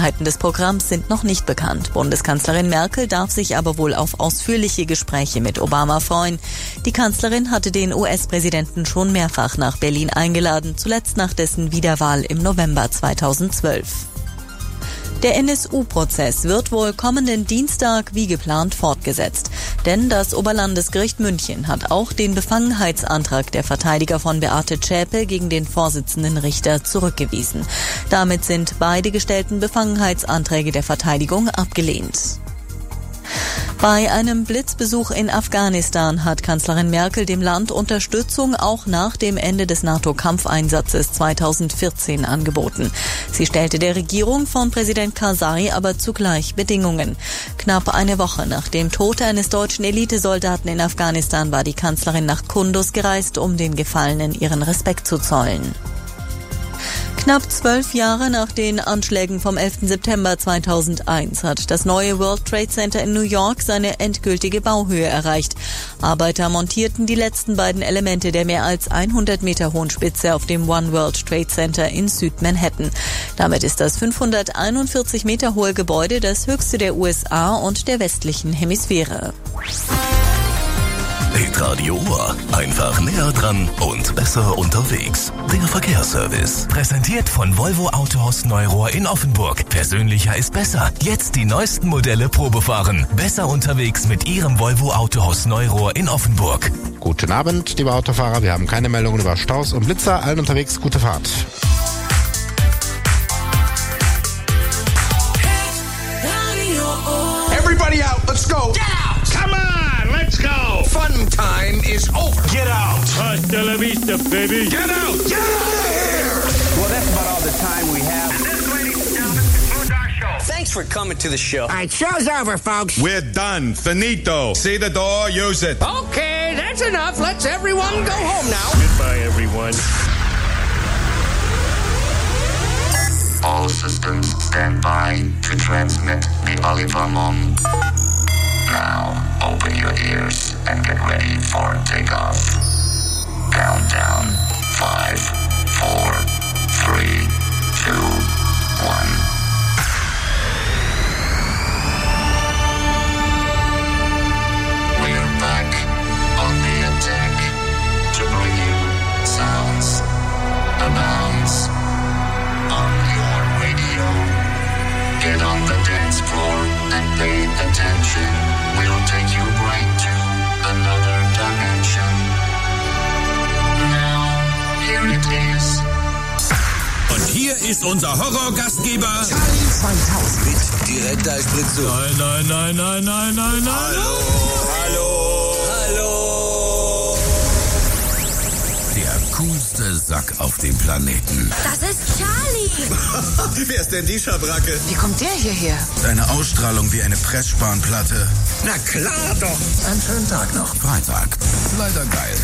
Einzelheiten des Programms sind noch nicht bekannt. Bundeskanzlerin Merkel darf sich aber wohl auf ausführliche Gespräche mit Obama freuen. Die Kanzlerin hatte den US-Präsidenten schon mehrfach nach Berlin eingeladen, zuletzt nach dessen Wiederwahl im November 2012. Der NSU-Prozess wird wohl kommenden Dienstag wie geplant fortgesetzt. Denn das Oberlandesgericht München hat auch den Befangenheitsantrag der Verteidiger von Beate Zschäpe gegen den Vorsitzenden Richter zurückgewiesen. Damit sind beide gestellten Befangenheitsanträge der Verteidigung abgelehnt. Bei einem Blitzbesuch in Afghanistan hat Kanzlerin Merkel dem Land Unterstützung auch nach dem Ende des NATO-Kampfeinsatzes 2014 angeboten. Sie stellte der Regierung von Präsident Karzai aber zugleich Bedingungen. Knapp eine Woche nach dem Tod eines deutschen Elitesoldaten in Afghanistan war die Kanzlerin nach Kunduz gereist, um den Gefallenen ihren Respekt zu zollen. Knapp 12 Jahre nach den Anschlägen vom 11. September 2001 hat das neue World Trade Center in New York seine endgültige Bauhöhe erreicht. Arbeiter montierten die letzten beiden Elemente der mehr als 100 Meter hohen Spitze auf dem One World Trade Center in Südmanhattan. Damit ist das 541 Meter hohe Gebäude das höchste der USA und der westlichen Hemisphäre. Hitradio Ohr. Einfach näher dran und besser unterwegs. Der Verkehrsservice. Präsentiert von Volvo Autohaus Neurohr in Offenburg. Persönlicher ist besser. Jetzt die neuesten Modelle Probe fahren. Besser unterwegs mit Ihrem Volvo Autohaus Neurohr in Offenburg. Guten Abend, liebe Autofahrer. Wir haben keine Meldungen über Staus und Blitzer. Allen unterwegs gute Fahrt. Everybody out, let's go. Get out. Come on, let's go. Fun time is over. Get out. Hasta la vista, baby. Get out. Get out of here. Well, that's about all the time we have. And this, ladies and gentlemen, concludes our show. Thanks for coming to the show. All right, show's over, folks. We're done. Finito. See the door, use it. Okay, that's enough. Let's everyone go home now. Goodbye, everyone. All systems stand by to transmit the Oliver Mom. Now, open your ears and get ready for takeoff. Countdown. 5, 4, 3, 2, 1. We're back on the attack to bring you sounds, abounds on your radio. Get on the dance floor and pay attention. We'll take you right to another dimension. Now, here it is. Und hier ist unser Horrorgastgeber Charlie 2000 mit direkter Spritzung. Nein. Hallo. Der coolste Sack auf dem Planeten. Das ist Charlie. Wer ist denn die Schabracke? Wie kommt der hierher? Seine Ausstrahlung wie eine Pressspanplatte. Na klar doch. Einen schönen Tag noch. Freitag. Leider geil.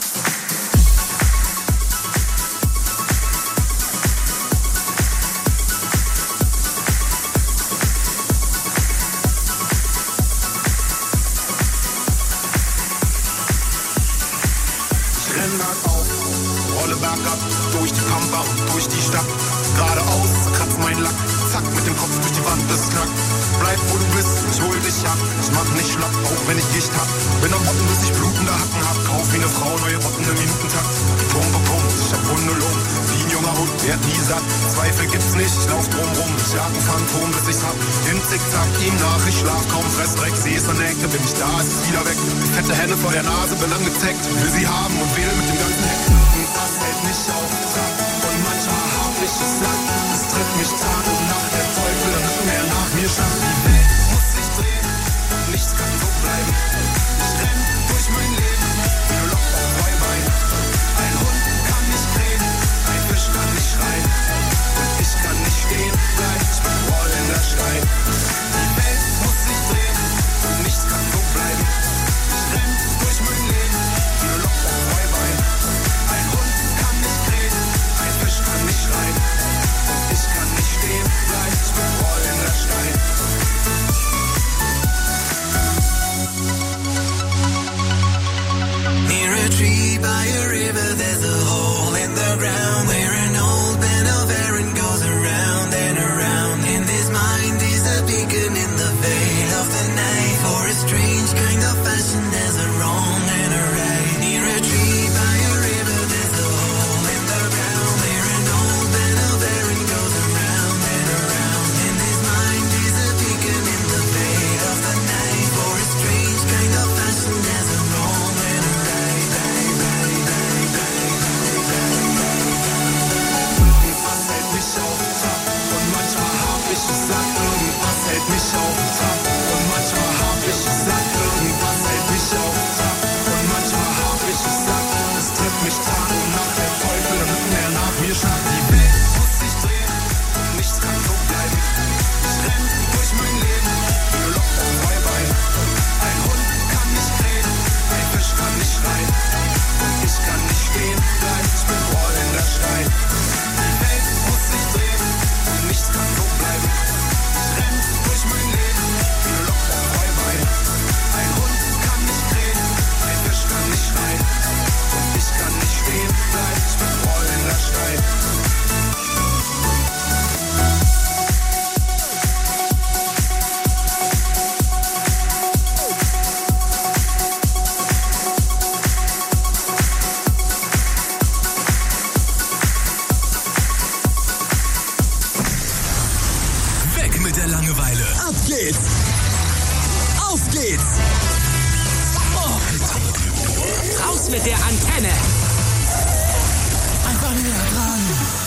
Bergab, durch die Pampa und durch die Stadt. Geradeaus, kratz mein Lack, zack, mit dem Kopf durch die Wand, das knackt. Bleib wo du bist, ich hol dich ab. Ich mach nicht schlapp, auch wenn ich Gicht hab. Bin am Botten, bis ich blutende Hacken hab. Kauf wie ne Frau, neue Botten im Minutentakt. Pumpe, ich hab Hunde Lungen. Wie ein junger Hund, der nie satt. Zweifel gibt's nicht, ich lauf drum rum. Ich jag ein Phantom, bis ich's hab. Im Zickzack, ihm nach, ich schlaf kaum, fress Dreck. Seh es an der Ecke, bin ich da, ist es wieder weg. Fette Hände vor der Nase, bin angezeckt. Will sie haben und wedel mit dem ganzen Heck. Das hält nicht auf, zack. Und manchmal hab ich es satt. Es trifft mich Tag und Nacht. Der Teufel rückt mehr nach mir schafft. Die Welt muss sich drehen und nichts kann so bleiben. Ich renn durch mein Leben wie ne Lok auf zwei Beinen. Ein Hund kann nicht krähen, ein Fisch kann nicht schreien. Und ich kann nicht stehen bleiben, ich bin rollender Stein. Die Welt muss sich drehen und nichts kann so bleiben. Ich renn durch mein Leben wie ne Lok auf zwei Beinen. Ein Hund kann nicht krähen, ein Fisch kann nicht schreien. Und ich kann nicht stehen beacon in the veil of the night. For a strange kind of fashion, there's a wrong and a right. Near a tree by a river, there's a hole in the ground where an old banner bearing goes around and around. And his mind is a beacon in the veil of the night. For a strange kind of fashion, there's a wrong and a right. Was hält mich auf Trab und manchmal hab ich es satt. Irgendwas hält mich auf Trab und manchmal hab ich es satt. Irgendwas hält mich auf Trab und manchmal hab ich es satt. Es trifft mich Tag und Nacht, der Teufel rückt mehr nach mir schnappt. Die Welt muss sich drehen und nichts kann so bleiben. Ich renn durch mein Leben, wie Loch auf zwei Beinen. Ein Hund kann nicht krähen, ein Fisch kann nicht schreien. Und ich kann nicht stehen bleiben, ich bin rollender Stein. Die Welt muss sich drehen und nichts kann so bleiben. Ich renn durch mein Leben, wie Loch auf zwei Beinen. Ein Hund kann nicht krähen, ein Fisch kann nicht schreien. Und ich kann nicht stehen bleiben, ich bin rollender Stein. Weg mit der Langeweile. Ab geht's! Auf geht's! Raus mit der Antenne! Einfach näher dran!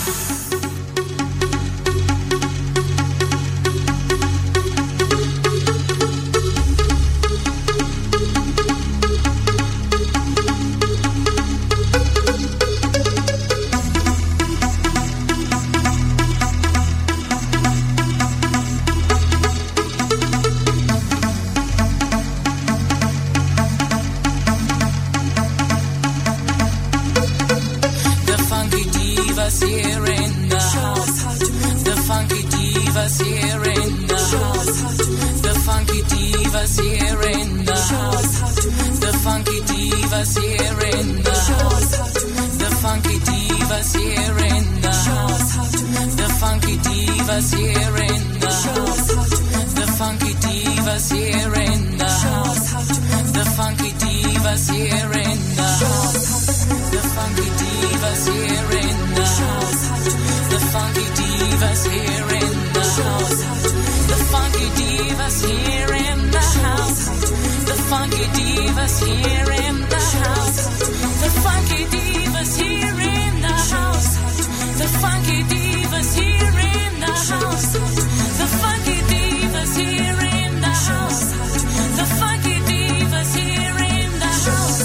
The funky divas here in the house. The funky divas here in the house. The funky divas here in the house. The funky divas here in the house. The funky divas here in the house. The funky divas here in the house. The funky divas here in the house. The funky divas here in the house. The funky divas here in the house. The funky divas here in the house. The funky divas here in the house. The funky divas here in the house. The funky divas here in the house. The funky divas here in the house. The funky divas here in the house. The funky divas here in the house.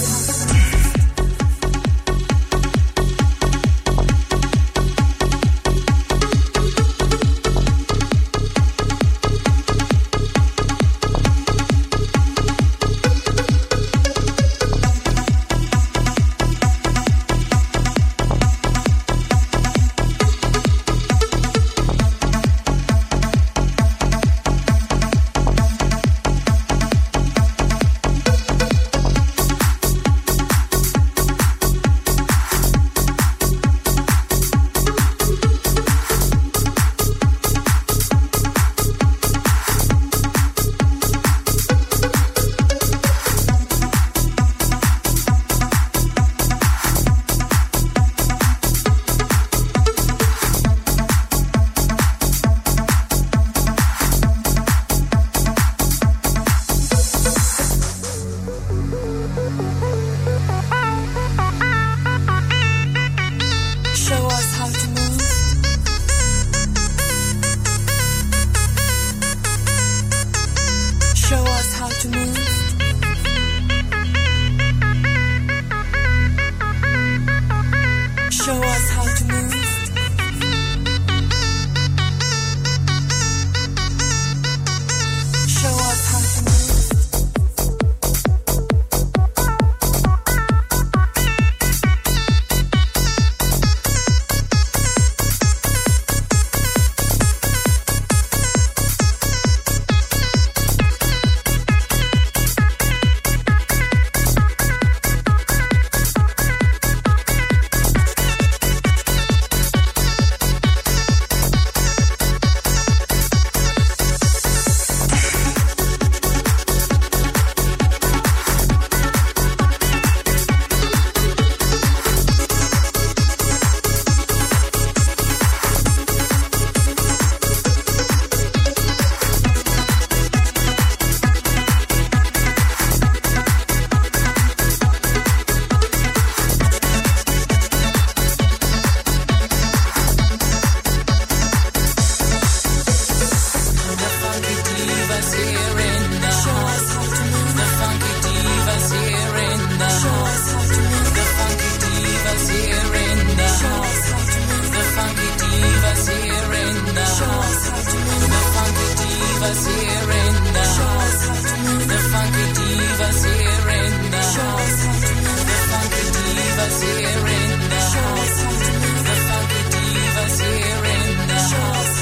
divas here in the house. The funky divas here in the house. The funky divas here in the house.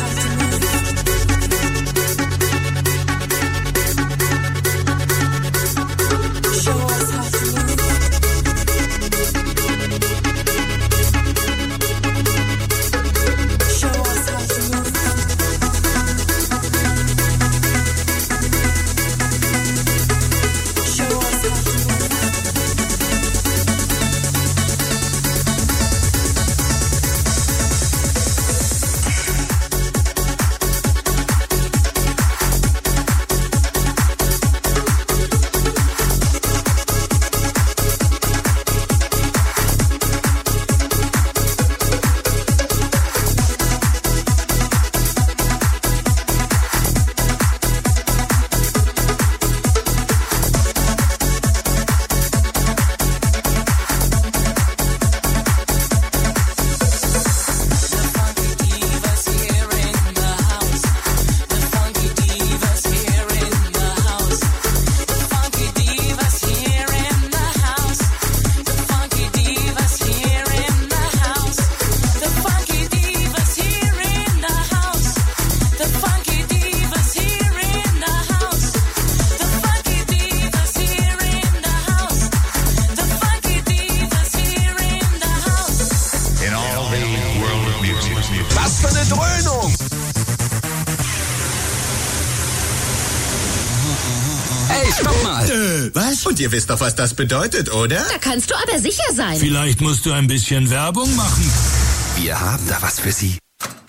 Show us how to move. Show us how to move. Und ihr wisst doch, was das bedeutet, oder? Da kannst du aber sicher sein. Vielleicht musst du ein bisschen Werbung machen. Wir haben da was für Sie.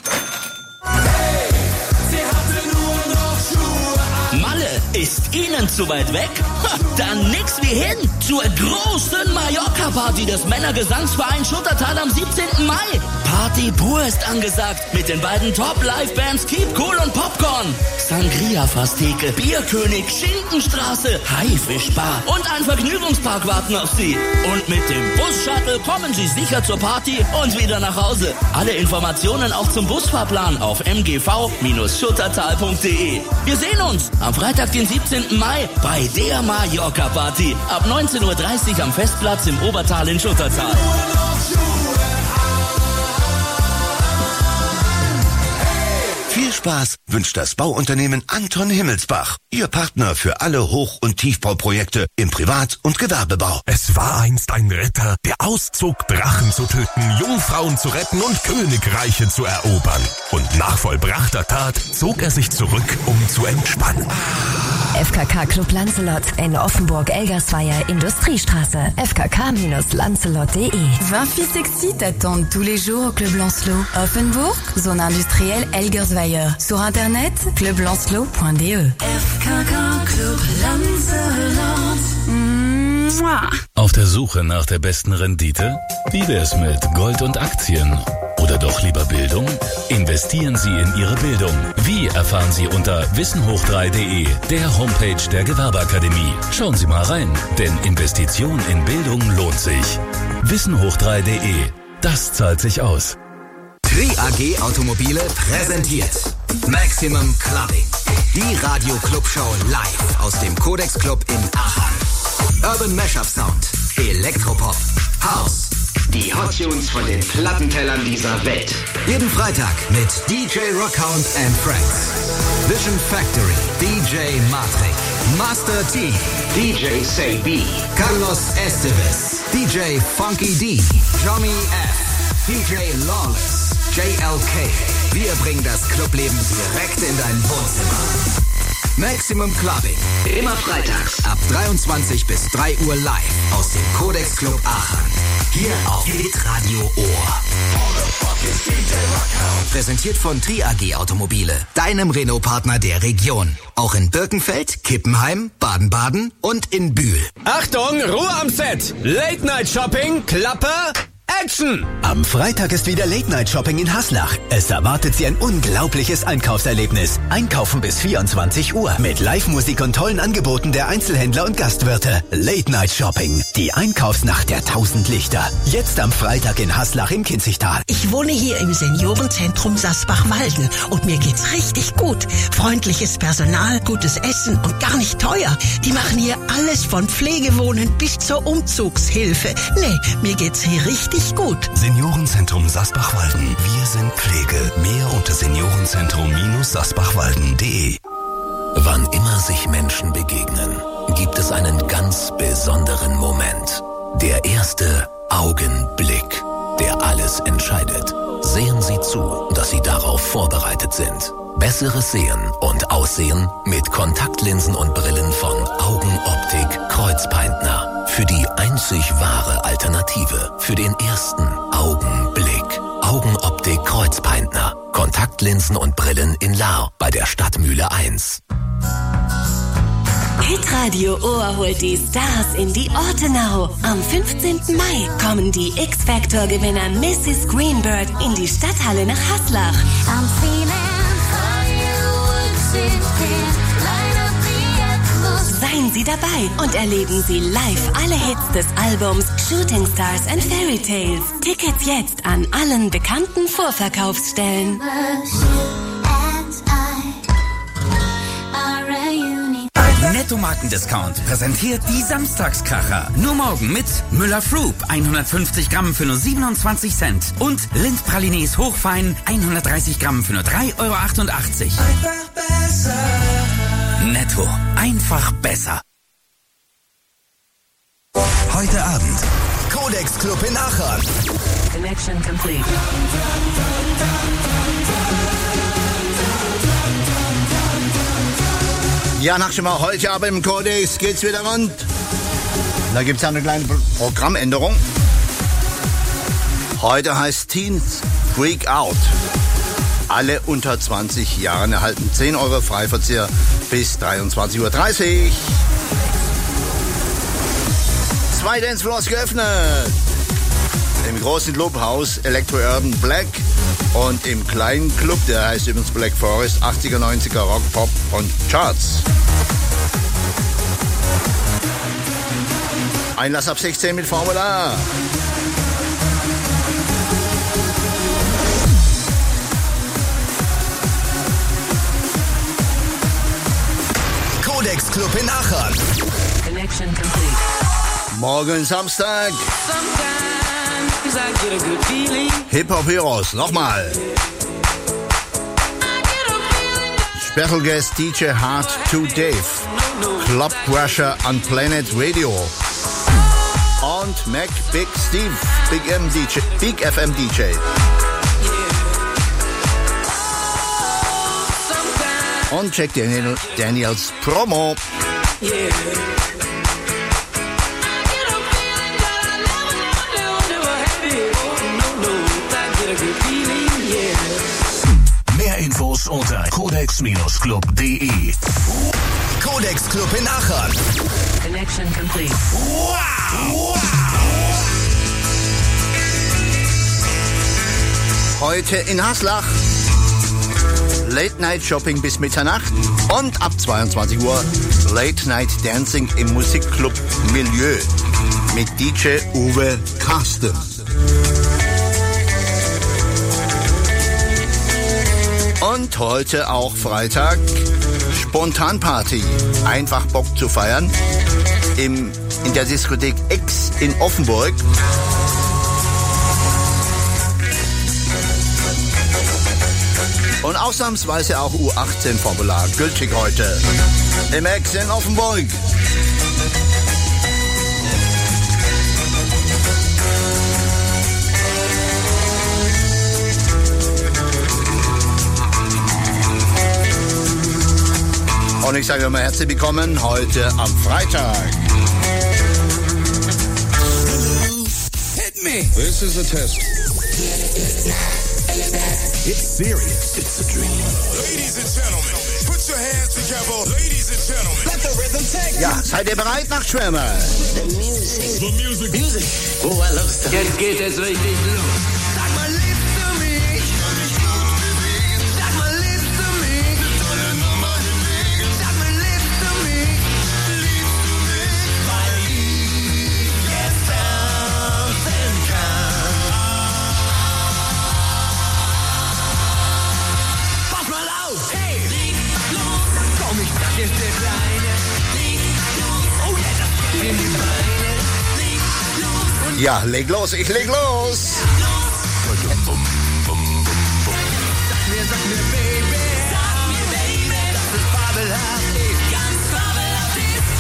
Malle ist Ihnen zu weit weg? Ha, dann nix wie hin zur großen Mallorca-Party des Männergesangsvereins Schuttertal am 17. Mai. Party pur ist angesagt mit den beiden Top-Live-Bands Keep Cool und Popcorn. Sangria-Fasttheke, Bierkönig, Schinkenstraße, Haifischbar und ein Vergnügungspark warten auf Sie. Und mit dem Bus-Shuttle kommen Sie sicher zur Party und wieder nach Hause. Alle Informationen auch zum Busfahrplan auf mgv-schuttertal.de. Wir sehen uns am Freitag, den 17. Mai bei der Mallorca-Party. Ab 19:30 Uhr am Festplatz im Obertal in Schuttertal. Viel Spaß wünscht das Bauunternehmen Anton Himmelsbach. Ihr Partner für alle Hoch- und Tiefbauprojekte im Privat- und Gewerbebau. Es war einst ein Ritter, der auszog, Drachen zu töten, Jungfrauen zu retten und Königreiche zu erobern. Und nach vollbrachter Tat zog er sich zurück, um zu entspannen. FKK Club Lancelot in Offenburg-Elgersweier Industriestraße. fkk-lancelot.de. 20 filles sexy t'attendent tous les jours au Club Lancelot. Offenburg, zone industrielle Elgersweier. Sur internet, clublancelot.de. FKK Club Lancelot. Auf der Suche nach der besten Rendite? Wie wär's mit Gold und Aktien? Oder doch lieber Bildung? Investieren Sie in Ihre Bildung. Wie erfahren Sie unter wissenhoch3.de, der Homepage der Gewerbeakademie. Schauen Sie mal rein, denn Investition in Bildung lohnt sich. Wissenhoch3.de, das zahlt sich aus. Tri AG Automobile präsentiert Maximum Clubbing. Die Radio-Club-Show live aus dem Codex Club in Aachen. Urban Mashup Sound, Elektropop, House. Die Hot Tunes von den Plattentellern dieser Welt. Jeden Freitag mit DJ Rockhound and Friends. Vision Factory, DJ Matrix, Master T, DJ Say B, Carlos Esteves, DJ Funky D, Johnny F, DJ Lawless, JLK. Wir bringen das Clubleben direkt in dein Wohnzimmer. Maximum Clubbing. Immer freitags ab 23 bis 3 Uhr live aus dem Codex Club Aachen. Hier auf Hitradio Ohr. Präsentiert von Tri AG Automobile, deinem Renault-Partner der Region. Auch in Birkenfeld, Kippenheim, Baden-Baden und in Bühl. Achtung, Ruhe am Set! Late-Night-Shopping, Klappe Action! Am Freitag ist wieder Late-Night-Shopping in Haslach. Es erwartet Sie ein unglaubliches Einkaufserlebnis. Einkaufen bis 24 Uhr mit Live-Musik und tollen Angeboten der Einzelhändler und Gastwirte. Late-Night-Shopping, die Einkaufsnacht der 1000 Lichter. Jetzt am Freitag in Haslach im Kinzigtal. Ich wohne hier im Seniorenzentrum Sasbach-Walden und mir geht's richtig gut. Freundliches Personal, gutes Essen und gar nicht teuer. Die machen hier alles von Pflegewohnen bis zur Umzugshilfe. Nee, mir geht's hier richtig gut. Seniorenzentrum Sasbach-Walden. Wir sind Pflege. Mehr unter seniorenzentrum-sasbachwalden.de. Wann immer sich Menschen begegnen, gibt es einen ganz besonderen Moment. Der erste Augenblick, der alles entscheidet. Sehen Sie zu, dass Sie darauf vorbereitet sind. Besseres Sehen und Aussehen mit Kontaktlinsen und Brillen von Augenoptik Kreuzpeintner. Für die einzig wahre Alternative für den ersten Augenblick. Augenoptik Kreuzpeintner. Kontaktlinsen und Brillen in Lahr bei der Stadtmühle 1. Hitradio Ohr holt die Stars in die Ortenau. Am 15. Mai kommen die X-Factor-Gewinner Mrs. Greenbird in die Stadthalle nach Haslach. Seien Sie dabei und erleben Sie live alle Hits des Albums Shooting Stars and Fairy Tales. Tickets jetzt an allen bekannten Vorverkaufsstellen. Netto-Marken-Discount präsentiert die Samstagskracher. Nur morgen mit Müller-Frup 150 Gramm für nur 27 Cent und Lindpralines hochfein 130 Gramm für nur 3,88 Euro. Einfach besser. Netto. Einfach besser. Heute Abend Codex Club in Aachen. Connection complete. Ja, Nachschimmer, heute Abend im Codex geht's wieder rund. Da gibt's ja eine kleine Programmänderung. Heute heißt Teens Freak Out. Alle unter 20 Jahren erhalten 10 Euro Freiverzehr bis 23:30 Uhr. 2 Dancefloors geöffnet. Im großen Clubhaus Electro Urban Black und im kleinen Club, der heißt übrigens Black Forest, 80er, 90er Rock, Pop und Charts. Einlass ab 16 mit Formular. Codex Club in Aachen. Connection complete. Morgen Samstag. Hip-Hop Heroes, nochmal. Special Guest DJ Hard to Dave. Club Crusher on Planet Radio. Und Mac Big Steve, Big FM DJ. Und Jack Daniels Promo. Mehr Infos unter codex-club.de. Codex Club in Aachen. Connection complete. Wow! Heute in Haslach. Late Night Shopping bis Mitternacht und ab 22 Uhr Late Night Dancing im Musikclub Milieu mit DJ Uwe Carsten. Und heute auch Freitag Spontanparty. Einfach Bock zu feiern in der Diskothek X in Offenburg. Und ausnahmsweise auch U18-Formular gültig heute. Im Ex in Offenburg. Und ich sage immer herzlich willkommen heute am Freitag. Hit me. This is a test. It's serious. It's a dream. Ladies and gentlemen, put your hands together. Ladies and gentlemen, let the rhythm take Ja, seid ihr bereit, Nachtschwärmer? The music. Oh, I love stuff. Jetzt geht es richtig los. Sag mal, liebst du mich? Sag mal, liebst du mich? Sag mal, liebst du mich? Weil ich jetzt tanzen kann. Pass mal auf! Hey! Leg los! Komm, ich sag jetzt der Kleine. Leg los! Oh, ja, das geht in die Beine. Ja, leg los, ich leg los. Sag mir, Baby, dass es fabelhaft ist, ganz fabelhaft ist.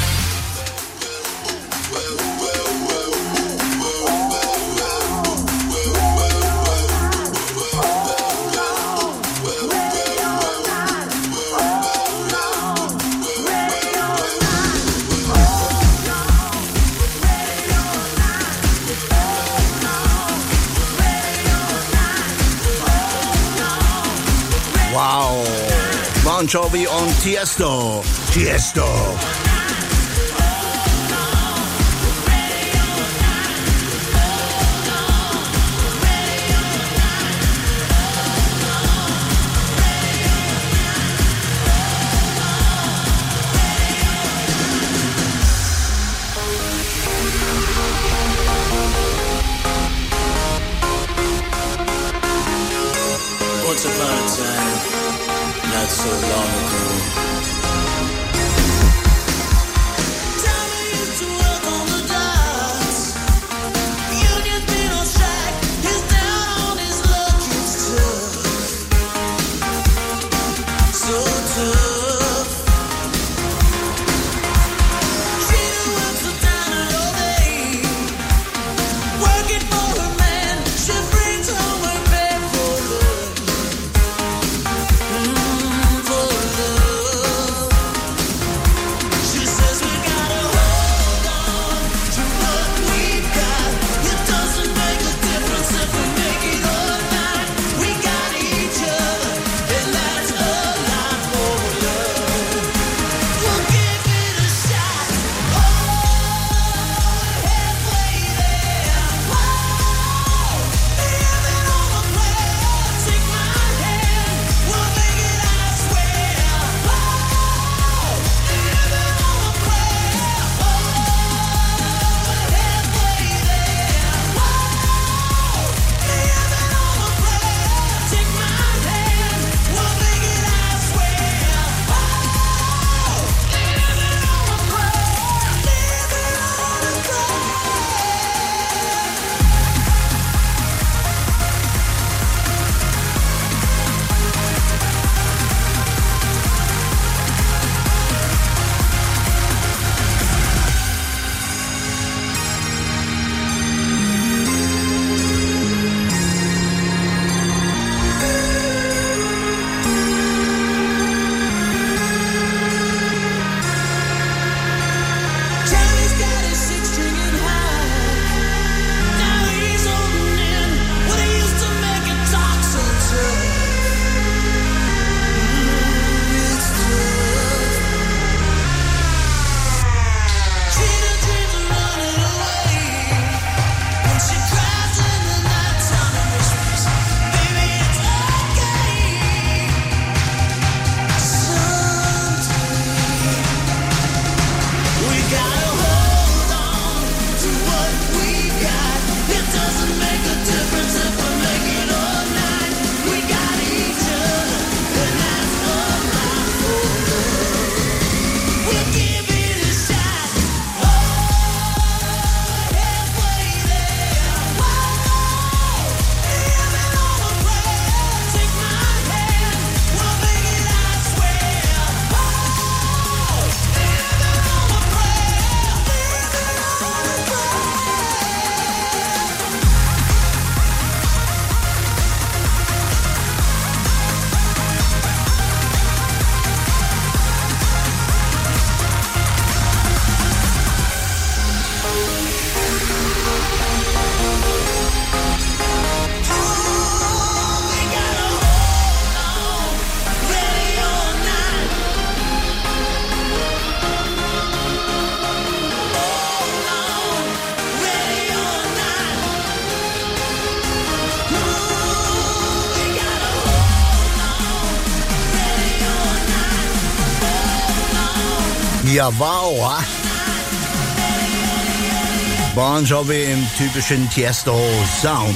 Wow. Bon Jovi und Tiesto. Tiesto. Once upon a time, not so long ago. Tommy used to work on the docks. Union's been on strike. He's down on his luck. It's tough, so tough. She works so down all day, working for her man. She brings home her bed for love. She says we gotta hold on to what we've got. It doesn't make a difference if we make it or not. We got each other, and that's a lot more love. Ja, wow. Bon Jovi im typischen Tiesto-Sound.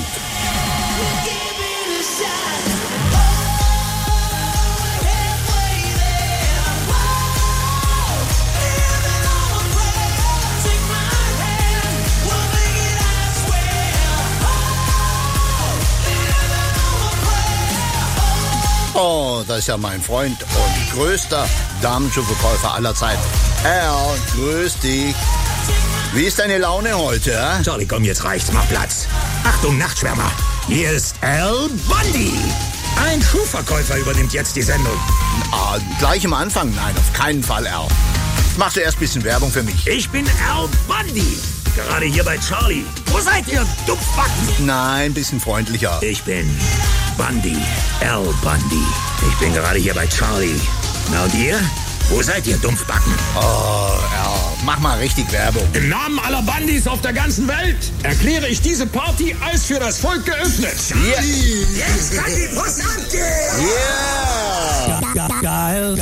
Oh, das ist ja mein Freund und größter Damenschuhverkäufer aller Zeiten. Al, grüß dich. Wie ist deine Laune heute, eh? Charlie, komm, jetzt reicht's, mach Platz. Achtung, Nachtschwärmer. Hier ist Al Bundy. Ein Schuhverkäufer übernimmt jetzt die Sendung. Gleich am Anfang? Nein, auf keinen Fall, Al. Machst du erst ein bisschen Werbung für mich? Ich bin Al Bundy. Gerade hier bei Charlie. Wo seid ihr, Dumpfbacken? Nein, ein bisschen freundlicher. Ich bin Bundy. Al Bundy. Ich bin gerade hier bei Charlie. Na und ihr? Wo seid ihr, Dumpfbacken? Oh, Al, mach mal richtig Werbung. Im Namen aller Bundys auf der ganzen Welt erkläre ich diese Party als für das Volk geöffnet. Charlie! Jetzt kann die Post abgehen! Yeah! Geil.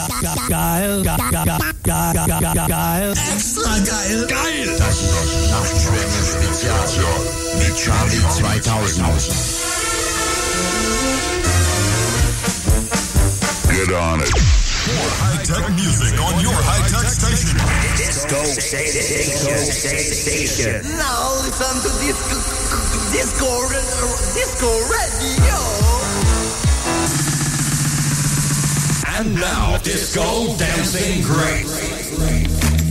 Extra geil! Geil! Das ist das Nachtschwärmer-Spezial mit Charlie 2000. Get on it. More high-tech music on your high-tech station. Disco station. Now listen to Disco Radio. And now, Disco Dancing Great.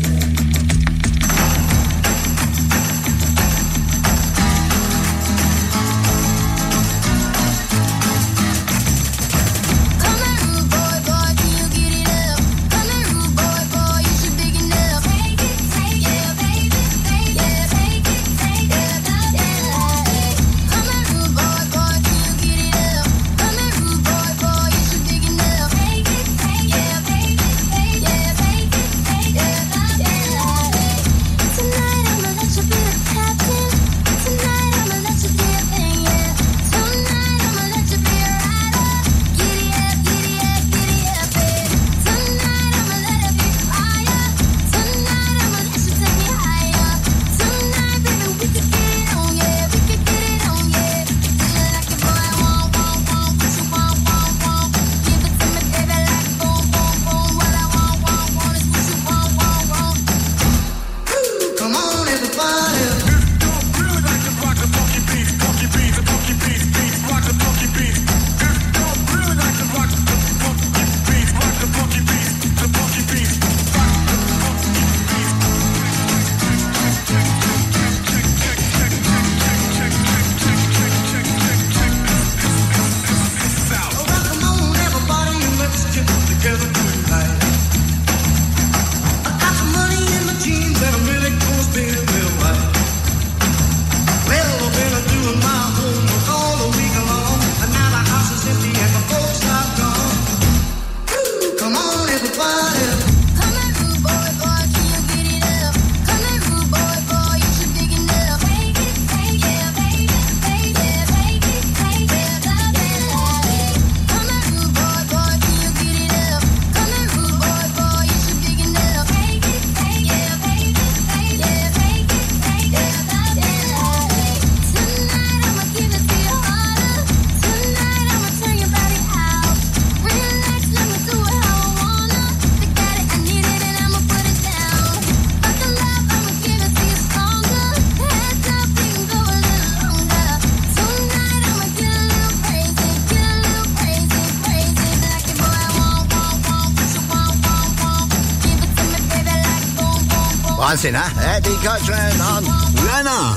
Wahnsinn, ne? Eddie Cochran und Renner.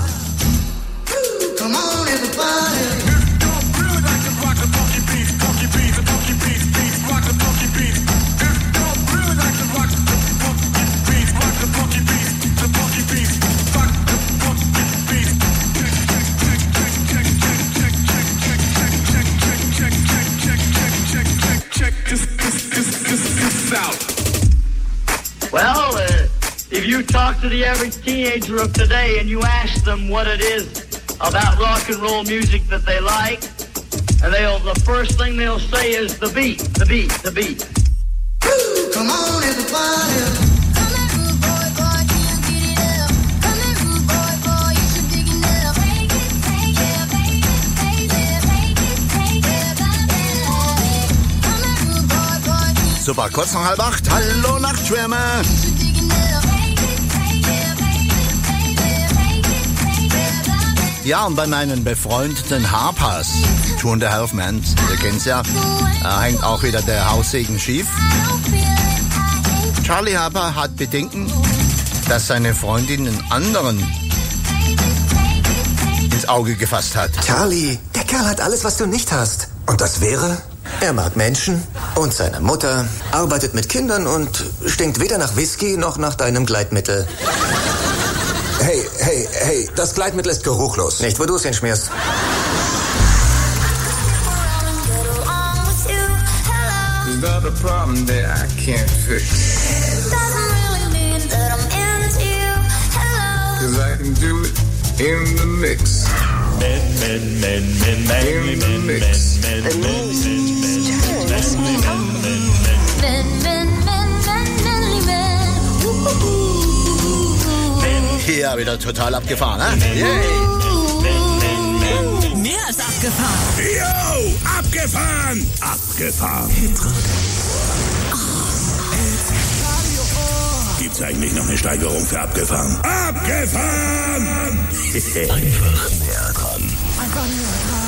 Come on, everybody. Well, if you talk to the average teenager of today and you ask them what it is about rock and roll music that they like, and the first thing they'll say is the beat, the beat, the beat. Come on, everybody. Super, kurz nach 7:30. Hallo Nachtschwärmer. Ja, und bei meinen befreundeten Harpers, Two and a Half Men, ihr kennt's ja, hängt auch wieder der Haussegen schief. Charlie Harper hat Bedenken, dass seine Freundin einen anderen ins Auge gefasst hat. Charlie, der Kerl hat alles, was du nicht hast. Und das wäre? Er mag Menschen und seine Mutter, arbeitet mit Kindern und stinkt weder nach Whisky noch nach deinem Gleitmittel. Hey, das Gleitmittel ist geruchlos. Nicht, wo du es hinschmierst. Is that a problem that I can't fix? Doesn't really mean that I'm into you. Hello. 'Cause I can do it in the mix. Hier wieder total abgefahren, ne? Yay! Mehr als abgefahren. Yo, abgefahren! Abgefahren. Gibt's eigentlich noch eine Steigerung für abgefahren? Abgefahren! Einfach näher dran. Einfach näher dran.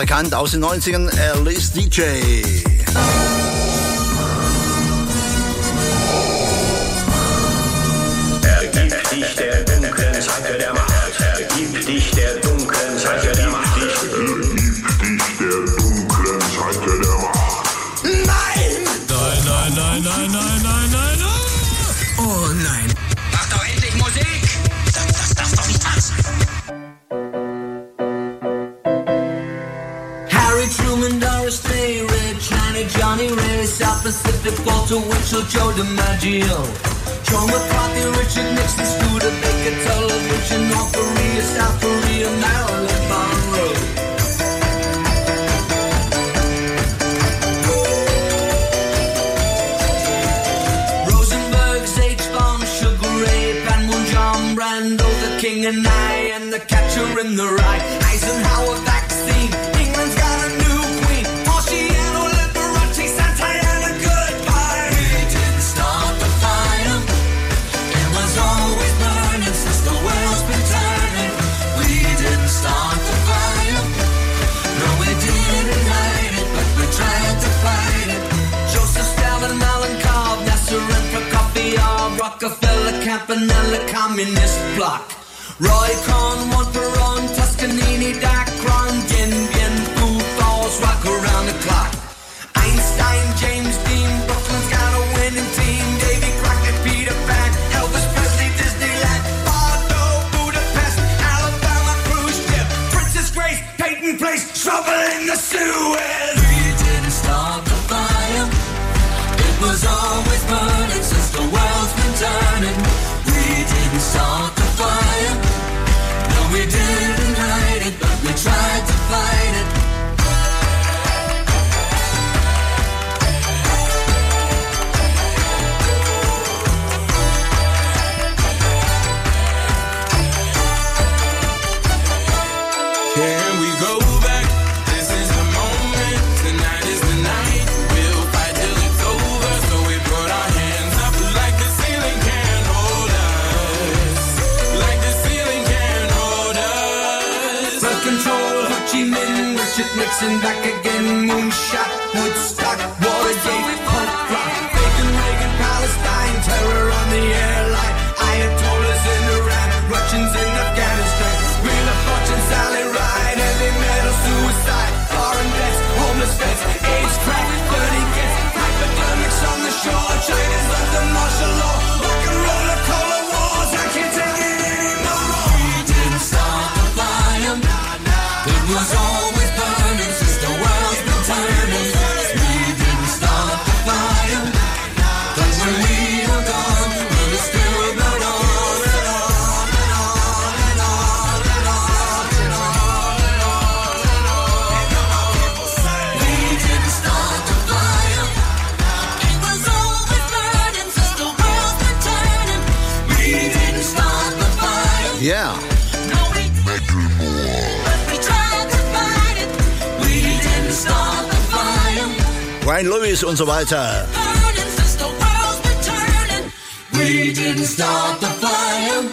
erkannt aus den 90ern, Alice DJ. Ergib dich der dunklen Seite der Macht. Ergib dich der dunklen Seite der Macht. Ergib dich der dunklen Seite der Macht. Nein! Nein, nein, nein, nein, nein, nein, nein, nein! Oh nein. Mach doch endlich Musik! Das darf doch nicht wahr sein! Harry Truman, Doris Day, Red China, Johnny Ray, South Pacific, Walter Winchell, Joe DiMaggio, Joe McCarthy, Richard Nixon, Studebaker, television, North Korea, South Korea, Marilyn Monroe. Rosenberg, H-Bomb, Sugar Ray, Panmunjom, Brando, the King and I, and the Catcher in the Rye, Eisenhower vaccine, England's got a new queen, Marciano, Liberace, Santayana, goodbye. We didn't start the fire, it was always burning since the world's been turning. We didn't start the fire, no we didn't hide it, but we tried to fight it. Joseph Stalin, Malenkov, Nasser and Prokofiev, Rockefeller, Campanella, Communist Bloc. Roy Cohn, Montperon, Toscanini, Dacron, Dien Bien Phu, Falls, rock around the clock. Einstein, James Dean, Brooklyn's got a winning team. Davy Crockett, Peter Pan, Elvis Presley, Disneyland, Bordeaux, Budapest, Alabama, cruise ship, Princess Grace, Peyton Place, trouble in the Suez. We didn't start the fire, it was always burning since the world's been turning. We didn't start the fire, no we didn't hide it, but we tried to fight it. Can we go back? This is the moment. Tonight is the night. We'll fight till it's over. So we put our hands up like the ceiling can't hold us. Like the ceiling can't hold us. Birth control, Ho Chi Minh, Richard Nixon, back again, moonshot, Woodstock, Watergate, punk rock, Reagan, Palestine, terror on the airline, Ayatollahs in Iran, Russians in Afghanistan, Wheel of Fortune, Sally Ride, heavy metal, suicide, foreign debts, homeless vets, AIDS, crack, 30 gets, hypodermics on the shore, China's under martial law, rock and roll, a Cold Wars, I can't take it anymore. We didn't start the fire, it was always burning since the world's been turning. We didn't start the fire, cause when we were gone, we were still going on and on and on and on and on and on and on and on. We didn't start the fire, it was always burning since the world's been turning. We didn't start the fire. Yeah. No, we but we tried to fight it. We didn't start the fire. Brian Lewis und so weiter. Burning since the world's been turning. We didn't start the fire.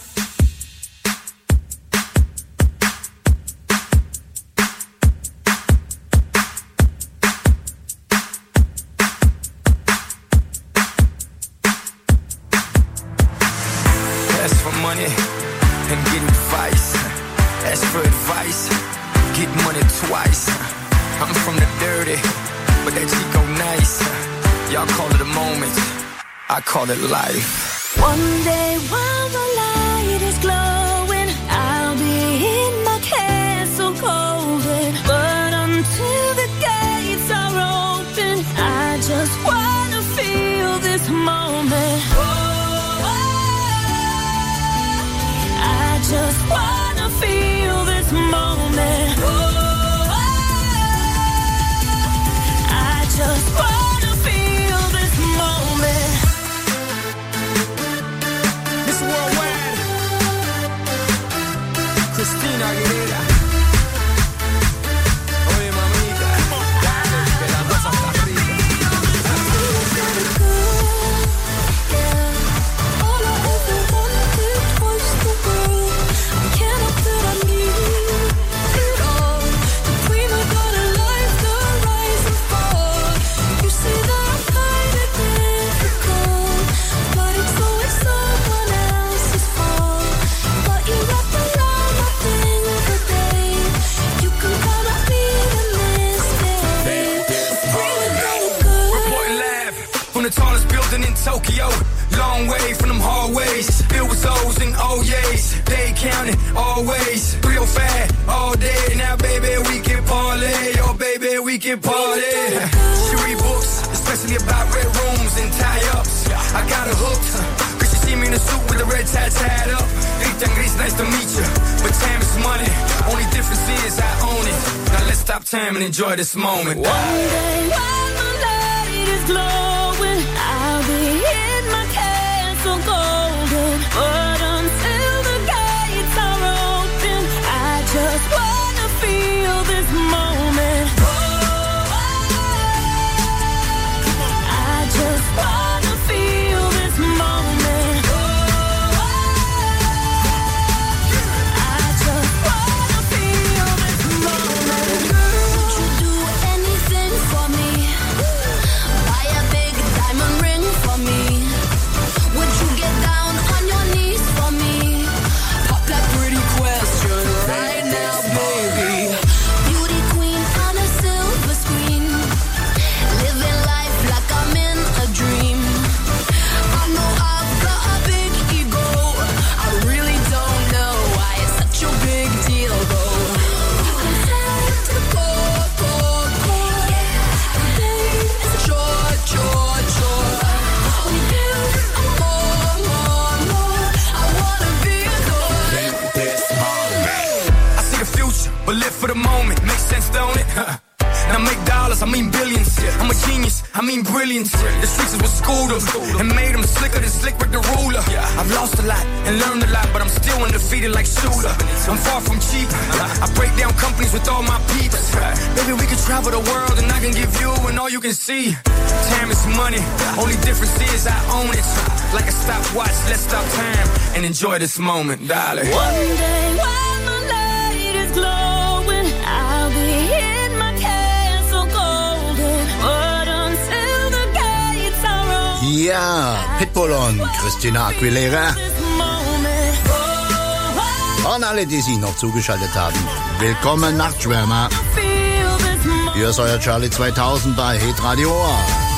Ask for money and get advice. Ask for advice, get money twice. I'm from the dirty, but that Chico nice. Y'all call it a moment, I call it life. One day while the light is glowing, I'll be in my castle golden. But until the gates are open, I just wanna feel this moment. I just wanna feel this moment. I just wanna feel this moment. This worldwide, than in Tokyo. Long way from them hallways. Bill was O's and O's. They counting always. Real fat all day. Now, baby, we can parlay. Oh, baby, we can party. She read books, especially about red rooms and tie-ups. I got her hooked. Cause she see me in a suit with the red tie tied up. Gris, nice to meet you. But time is money. Only difference is I own it. Now let's stop time and enjoy this moment. One day while my light is glowing, I'll be in my castle golden. But until the gates are open, I just wanna feel this moment. I just wanna feel this moment. I just wanna feel this moment. Girl, would you do anything for me? Buy a big diamond ring for me. Would you get down on your knees for me? Pop that pretty question right now, baby. Beauty queen on a silver screen, living life like I'm in a dream. I know I've got a big ego. I really don't know why it's such a big deal, though. I'm sad to go. It's short. When you I'm more. I wanna be adored. I see the future, but live for the moment. Makes sense, don't it? Now make dollars, I mean billions. I'm a genius, I mean brilliance. The streets is what schooled them and made them slicker than Slick Rick the ruler. I've lost a lot and learned a lot, but I'm still undefeated like Shooter. I'm far from cheap. I break down companies with all my peeps. Baby, we can travel the world and I can give you and all you can see. Time is money, only difference is I own it. Like a stopwatch, let's stop time and enjoy this moment, darling. One day while my light is glowing, I'll be in my castle golden. But until the gates are open, Ja, Pitbull und Christina Aguilera. Und alle, die sich noch zugeschaltet haben, willkommen Nachtschwärmer. Hier ist euer Charlie 2000 bei Hitradio Ohr.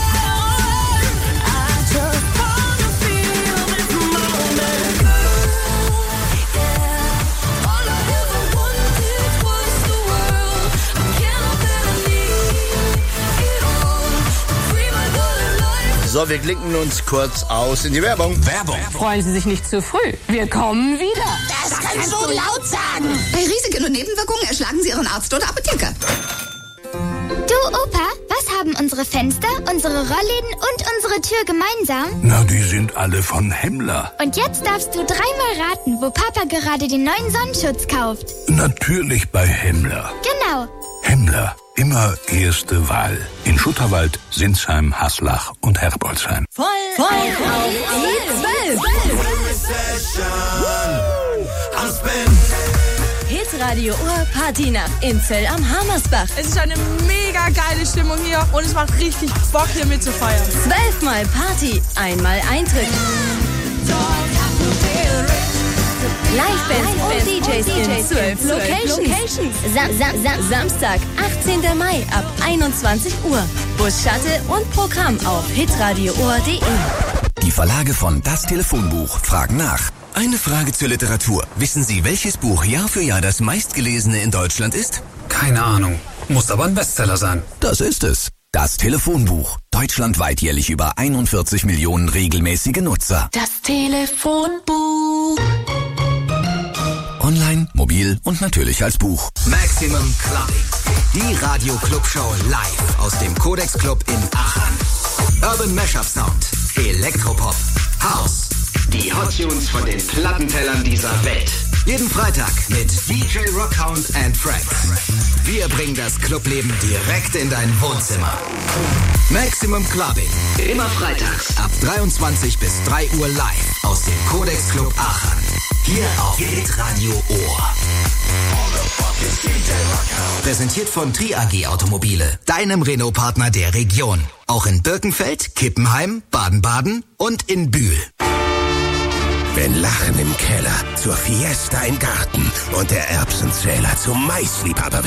So, wir klicken uns kurz aus in die Werbung. Freuen Sie sich nicht zu früh. Wir kommen wieder. Das kannst du laut sagen. Bei Risiken und Nebenwirkungen erschlagen Sie Ihren Arzt oder Apotheker. Du, Opa, was haben unsere Fenster, unsere Rollläden und unsere Tür gemeinsam? Na, die sind alle von Hemmler. Und jetzt darfst du 3-mal raten, wo Papa gerade den neuen Sonnenschutz kauft. Natürlich bei Hemmler. Genau. Hemmler, immer erste Wahl. In Schutterwald, Sinsheim, Haslach und Herbolzheim. Voll auf die 12. Hitradio Ohr Partynacht in Zell am Hammersbach. Es ist eine mega geile Stimmung hier und es macht richtig Bock hier mitzufeiern. 12-mal Party, einmal Eintritt. Livebands und DJs in 12 Locations. Samstag, 18. Mai ab 21 Uhr. Bus, Shuttle und Programm auf hitradioohr.de. Die Verlage von Das Telefonbuch fragen nach. Eine Frage zur Literatur. Wissen Sie, welches Buch Jahr für Jahr das meistgelesene in Deutschland ist? Keine Ahnung. Muss aber ein Bestseller sein. Das ist es. Das Telefonbuch. Deutschlandweit jährlich über 41 Millionen regelmäßige Nutzer. Das Telefonbuch. Online, mobil und natürlich als Buch. Maximum Clubbing. Die Radio-Club-Show live aus dem Codex Club in Aachen. Urban Mashup Sound. Elektropop. House. Die Hot Tunes von den Plattentellern dieser Welt. Jeden Freitag mit DJ Rockhound and Friends. Wir bringen das Clubleben direkt in dein Wohnzimmer. Maximum Clubbing. Immer freitags ab 23 bis 3 Uhr live aus dem Codex Club Aachen. Hier auf Hitradio Ohr. Präsentiert von Tri-AG Automobile, deinem Renault-Partner der Region. Auch in Birkenfeld, Kippenheim, Baden-Baden und in Bühl. Wenn Lachen im Keller zur Fiesta im Garten und der Erbsenzähler zum Maisliebhaber wird.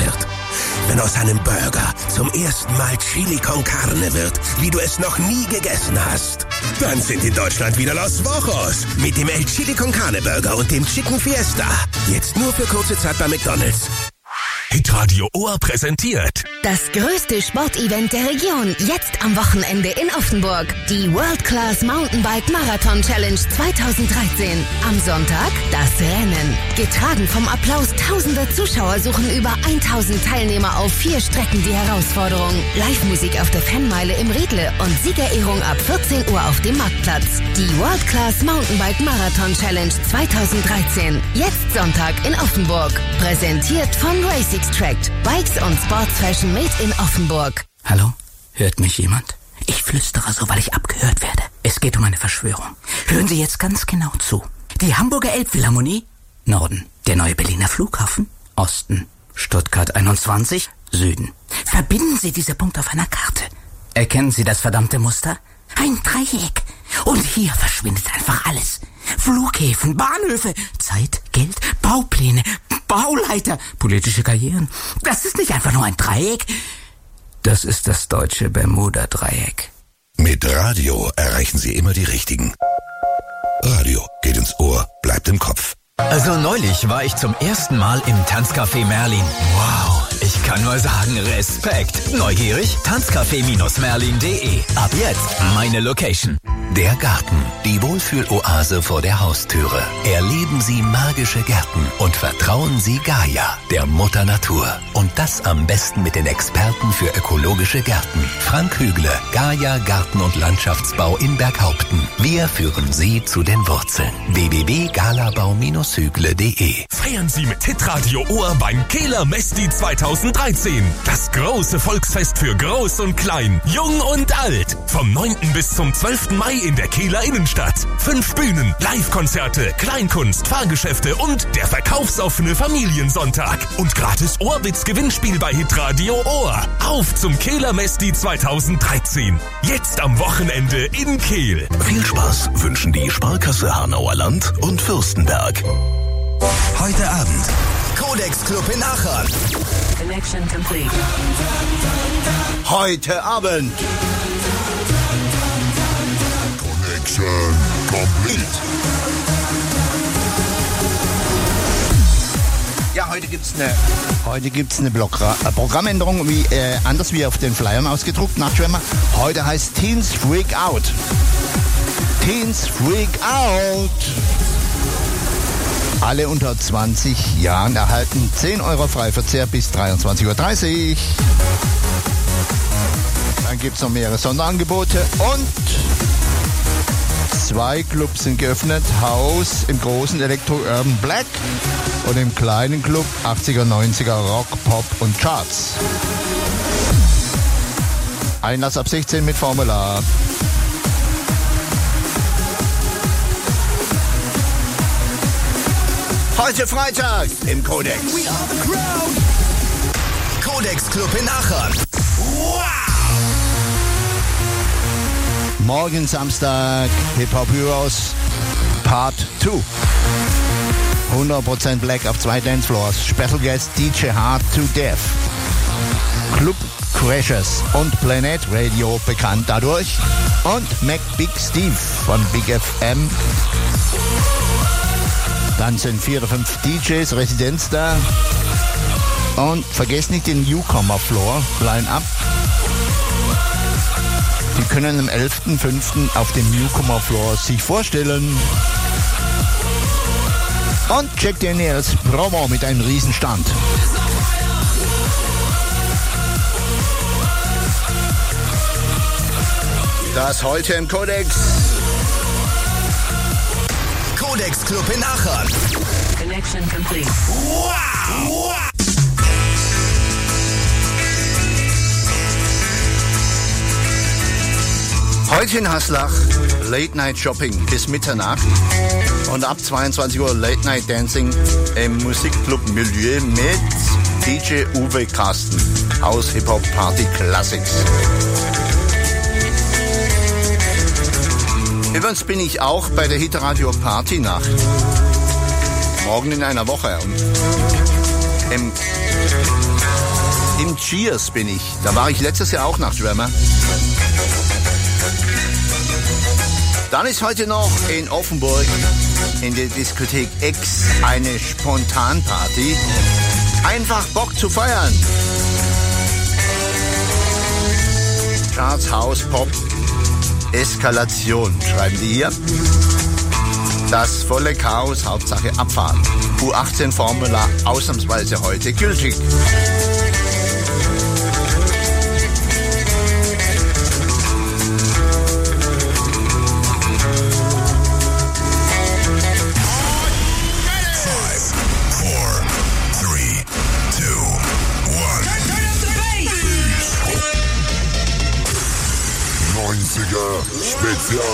Wenn aus einem Burger zum ersten Mal Chili con Carne wird, wie du es noch nie gegessen hast. Dann sind in Deutschland wieder Los Vojos mit dem El Chili con Carne Burger und dem Chicken Fiesta. Jetzt nur für kurze Zeit bei McDonald's. Hitradio Ohr präsentiert das größte Sportevent der Region, jetzt am Wochenende in Offenburg. Die World Class Mountainbike Marathon Challenge 2013. Am Sonntag das Rennen. Getragen vom Applaus tausender Zuschauer suchen über 1000 Teilnehmer auf 4 Strecken die Herausforderung. Live-Musik auf der Fanmeile im Riedle und Siegerehrung ab 14 Uhr auf dem Marktplatz. Die World Class Mountainbike Marathon Challenge 2013. Jetzt Sonntag in Offenburg. Präsentiert von Racing Extract. Bikes und Sports Fashion made in Offenburg. Hallo? Hört mich jemand? Ich flüstere so, weil ich abgehört werde. Es geht um eine Verschwörung. Hören Sie jetzt ganz genau zu. Die Hamburger Elbphilharmonie? Norden. Der neue Berliner Flughafen? Osten. Stuttgart 21? Süden. Verbinden Sie diese Punkte auf einer Karte. Erkennen Sie das verdammte Muster? Ein Dreieck. Und hier verschwindet einfach alles. Flughäfen, Bahnhöfe, Zeit, Geld, Baupläne, Bauleiter, politische Karrieren. Das ist nicht einfach nur ein Dreieck. Das ist das deutsche Bermuda-Dreieck. Mit Radio erreichen Sie immer die Richtigen. Radio geht ins Ohr, bleibt im Kopf. Also neulich war ich zum ersten Mal im Tanzcafé Merlin. Wow, ich kann nur sagen, Respekt. Neugierig? Tanzcafé-merlin.de. Ab jetzt meine Location. Der Garten, die Wohlfühloase vor der Haustüre. Erleben Sie magische Gärten und vertrauen Sie Gaia, der Mutter Natur. Und das am besten mit den Experten für ökologische Gärten. Frank Hügle, Gaia Garten- und Landschaftsbau in Berghaupten. Wir führen Sie zu den Wurzeln. www.galabau-hügle.de. Feiern Sie mit Hitradio Ohr beim Kehler Mesti 2013. Das große Volksfest für Groß und Klein, Jung und Alt. Vom 9. bis zum 12. Mai in der Kehler Innenstadt. 5 Bühnen, Live-Konzerte, Kleinkunst, Fahrgeschäfte und der verkaufsoffene Familiensonntag. Und gratis Ohrwitz-Gewinnspiel bei Hitradio Ohr. Auf zum Kehler Mesti 2013. Jetzt am Wochenende in Kehl. Viel Spaß wünschen die Sparkasse Hanauer Land und Fürstenberg. Heute Abend Codex Club in Aachen. Connection complete. Heute Abend Connection complete. Ja, heute gibt's eine Programmänderung, anders wie auf den Flyern ausgedruckt, Nachtschwärmer. Heute heißt Teens Freak Out. Teens Freak Out. Alle unter 20 Jahren erhalten 10 € Freiverzehr bis 23:30 Uhr. Dann gibt's noch mehrere Sonderangebote und 2 Clubs sind geöffnet. Haus im großen Elektro Urban Black und im kleinen Club 80er, 90er Rock, Pop und Charts. Einlass ab 16 mit Formular. Heute Freitag im Codex. Codex Club in Aachen. Wow! Morgen Samstag Hip-Hop Heroes Part 2. 100% Black auf 2 Dancefloors. Special Guest DJ Hard to Death. Club Crashers und Planet Radio bekannt dadurch. Und Mac Big Steve von Big FM. Dann sind 4 oder 5 DJs, Residenz da. Und vergesst nicht den Newcomer Floor, Line-Up. Die können am 11.05. auf dem Newcomer Floor sich vorstellen. Und Jack Daniels Promo mit einem Riesenstand. Das heute im Codex. Codex Club in Aachen. Connection complete. Wow! Heute in Haslach Late Night Shopping bis Mitternacht und ab 22 Uhr Late Night Dancing im Musikclub Milieu mit DJ Uwe Carsten. House Hip Hop Party Classics. Übrigens bin ich auch bei der Hitradio Party Nacht. Morgen in einer Woche. Im Im Cheers bin ich. Da war ich letztes Jahr auch Nachtschwärmer. Dann ist heute noch in Offenburg in der Diskothek X eine Spontanparty. Einfach Bock zu feiern. Charts, House, Pop, Eskalation, schreiben die hier. Das volle Chaos, Hauptsache abfahren. U18-Formula ausnahmsweise heute gültig. Spezial.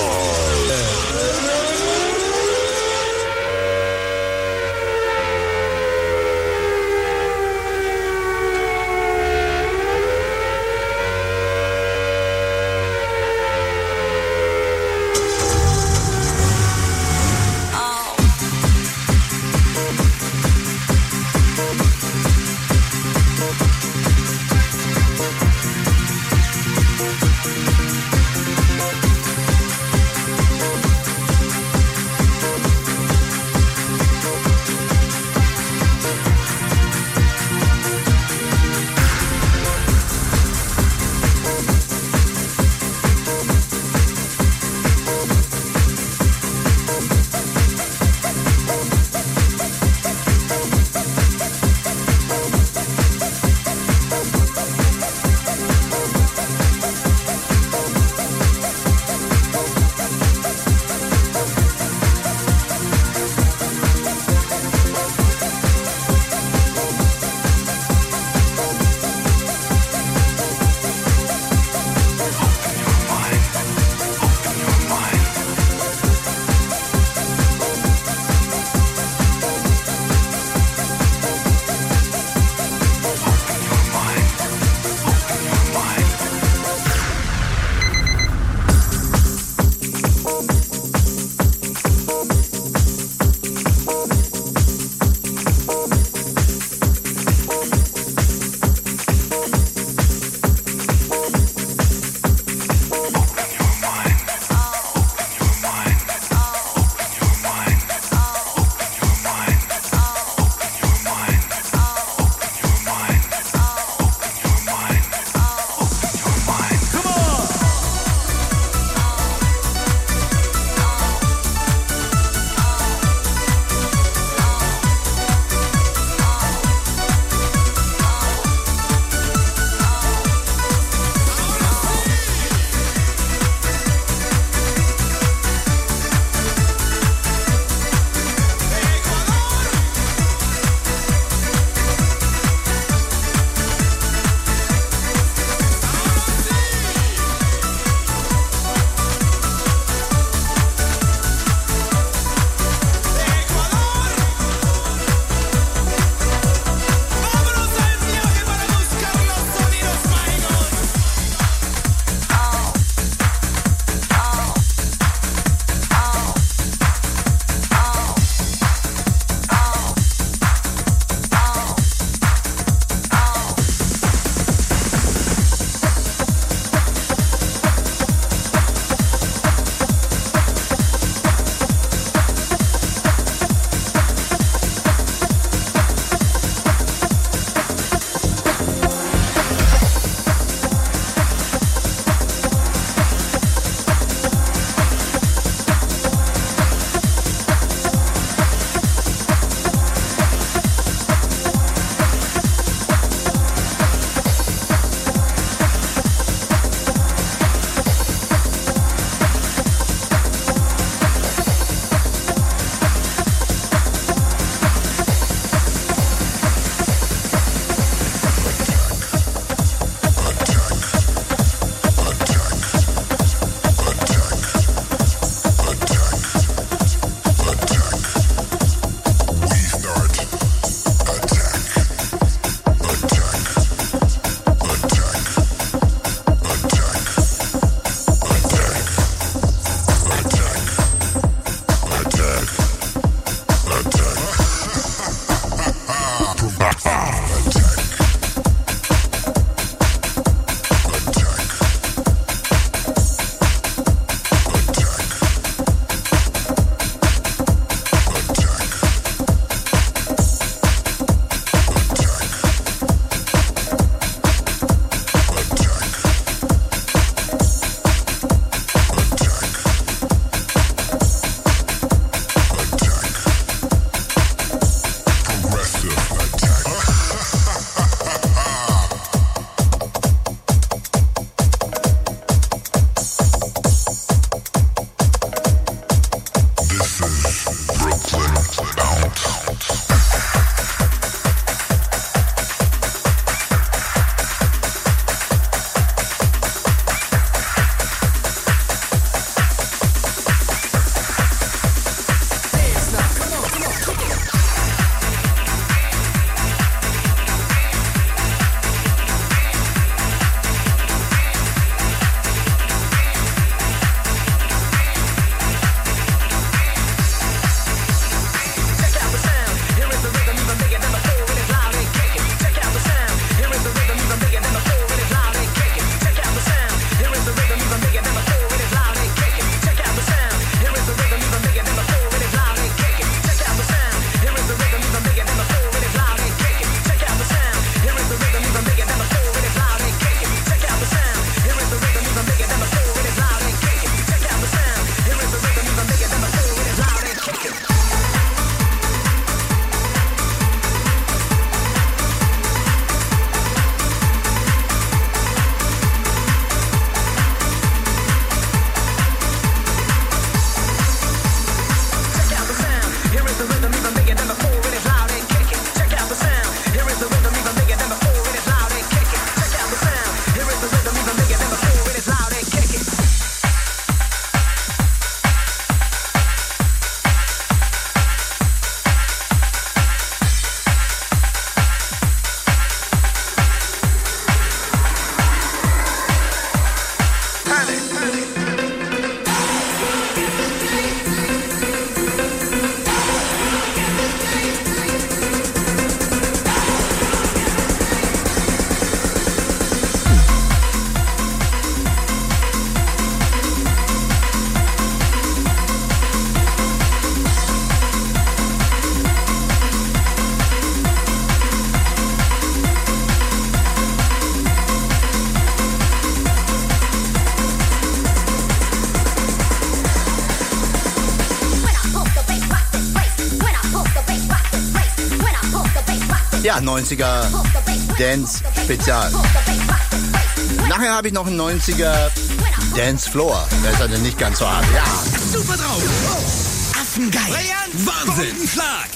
Ja, 90er Dance Spezial. Nachher habe ich noch einen 90er Dance Floor. Der ist also nicht ganz so hart. Ja. Super drauf. Oh. Affengeil. Wahnsinn. Schlag.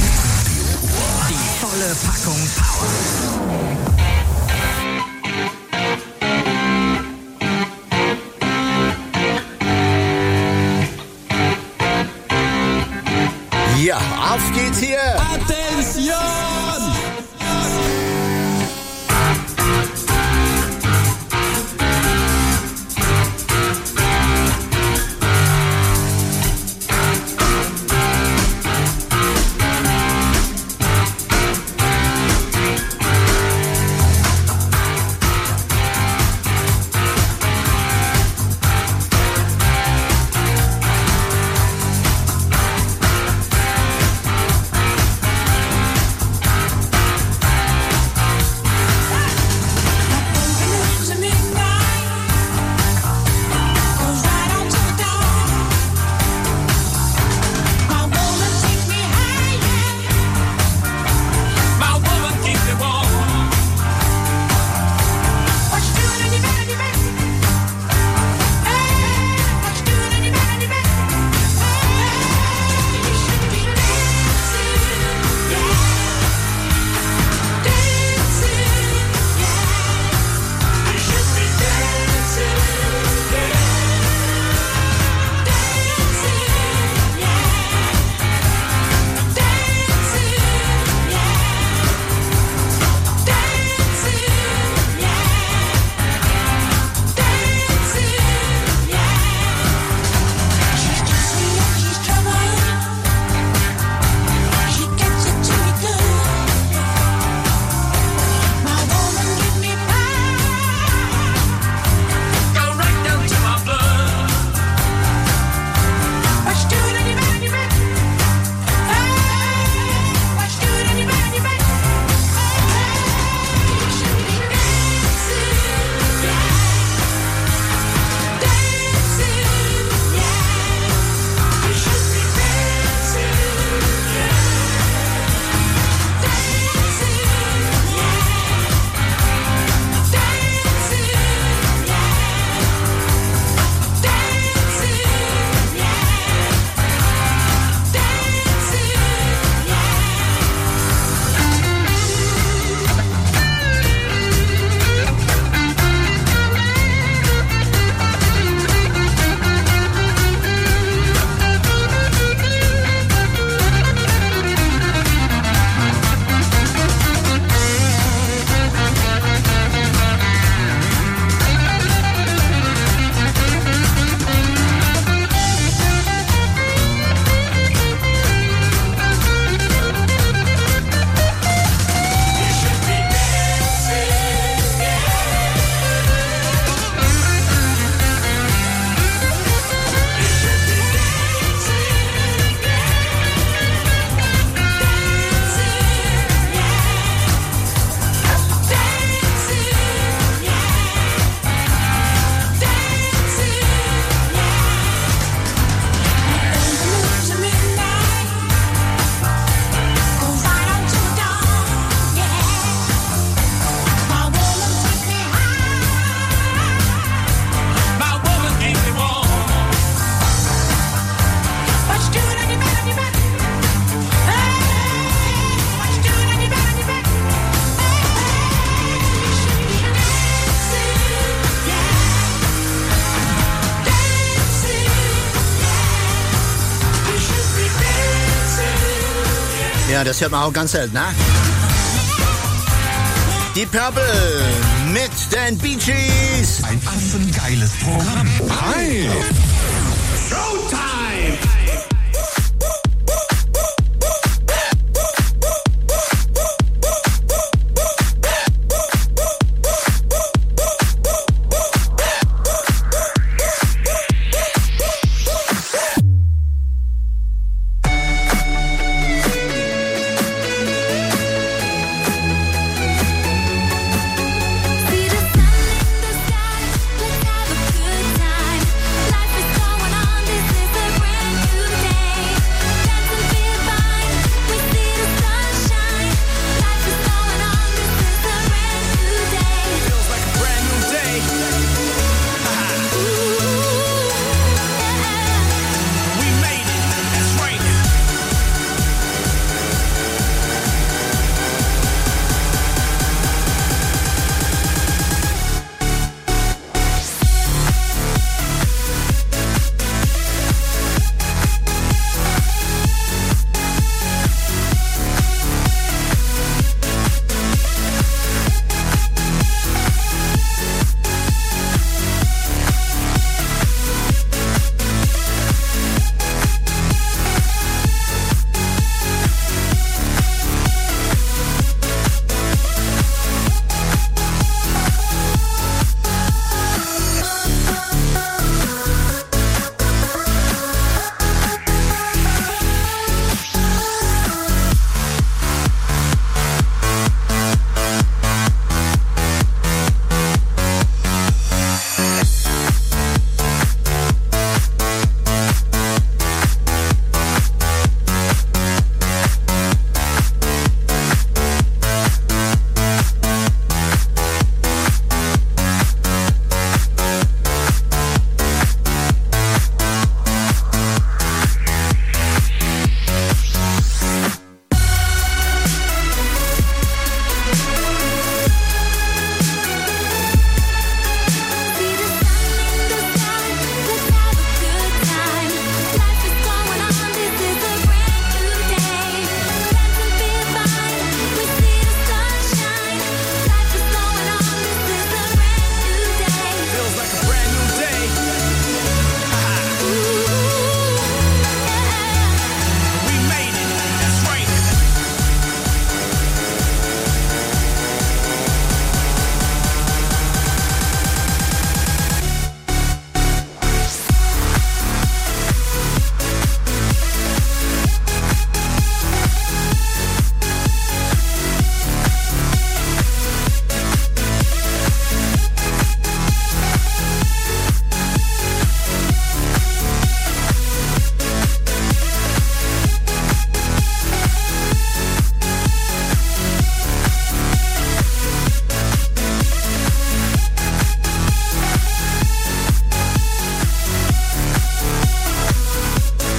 Die volle Packung Power. Ja, auf geht's hier. Attention! Ja, das hört man auch ganz selten, ne? Die Purple mit den Bee Gees. Ein affengeiles Programm. Hi! Showtime! Life is going on, this is a brand new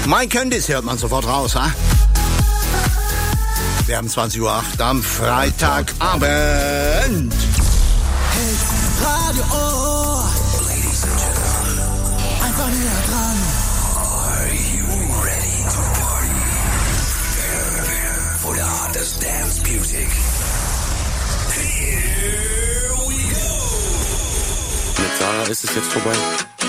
Mein Candice hört man sofort raus, ha? Wir haben 20:08 Uhr am Freitagabend. Radio Ohr. Ladies and Gentlemen. Einfach näher dran. Are you ready to party? For the hottest dance music. Here we go. Mit Sarah ist es jetzt vorbei.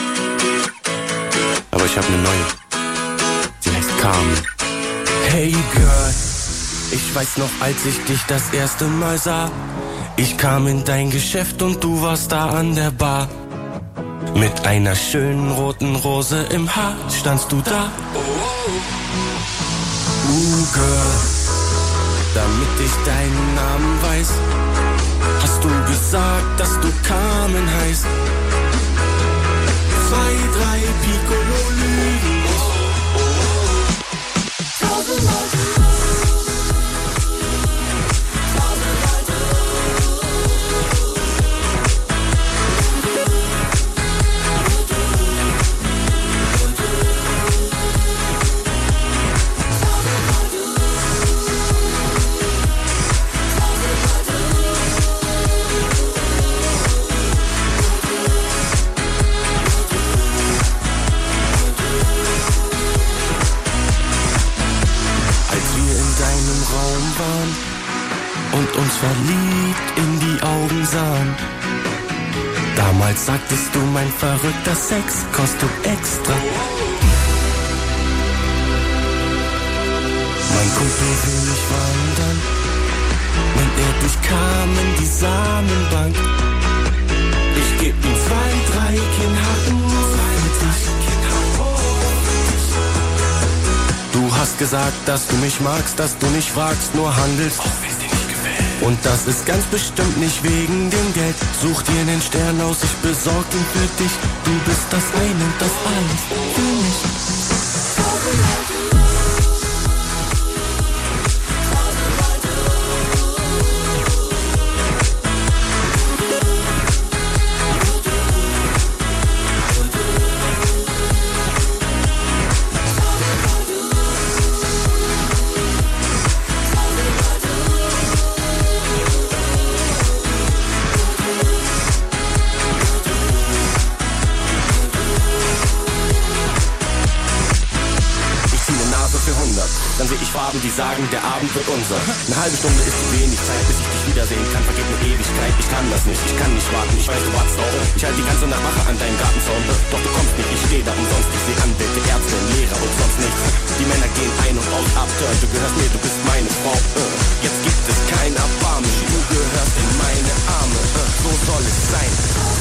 Aber ich habe eine neue. Sie heißt Carmen. Hey Girl, ich weiß noch, als ich dich das erste Mal sah. Ich kam in dein Geschäft und du warst da an der Bar. Mit einer schönen roten Rose im Haar standst du da. Girl, damit ich deinen Namen weiß, hast du gesagt, dass du Carmen heißt. 2, 3 Piccolo lügen nicht. Und uns verliebt in die Augen sahen. Damals sagtest du, mein verrückter Sex kostet extra. Mein Kumpel will nicht wandern, nennt er dich Carmen, die Samenbank. Ich geb ihm 2, 3 Kinnhaken für dich. Du hast gesagt, dass du mich magst, dass du nicht fragst, nur handelst. Und das ist ganz bestimmt nicht wegen dem Geld. Such dir den Stern aus, ich besorg ihn für dich. Du bist das Ein und das Alles für mich. Dann seh ich Farben, die sagen, der Abend wird unser. Eine halbe Stunde ist zu wenig Zeit, bis ich dich wiedersehen kann. Vergeht eine Ewigkeit, ich kann das nicht, ich kann nicht warten. Ich weiß, du wartest auch. Ich halte die ganze Nacht Wache an deinem Gartenzaun. Doch du kommst nicht, ich steh da umsonst. Ich seh Anwälte, Ärzte, Lehrer und sonst nichts. Die Männer gehen ein und aus, abturn. Du gehörst mir, du bist meine Frau. Jetzt gibt es kein Erbarmen. Du gehörst in meine Arme. So soll es sein.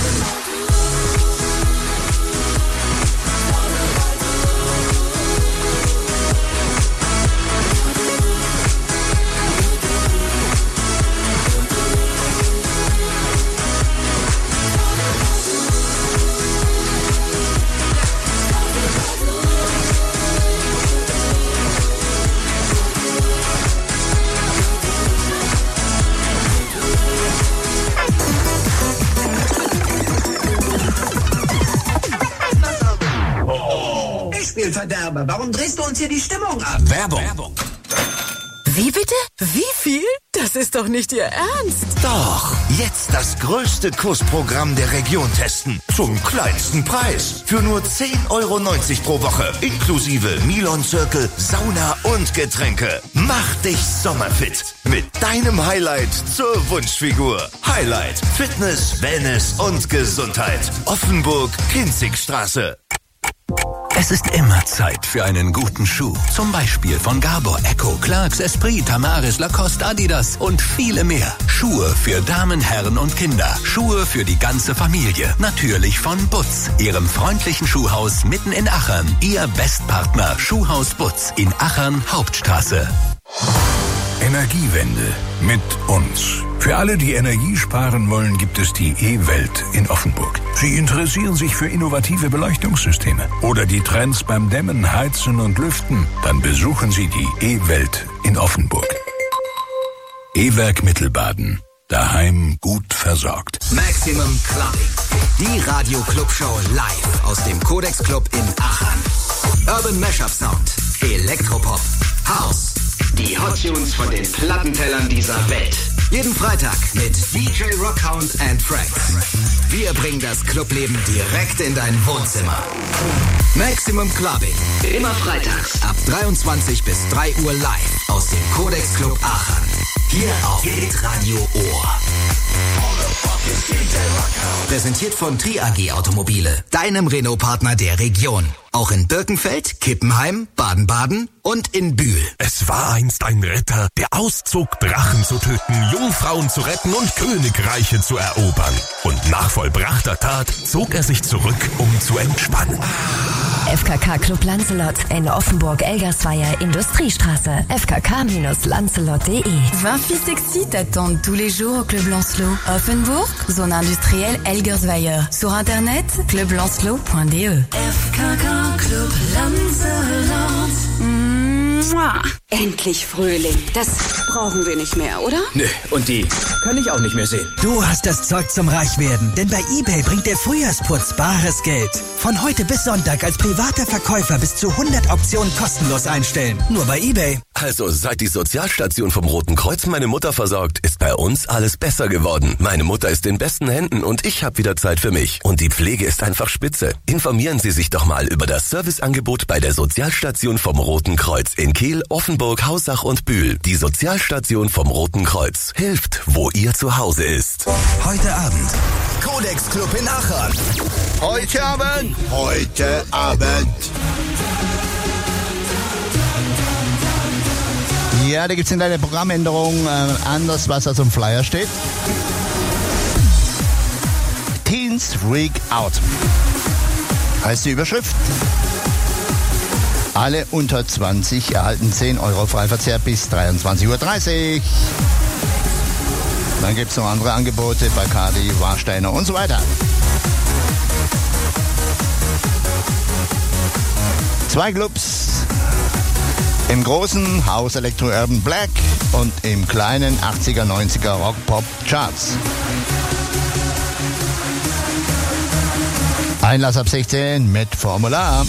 Verderber, warum drehst du uns hier die Stimmung ab? Werbung. Wie bitte? Wie viel? Das ist doch nicht Ihr Ernst. Doch, jetzt das größte Kursprogramm der Region testen. Zum kleinsten Preis. Für nur 10,90 € pro Woche. Inklusive Milon Circle, Sauna und Getränke. Mach dich sommerfit. Mit deinem Highlight zur Wunschfigur. Highlight, Fitness, Wellness und Gesundheit. Offenburg-Kinzigstraße. Es ist immer Zeit für einen guten Schuh. Zum Beispiel von Gabor, Echo, Clarks, Esprit, Tamaris, Lacoste, Adidas und viele mehr. Schuhe für Damen, Herren und Kinder. Schuhe für die ganze Familie. Natürlich von Butz, Ihrem freundlichen Schuhhaus mitten in Achern. Ihr Bestpartner Schuhhaus Butz in Achern Hauptstraße. Energiewende mit uns. Für alle, die Energie sparen wollen, gibt es die E-Welt in Offenburg. Sie interessieren sich für innovative Beleuchtungssysteme oder die Trends beim Dämmen, Heizen und Lüften? Dann besuchen Sie die E-Welt in Offenburg. E-Werk Mittelbaden. Daheim gut versorgt. Maximum Clubbing. Die Radio-Club-Show live aus dem Codex Club in Aachen. Urban Mashup Sound, Elektropop, House. Die Hot Tunes von den Plattentellern dieser Welt. Jeden Freitag mit DJ Rockhound and Friends. Wir bringen das Clubleben direkt in dein Wohnzimmer. Maximum Clubbing. Immer freitags ab 23 bis 3 Uhr live aus dem Codex Club Aachen. Hier auf Hitradio Ohr. Präsentiert von Tri-AG Automobile, deinem Renault-Partner der Region. Auch in Birkenfeld, Kippenheim, Baden-Baden und in Bühl. Es war einst ein Ritter, der auszog, Drachen zu töten, Jungfrauen zu retten und Königreiche zu erobern. Und nach vollbrachter Tat zog er sich zurück, um zu entspannen. FKK Club Lancelot in Offenburg-Elgersweier Industriestraße. fkk-lancelot.de. 20 filles sexy t'attendent tous les jours au Club Lancelot. Offenburg, zone industrielle Elgersweier. Sur internet, clublancelot.de. FKK Club Lancelot. Endlich Frühling. Das brauchen wir nicht mehr, oder? Nö, und die kann ich auch nicht mehr sehen. Du hast das Zeug zum Reichwerden, denn bei eBay bringt der Frühjahrsputz bares Geld. Von heute bis Sonntag als privater Verkäufer bis zu 100 Auktionen kostenlos einstellen. Nur bei eBay. Also, seit die Sozialstation vom Roten Kreuz meine Mutter versorgt, ist bei uns alles besser geworden. Meine Mutter ist in besten Händen und ich habe wieder Zeit für mich. Und die Pflege ist einfach spitze. Informieren Sie sich doch mal über das Serviceangebot bei der Sozialstation vom Roten Kreuz in Kehl, Offenburg, Hausach und Bühl. Die Sozialstation vom Roten Kreuz hilft, wo ihr zu Hause ist. Heute Abend. Codex Club in Aachen. Heute Abend. Ja, da gibt es eine kleine Programmänderung, anders, was da zum Flyer steht. Teens Freak Out heißt die Überschrift. Alle unter 20 erhalten 10 Euro Freiverzehr bis 23.30 Uhr. Dann gibt es noch andere Angebote, Bacardi, Warsteiner und so weiter. 2 Clubs. Im großen Haus Electro Urban Black und im kleinen 80er, 90er Rock Pop Charts. Einlass ab 16 mit Formular.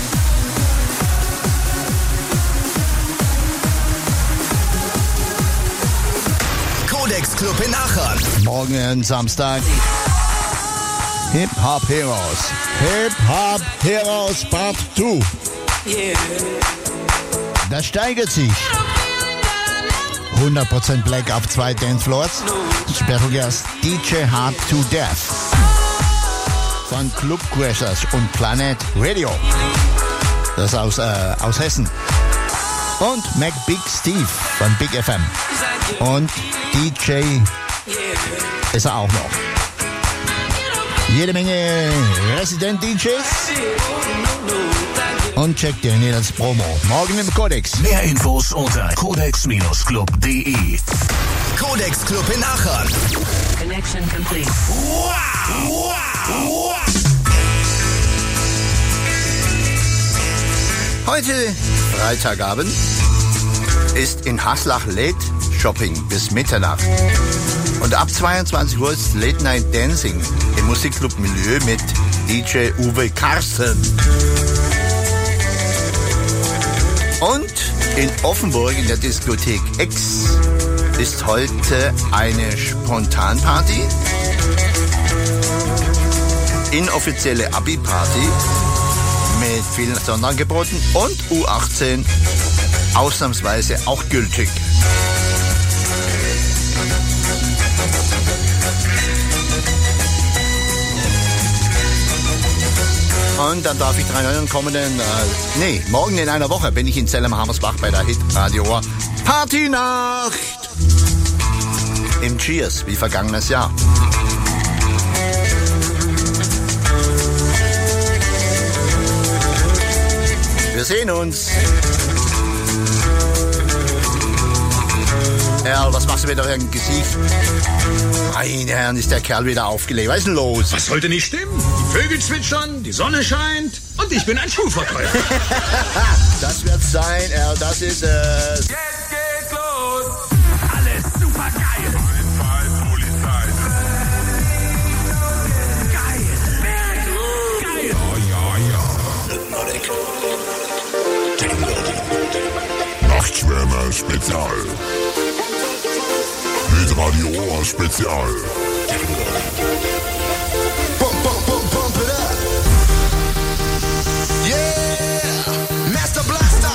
Codex Club in Aachen. Morgen Samstag. Hip Hop Heroes. Hip Hop Heroes Part 2. Yeah. Das steigert sich. 100% Black auf 2 Dancefloors. Special Guest DJ Hard to Death von Club Crashers und Planet Radio. Das ist aus Hessen. Und Mac Big Steve von Big FM. Und DJ ist er auch noch. Jede Menge Resident DJs. Und checkt ihr das Promo. Morgen im Codex. Mehr Infos unter codex-club.de. Codex Club in Aachen. Connection complete. Heute, Freitagabend, ist in Haslach Late Shopping bis Mitternacht. Und ab 22 Uhr ist Late Night Dancing im Musikclub Milieu mit DJ Uwe Karsten. Und in Offenburg in der Diskothek X ist heute eine Spontanparty, inoffizielle Abi-Party mit vielen Sonderangeboten und U18 ausnahmsweise auch gültig. Und dann darf ich daran erinnern, morgen in einer Woche bin ich in Zellem-Hammersbach bei der Hit-Radio Partynacht im Cheers, wie vergangenes Jahr. Wir sehen uns. Erl, was machst du wieder für ein Gesicht? Meine Herren, ist der Kerl wieder aufgelegt. Was ist denn los? Was sollte nicht stimmen? Die Vögel zwitschern, die Sonne scheint und ich bin ein Schuhverkäufer. Das wird's sein, Erl, das ist es. Jetzt geht's los. Alles super geil. Polizei. Geil. Geil. Ja. Hypnotic. Spezial. Mit Radio Ohr Spezial. Pump it up. Yeah, Master Blaster.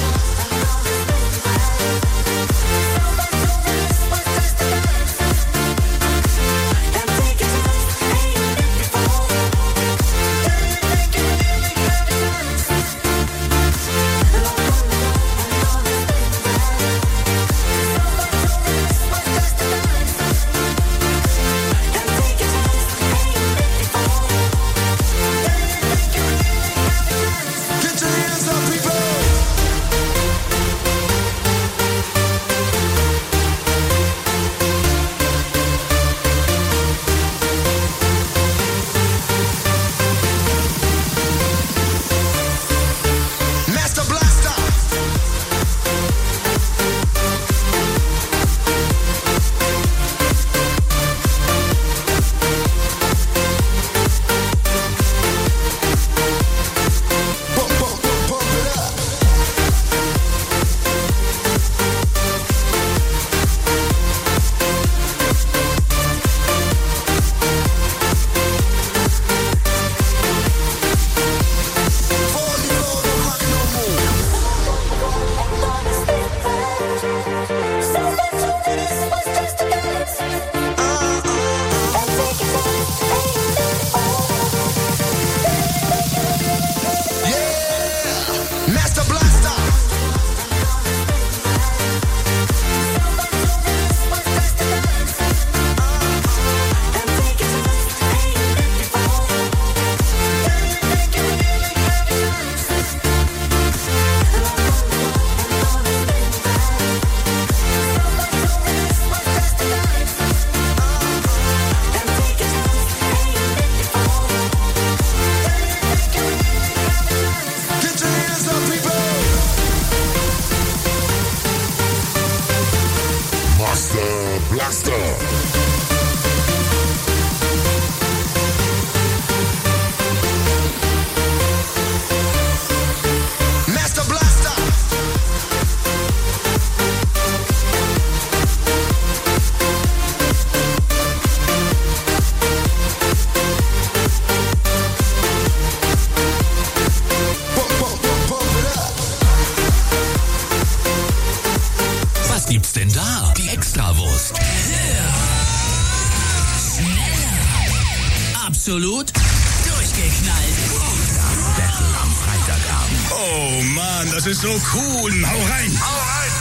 Absolut durchgeknallt. Das Battle am Freitagabend. Oh Mann, das ist so cool. Hau rein. Hau rein.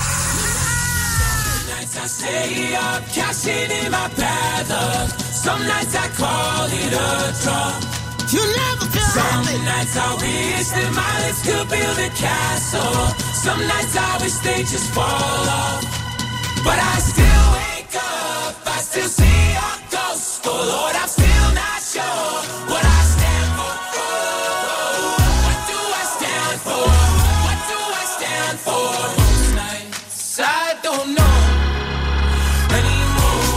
Some nights I stay up, cashing in my paddle. Some nights I call it a draw. You never feel Some nights I wish that my lips could build a castle. Some nights I wish they just fall off. But I still wake up, I still see your ghost. Oh Lord, I'm still not sure what I stand for. What do I stand for? What do I stand for? Most nights I don't know anymore.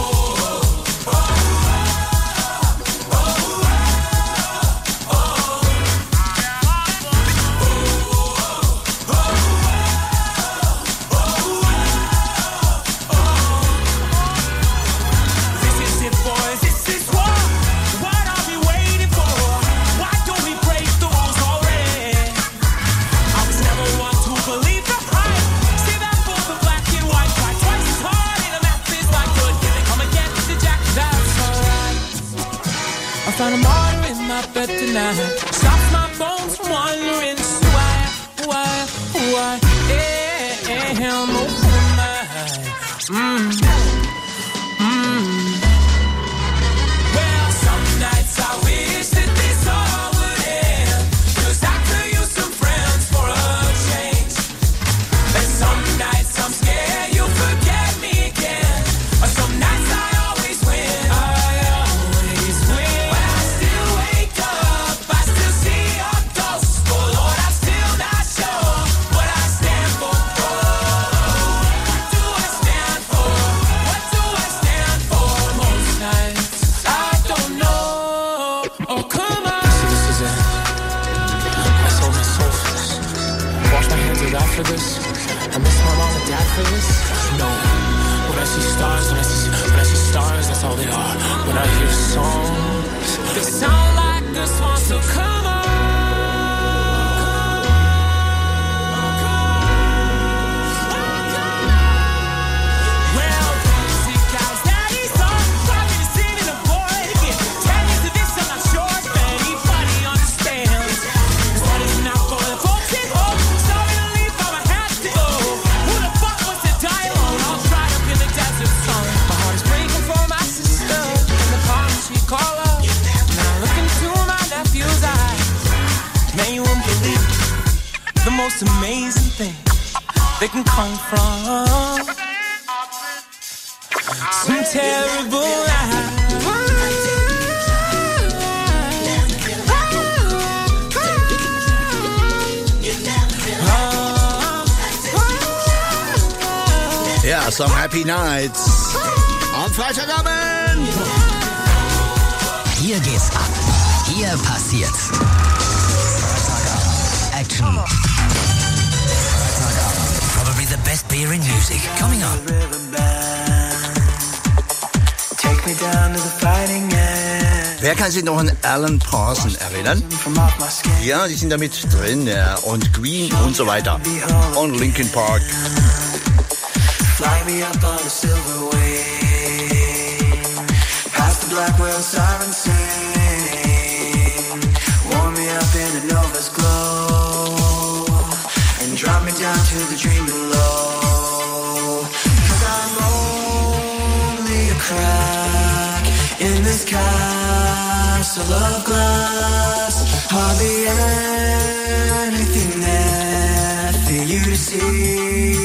I found a martyr in my bed tonight. Stops my bones from wandering. Who I am. Well, some nights I wish that this all would end, 'cause I could use some friends for a change. And some nights I'm scared you'll forget me again. Or some nights I always win. But I still wake up, I still see your ghost. Oh Lord, I'm still not sure what I stand for. What do I stand for? What do I stand for? Most nights I don't know. Oh come on. See, this is it. I sold my soul for this. Wash my hands of that for this. I miss my mom and dad for this? No. When I see stars, when I see stars, that's all they are. When I hear songs, they sound like this one, so come on. The most amazing thing they can come from some terrible life. Ja, some Happy Nights am Freitagabend. Hier geht's ab. Hier passiert's. Action. Probably the best beer in music. Coming up. Take me down to the fighting end. Wer kann sich noch an Alan Parsons erinnern? Ja, die sind da mit drin. Ja. Und Queen und so weiter. Und Linkin Park. Fly me up on a silver wing. Past the Blackwell siren sing. Warm me up in the Nova's glow. And drop me down to the dream below. 'Cause I'm only a crack in this castle of glass. Hardly anything there for you to see.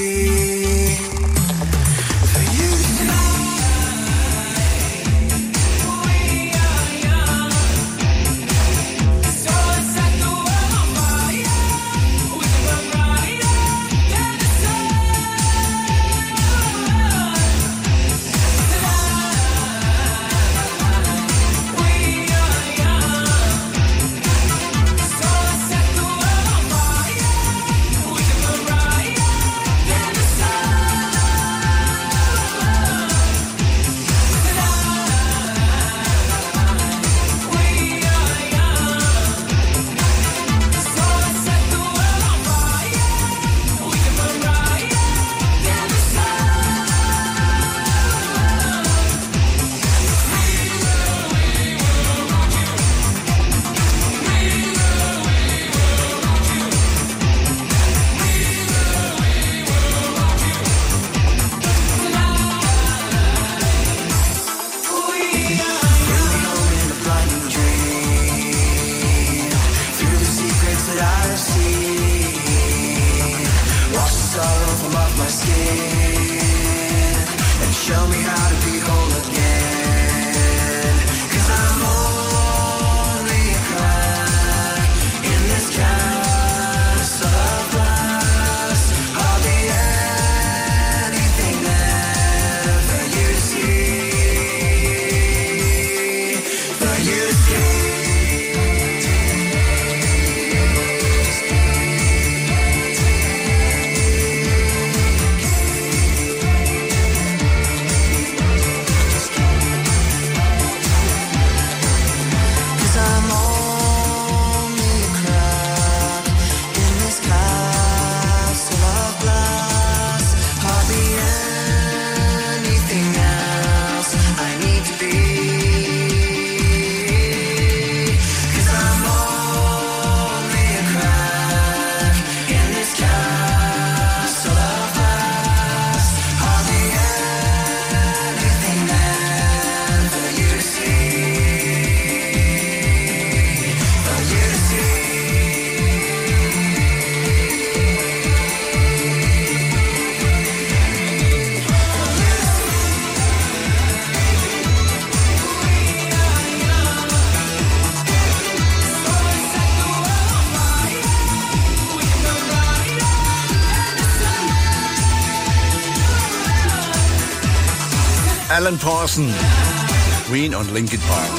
Alan Parsons, Queen und Linkin Park.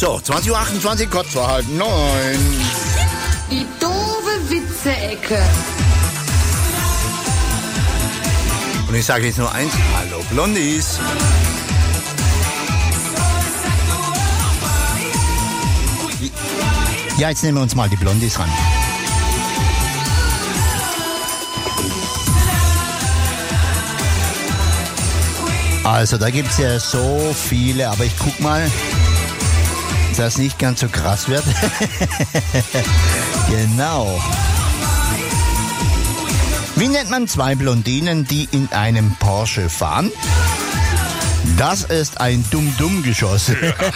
So, 20.28 Uhr, kurz vor 8:30. Die doofe Witze-Ecke. Und ich sage jetzt nur eins, hallo Blondies. Ja, jetzt nehmen wir uns mal die Blondies ran. Also da gibt es ja so viele, aber ich guck mal, dass das nicht ganz so krass wird. Genau. Wie nennt man zwei Blondinen, die in einem Porsche fahren? Das ist ein Dumm-Dumm-Geschoss.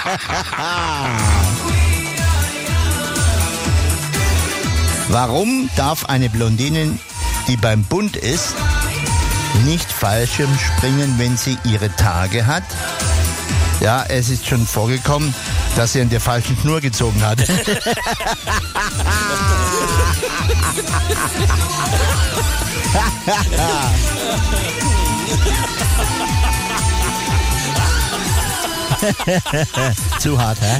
Warum darf eine Blondine, die beim Bund ist, nicht Fallschirm springen, wenn sie ihre Tage hat? Ja, es ist schon vorgekommen, dass sie an der falschen Schnur gezogen hat. Zu hart, hä?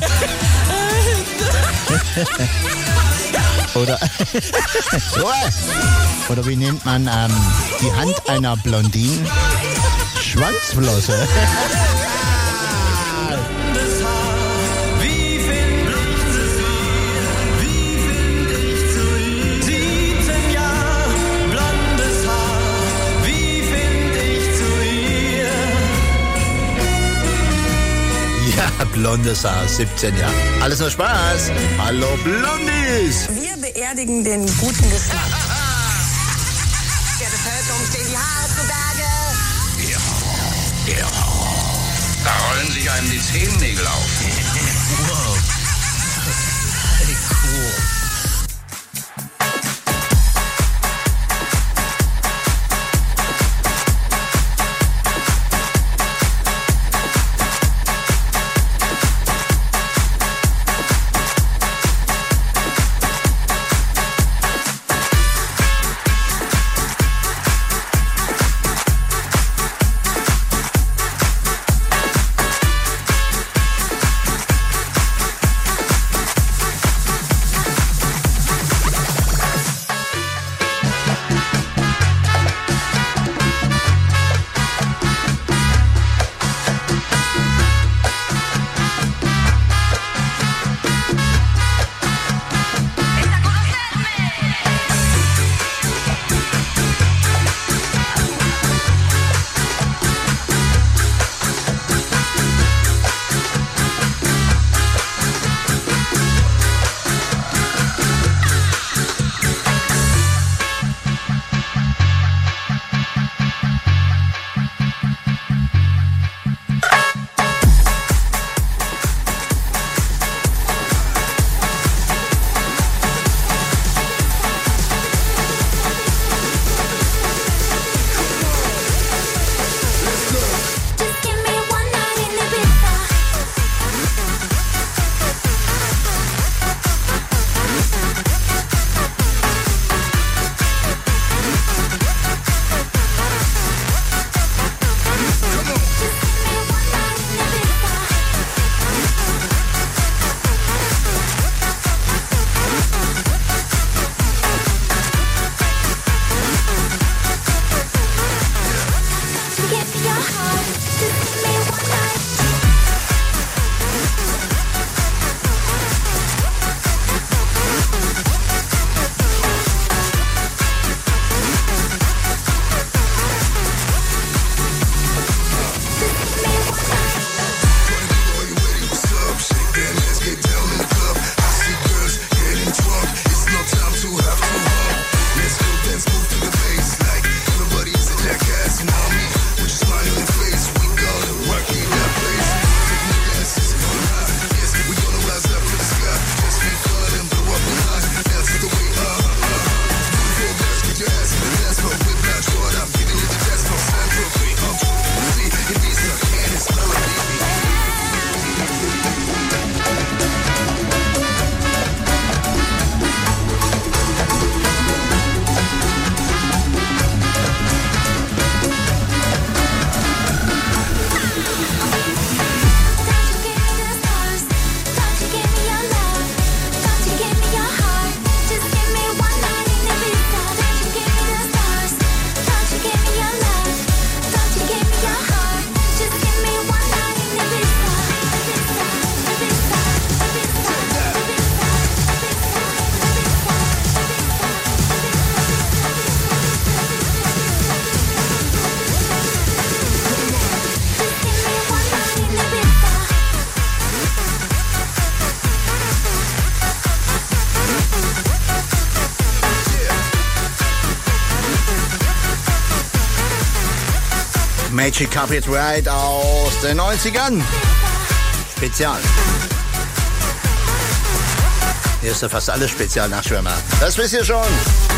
Oder wie nennt man die Hand einer Blondine? Schwanzflosse. Ja, blondes Haar, 17 Jahre. Alles nur Spaß. Hallo Blondies. Wir beerdigen den guten Geschmack. Der Bevölkerung stehen die Haare zu Berge. Ja. Da rollen sich einem die Zehennägel auf. Wow. Cool. Magic Carpet Ride aus den 90ern. Spezial. Hier ist ja fast alles Spezial nach Schwimmer. Das wisst ihr schon.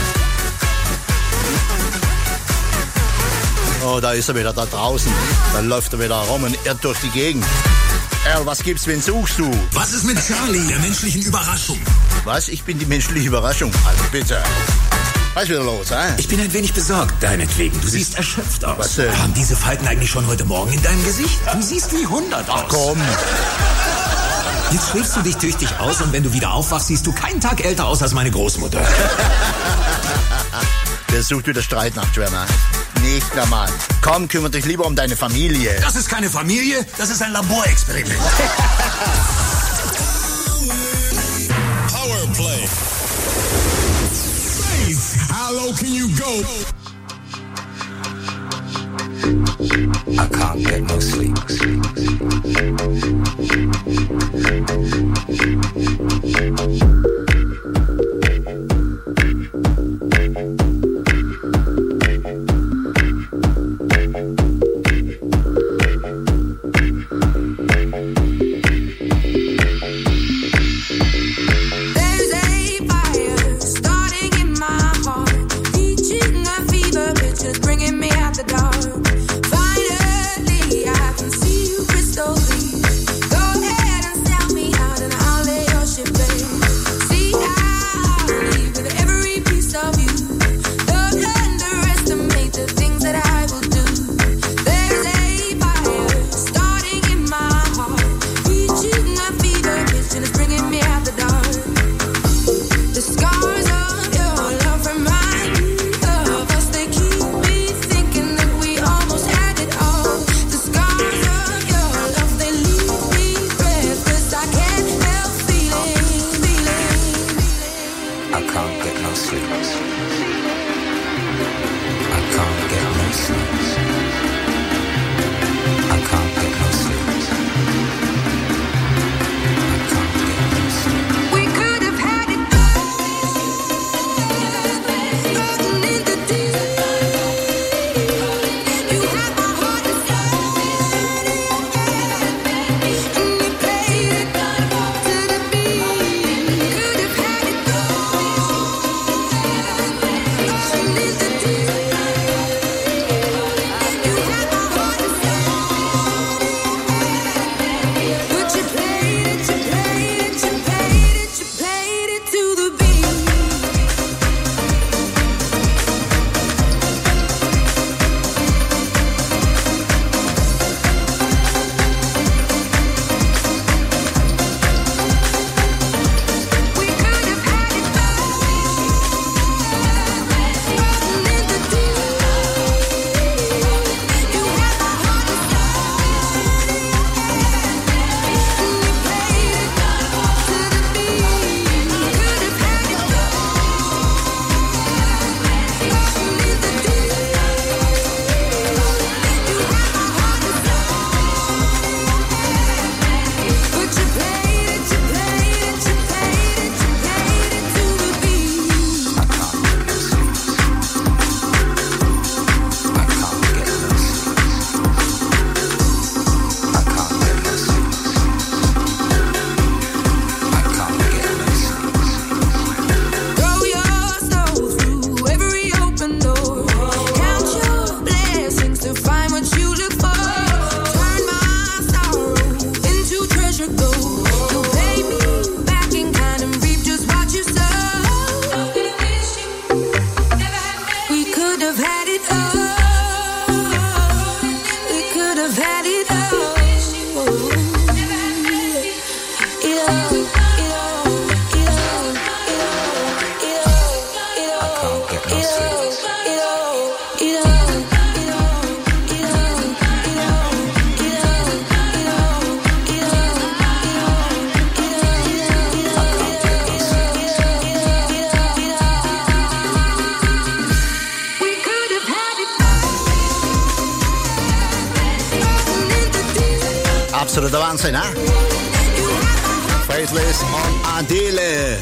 Oh, da ist er wieder da draußen. Da läuft er wieder rum und irrt durch die Gegend. Earl, was gibt's, wen suchst du? Was ist mit Charlie, der menschlichen Überraschung? Was? Ich bin die menschliche Überraschung. Also bitte. Was ist wieder los, hä? Ich bin ein wenig besorgt, deinetwegen. Du siehst erschöpft aus. Was denn? Haben diese Falten eigentlich schon heute Morgen in deinem Gesicht? Du siehst wie 100 aus. Ach komm. Jetzt schläfst du dich tüchtig aus und wenn du wieder aufwachst, siehst du keinen Tag älter aus als meine Großmutter. Der sucht wieder Streit nach Schwimmer. Nicht normal. Komm, kümmere dich lieber um deine Familie. Das ist keine Familie, das ist ein Laborexperiment. Powerplay. How low can you go? I can't get no sleep. Absoluter Wahnsinn, ne? Faithless und Adele.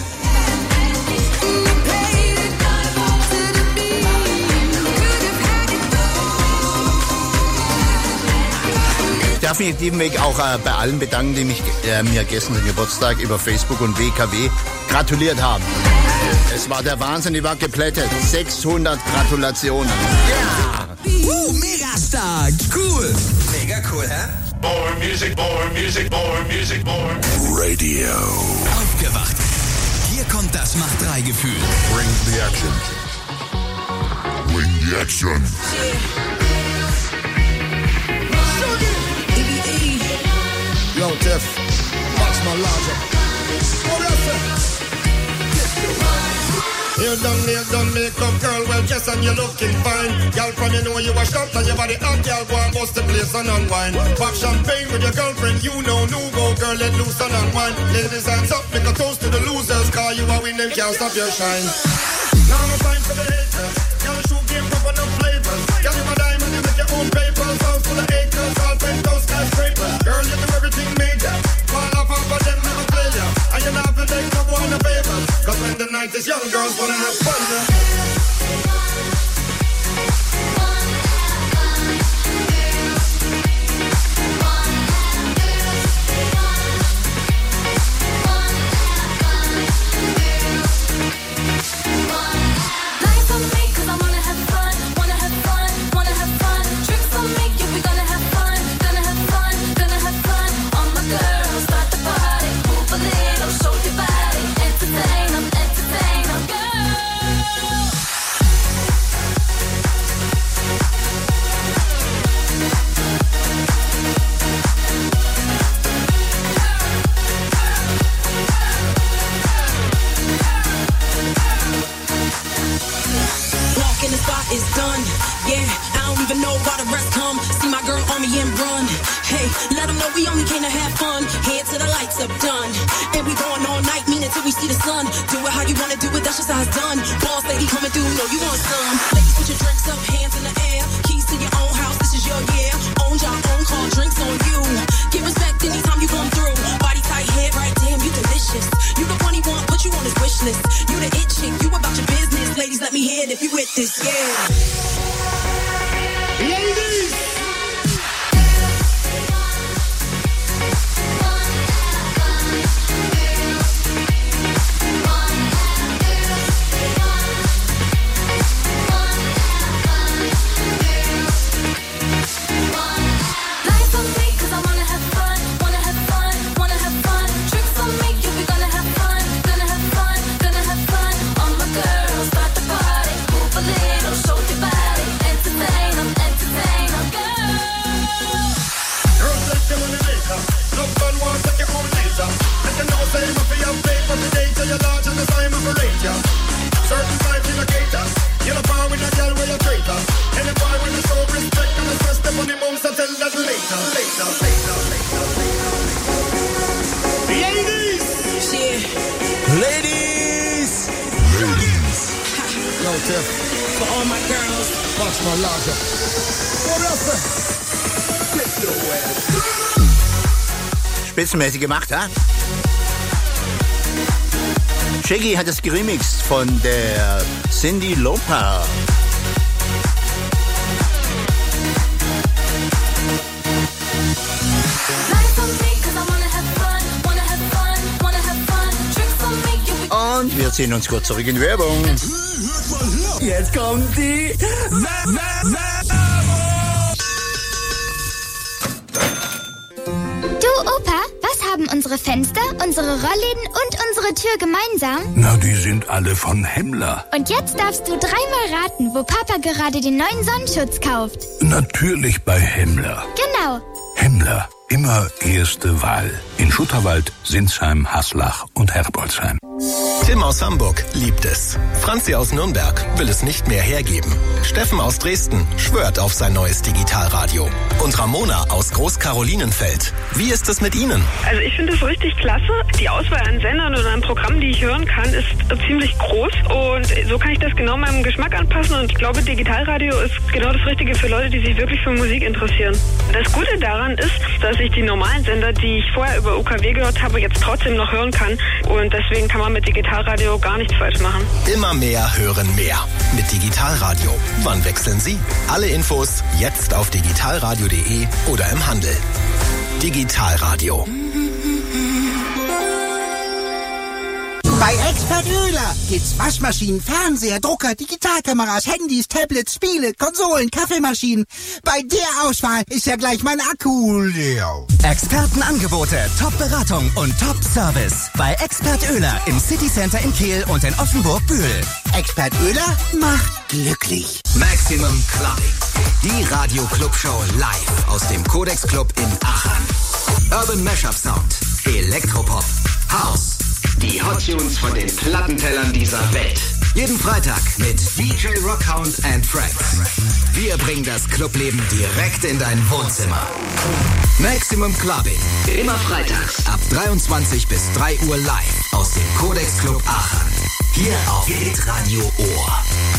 darf mich auf diesem Weg auch bei allen bedanken, die mich mir gestern zum Geburtstag über Facebook und WKW gratuliert haben. Es war der Wahnsinn, ich war geplättet. 600 Gratulationen. Ja! Mega stark! Cool! Mega cool, hä? More music, more music, more music, more. Radio. Aufgewacht. Hier kommt das Mach 3 Gefühl. Bring the action. Bring the action. Yo, Tiff, watch my logic. What else? You done makeup, girl, well dressed and you're looking fine. Girl, from you know you washed up and your body up, girl, go and bust the place and unwind. Pop champagne with your girlfriend, you know, no go, girl, let loose and unwind. Ladies, hands up, make a toast to the losers, cause you are winning, can't stop your shine. Now I'm time for the haters. Girl, shoe game, proper no flavors. Girl, you a diamond, you make your own papers. House full of acres, all penthouse skyscrapers. Girl, you do everything major. Fall off of them, never failure. And you're not to take no one a favor. Cause when the night is young, girls wanna have fun. Spitzenmäßig gemacht, ha? Shaggy hat es geremixed von der Cyndi Lauper. Und wir ziehen uns kurz zurück in Werbung. Jetzt kommt die unsere Fenster, unsere Rollläden und unsere Tür gemeinsam? Na, die sind alle von Hemmler. Und jetzt darfst du 3-mal raten, wo Papa gerade den neuen Sonnenschutz kauft. Natürlich bei Hemmler. Genau. Hemmler, immer erste Wahl. In Schutterwald, Sinsheim, Haslach und Herbolzheim. Tim aus Hamburg liebt es. Franzi aus Nürnberg will es nicht mehr hergeben. Steffen aus Dresden schwört auf sein neues Digitalradio. Und Ramona aus Groß-Karolinenfeld. Wie ist es mit Ihnen? Also ich finde es richtig klasse. Die Auswahl an Sendern oder an Programmen, die ich hören kann, ist ziemlich groß. Und so kann ich das genau meinem Geschmack anpassen. Und ich glaube, Digitalradio ist genau das Richtige für Leute, die sich wirklich für Musik interessieren. Das Gute daran ist, dass ich die normalen Sender, die ich vorher über UKW gehört habe, jetzt trotzdem noch hören kann. Und deswegen kann man mit Digitalradio gar nichts falsch machen. Immer mehr hören mehr. Mit Digitalradio. Wann wechseln Sie? Alle Infos jetzt auf digitalradio.de oder im Handel. Digitalradio. Bei Expert Oehler gibt's Waschmaschinen, Fernseher, Drucker, Digitalkameras, Handys, Tablets, Spiele, Konsolen, Kaffeemaschinen. Bei der Auswahl ist ja gleich mein Akku leer. Expertenangebote, Top-Beratung und Top-Service. Bei Expert Oehler im City Center in Kehl und in Offenburg-Bühl. Expert Oehler macht glücklich. Maximum Clubbing. Die Radio-Club-Show live aus dem Codex Club in Aachen. Urban Mashup Sound. Elektropop. House. Die Hot Tunes von den Plattentellern dieser Welt. Jeden Freitag mit DJ Rockhound and Friends. Wir bringen das Clubleben direkt in dein Wohnzimmer. Maximum Clubbing. Immer freitags ab 23 bis 3 Uhr live aus dem Codex Club Aachen. Hier auf Radio Ohr.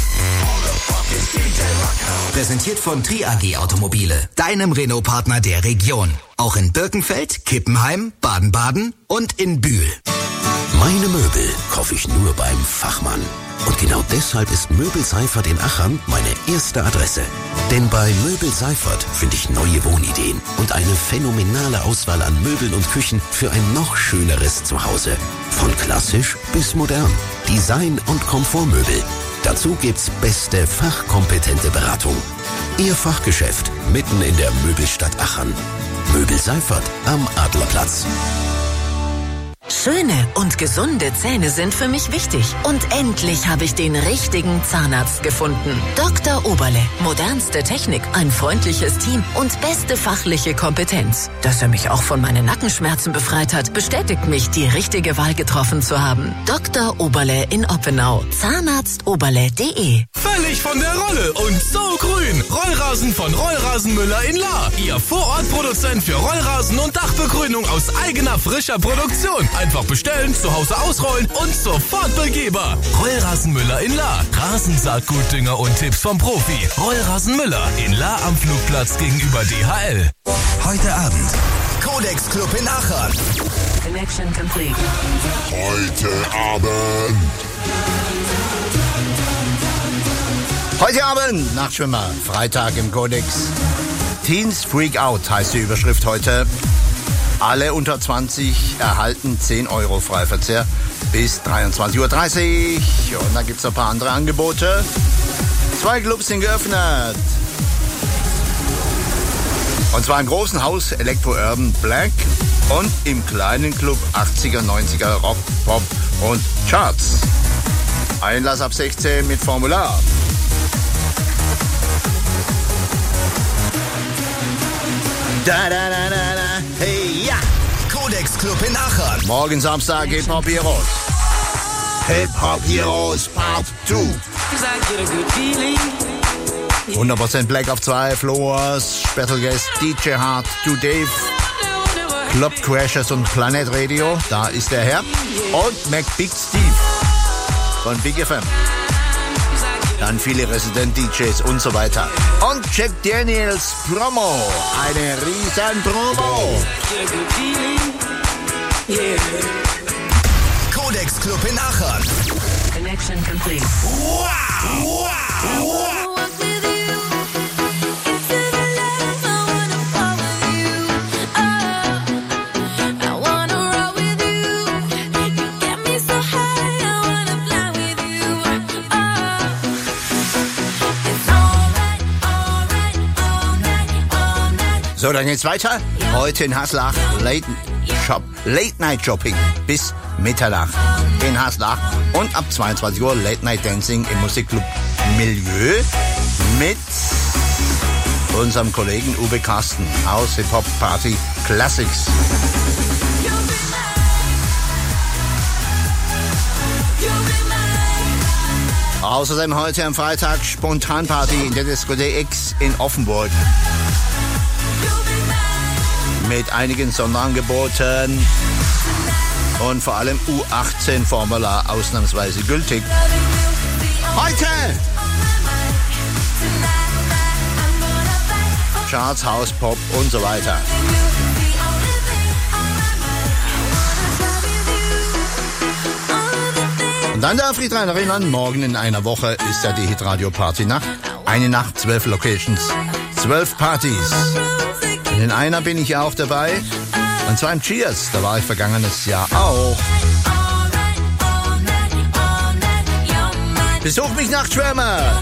Präsentiert von Tri-AG Automobile, deinem Renault-Partner der Region. Auch in Birkenfeld, Kippenheim, Baden-Baden und in Bühl. Meine Möbel kaufe ich nur beim Fachmann. Und genau deshalb ist Möbel Seifert in Aachen meine erste Adresse. Denn bei Möbel Seifert finde ich neue Wohnideen und eine phänomenale Auswahl an Möbeln und Küchen für ein noch schöneres Zuhause. Von klassisch bis modern. Design- und Komfortmöbel. Dazu gibt's beste fachkompetente Beratung. Ihr Fachgeschäft mitten in der Möbelstadt Aachen. Möbel Seifert am Adlerplatz. Schöne und gesunde Zähne sind für mich wichtig. Und endlich habe ich den richtigen Zahnarzt gefunden. Dr. Oberle. Modernste Technik, ein freundliches Team und beste fachliche Kompetenz. Dass er mich auch von meinen Nackenschmerzen befreit hat, bestätigt mich, die richtige Wahl getroffen zu haben. Dr. Oberle in Oppenau. Zahnarztoberle.de. Völlig von der Rolle und so grün. Rollrasen von Rollrasenmüller in Lahr. Ihr Vorortproduzent für Rollrasen und Dachbegrünung aus eigener frischer Produktion. Einfach bestellen, zu Hause ausrollen und sofort begehbar. Rollrasenmüller in Lahr. Rasensaatgutdünger und Tipps vom Profi. Rollrasenmüller in Lahr am Flugplatz gegenüber DHL. Heute Abend. Codex Club in Aachen. Connection complete. Heute Abend, Nachtschwimmer, Freitag im Codex. Teens Freak Out heißt die Überschrift heute. Alle unter 20 erhalten 10 Euro Freiverzehr bis 23.30 Uhr. Und dann gibt es ein paar andere Angebote. 2 Clubs sind geöffnet. Und zwar im großen Haus Electro Urban Black und im kleinen Club 80er, 90er Rock, Pop und Charts. Einlass ab 16 mit Formular. Da, da, da, da, da. Hey, ja! Codex Club in Aachen. Morgen Samstag Hip-Hop Heroes. Hip-Hop Heroes Part 2. 100% Black auf 2 Floors. Special Guest DJ Hard to Dave. Club Crashers und Planet Radio. Da ist der Herr. Und Mac Big Steve von Big FM. Dann viele Resident-DJs und so weiter. Und Jack Daniels Promo. Eine riesen Promo. Codex Club in Aachen. Connection complete. Wow! Wow! Wow! So, dann geht's weiter. Heute in Haslach Late Night Shopping bis Mitternacht in Haslach und ab 22 Uhr Late Night Dancing im Musikclub Milieu mit unserem Kollegen Uwe Carsten aus Hip Hop Party Classics. Außerdem heute am Freitag Spontanparty in der Diskothek X in Offenburg. Mit einigen Sonderangeboten und vor allem U18-Formular ausnahmsweise gültig. Heute Charts, House, Pop und so weiter. Und dann darf ich daran erinnern, morgen in einer Woche ist ja die Hitradio Party Nacht. Eine Nacht, 12 Locations, 12 Partys. In einer bin ich ja auch dabei. Und zwar im Cheers. Da war ich vergangenes Jahr auch. Besuch mich, Nachtschwärmer!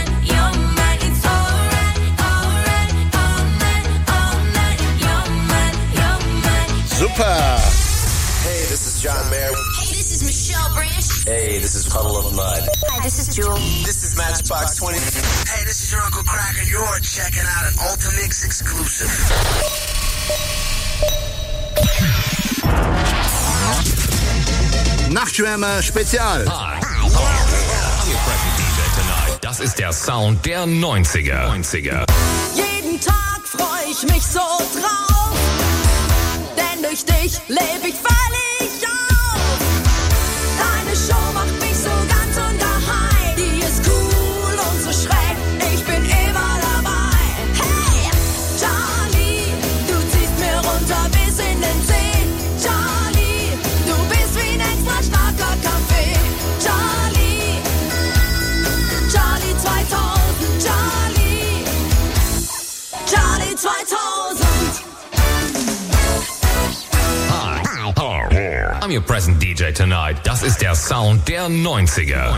Super! Hey, this is John Mayer. Hey, this is Michelle Branch. Hey, this is Puddle of Mud. Hi, this is Jewel. This is Matchbox 20. Hey, this is your Uncle Crack, and you're checking out an Ultimix exclusive. Nachtschwärmer Spezial. Hi. Das ist der Sound der 90er. Jeden Tag freu ich mich so drauf, denn durch dich lebe ich völlig auf. Deine Show macht mich so ganz ungeheim. Die ist cool und so schräg, ich bin immer dabei. Hey, Charlie, du ziehst mir runter bis in den See. Charlie, du bist wie ein extra starker Kaffee. Charlie 2000, Charlie 2000. Hi, I'm your present DJ tonight. Das ist der Sound der 90er.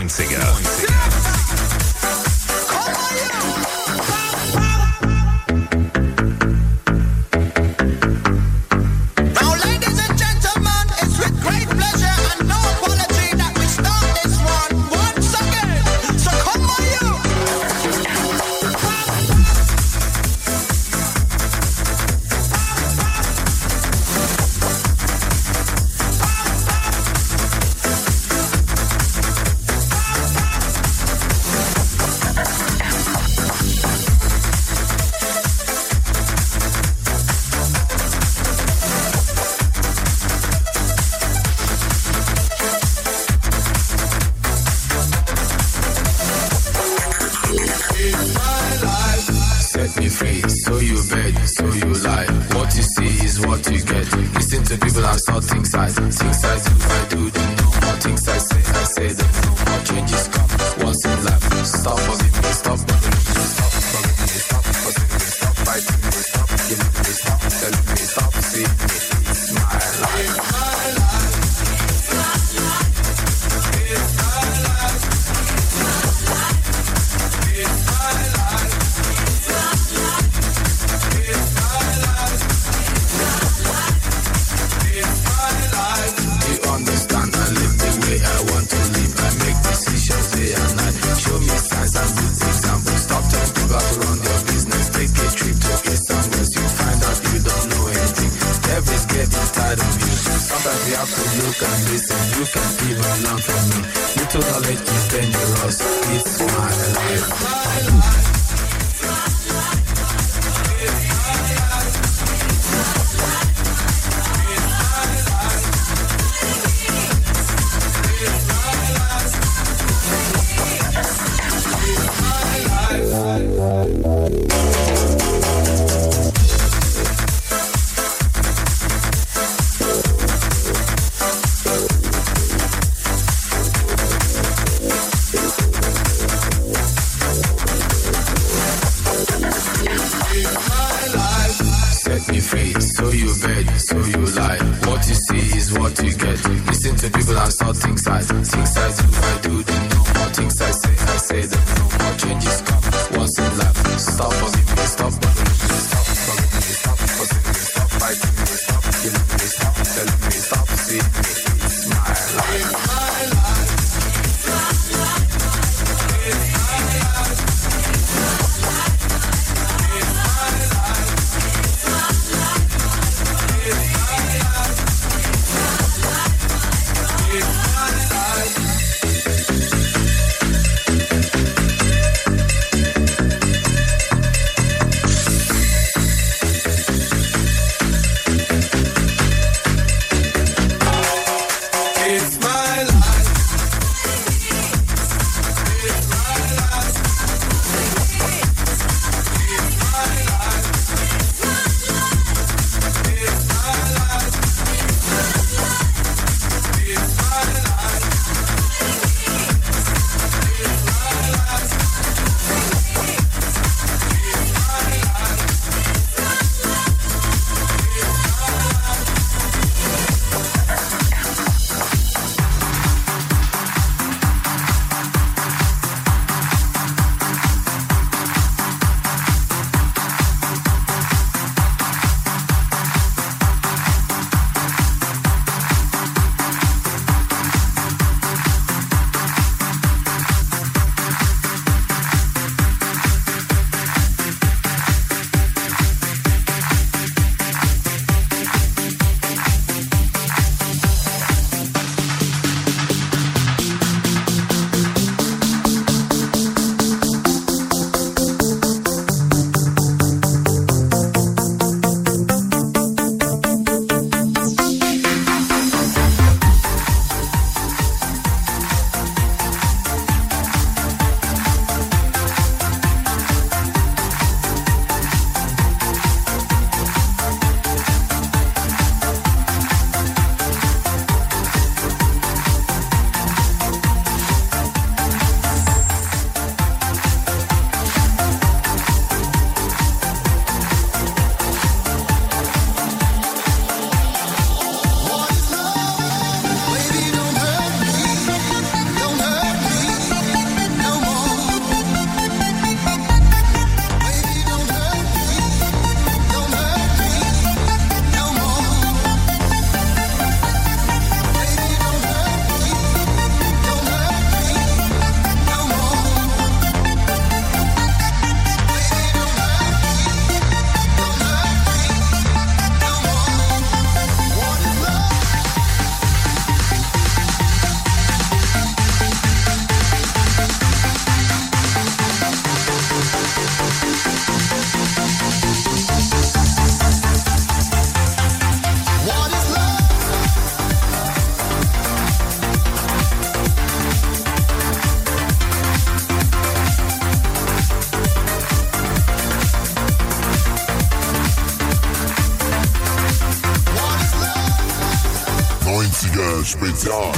90er Spezial.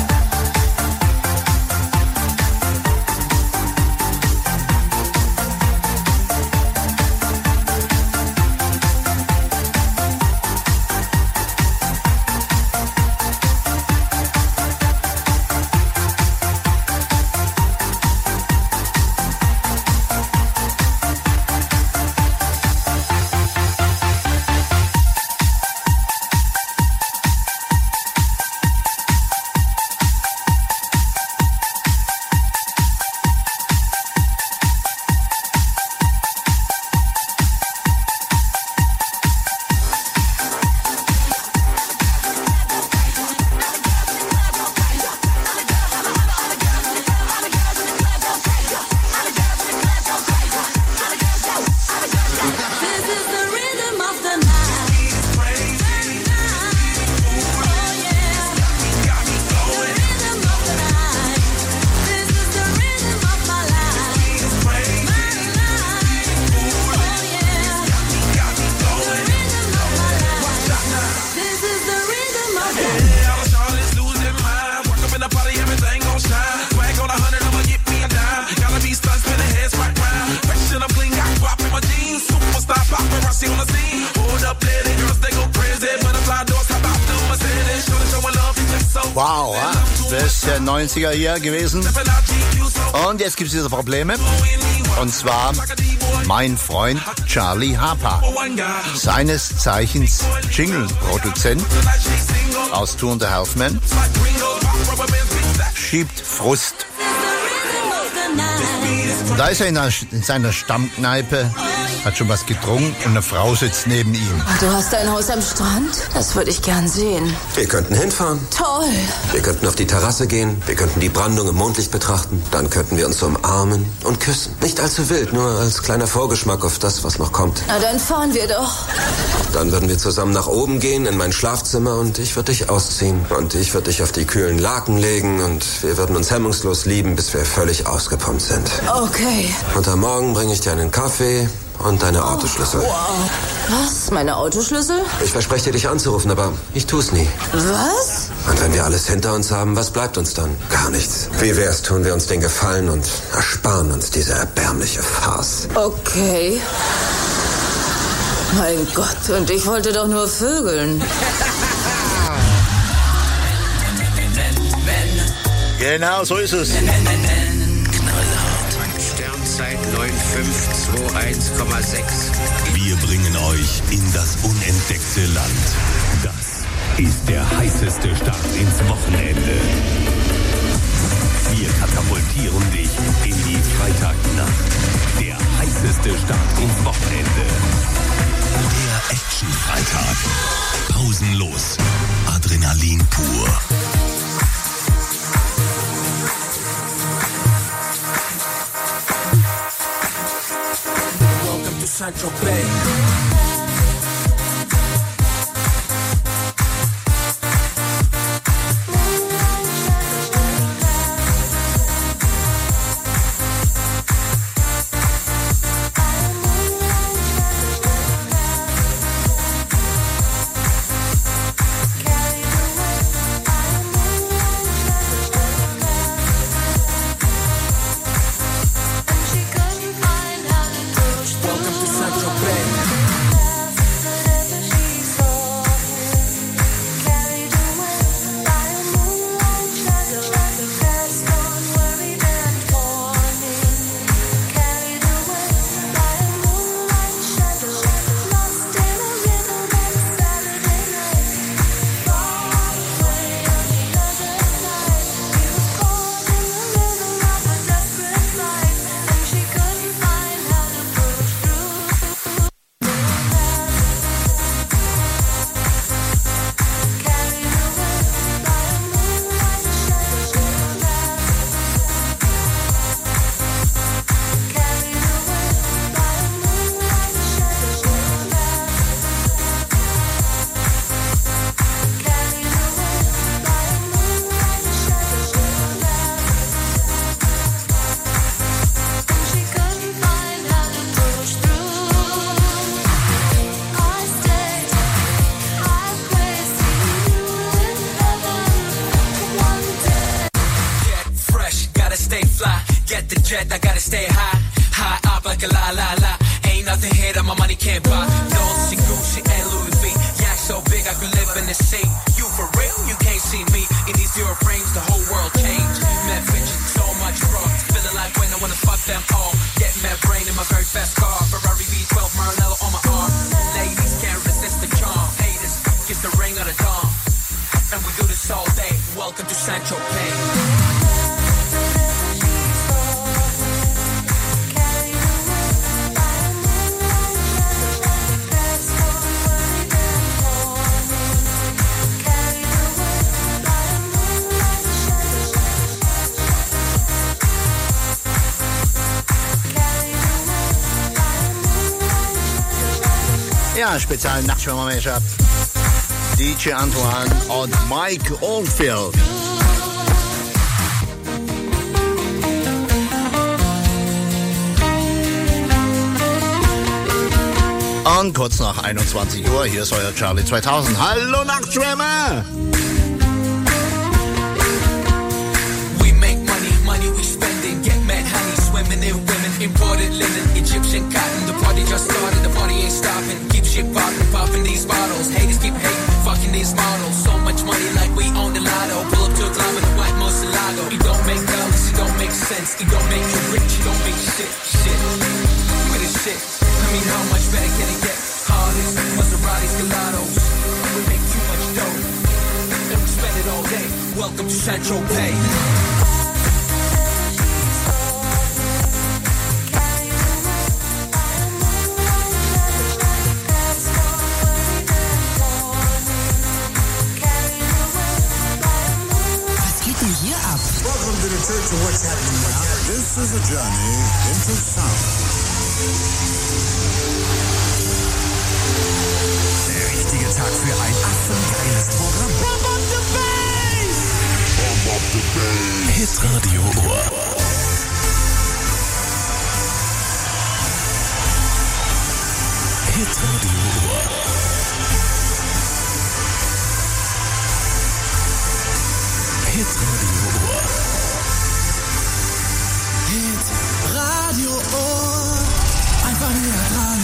Wow, das ist der 90er hier gewesen. Und jetzt gibt es wieder Probleme. Und zwar mein Freund Charlie Harper, seines Zeichens Jingle-Produzent aus Two and a Half Men, schiebt Frust. Da ist er in seiner Stammkneipe, hat schon was getrunken und eine Frau sitzt neben ihm. Du hast ein Haus am Strand? Das würde ich gern sehen. Wir könnten hinfahren. Toll. Wir könnten auf die Terrasse gehen, wir könnten die Brandung im Mondlicht betrachten, dann könnten wir uns umarmen und küssen. Nicht allzu wild, nur als kleiner Vorgeschmack auf das, was noch kommt. Na, dann fahren wir doch. Dann würden wir zusammen nach oben gehen, in mein Schlafzimmer und ich würde dich ausziehen. Und ich würde dich auf die kühlen Laken legen und wir würden uns hemmungslos lieben, bis wir völlig ausgepumpt sind. Okay. Und am Morgen bringe ich dir einen Kaffee und deine Autoschlüssel. Wow. Was? Meine Autoschlüssel? Ich verspreche dir, dich anzurufen, aber ich tu's nie. Was? Und wenn wir alles hinter uns haben, was bleibt uns dann? Gar nichts. Wie wär's, tun wir uns den Gefallen und ersparen uns diese erbärmliche Farce. Okay. Mein Gott, und ich wollte doch nur vögeln. Genau, so ist es. Sternzeit 9521,6. Wir bringen euch in das unentdeckte Land. Das ist der heißeste Start ins Wochenende. Wir katapultieren dich in die Freitagnacht. Der heißeste Start ins Wochenende. Der Action-Freitag. Pausenlos. Adrenalin pur. Welcome to Central Bay. Welcome to Central Bay. jet, I gotta stay high. High up like a la la la. Ain't nothing here that my money can't buy. Dolce, Gucci, and Louis V. Yak so big I could live in the sea. You for real? You can't see me. In these zero frames, the whole world changed. Mad bitches, so much fraud. Feeling like when I wanna fuck them all. Getting mad brain in my very fast car. Ferrari V12, Maranello on my arm. Ladies can't resist the charm. Haters, kiss the ring of the dawn. And we do this all day. Welcome to Sancho Pay. Ja, speziellen Nachtschwimmer-Mashup. DJ Antoine und Mike Oldfield. Und kurz nach 21 Uhr, hier ist euer Charlie 2000. Hallo Nachtschwimmer! We make money, money we spending. Get mad honey, swimming in women. Imported linen, Egyptian cotton. The party just started, the party ain't stopping. Keep shit popping, popping these bottles. Haters keep hating, fucking these models. So much money like we own the lotto. Pull up to a club with a white Moselago. It don't make dollars, it don't make sense. It don't make you rich, it don't make shit. With this shit, I mean how much better can it get? Harleys, Maseratis, Gelatos. We make too much dough, and we spend it all day. Welcome to Central Pay. Welcome to the Church of What's Happening Now. This is a journey into sound. Der richtige Tag für ein affengeiles Programm. Pump up the bass! Pump up the bass! Hitradio Ohr. Hitradio Ohr. Hitradio Ohr. Hitradio Ohr. Einfach näher dran.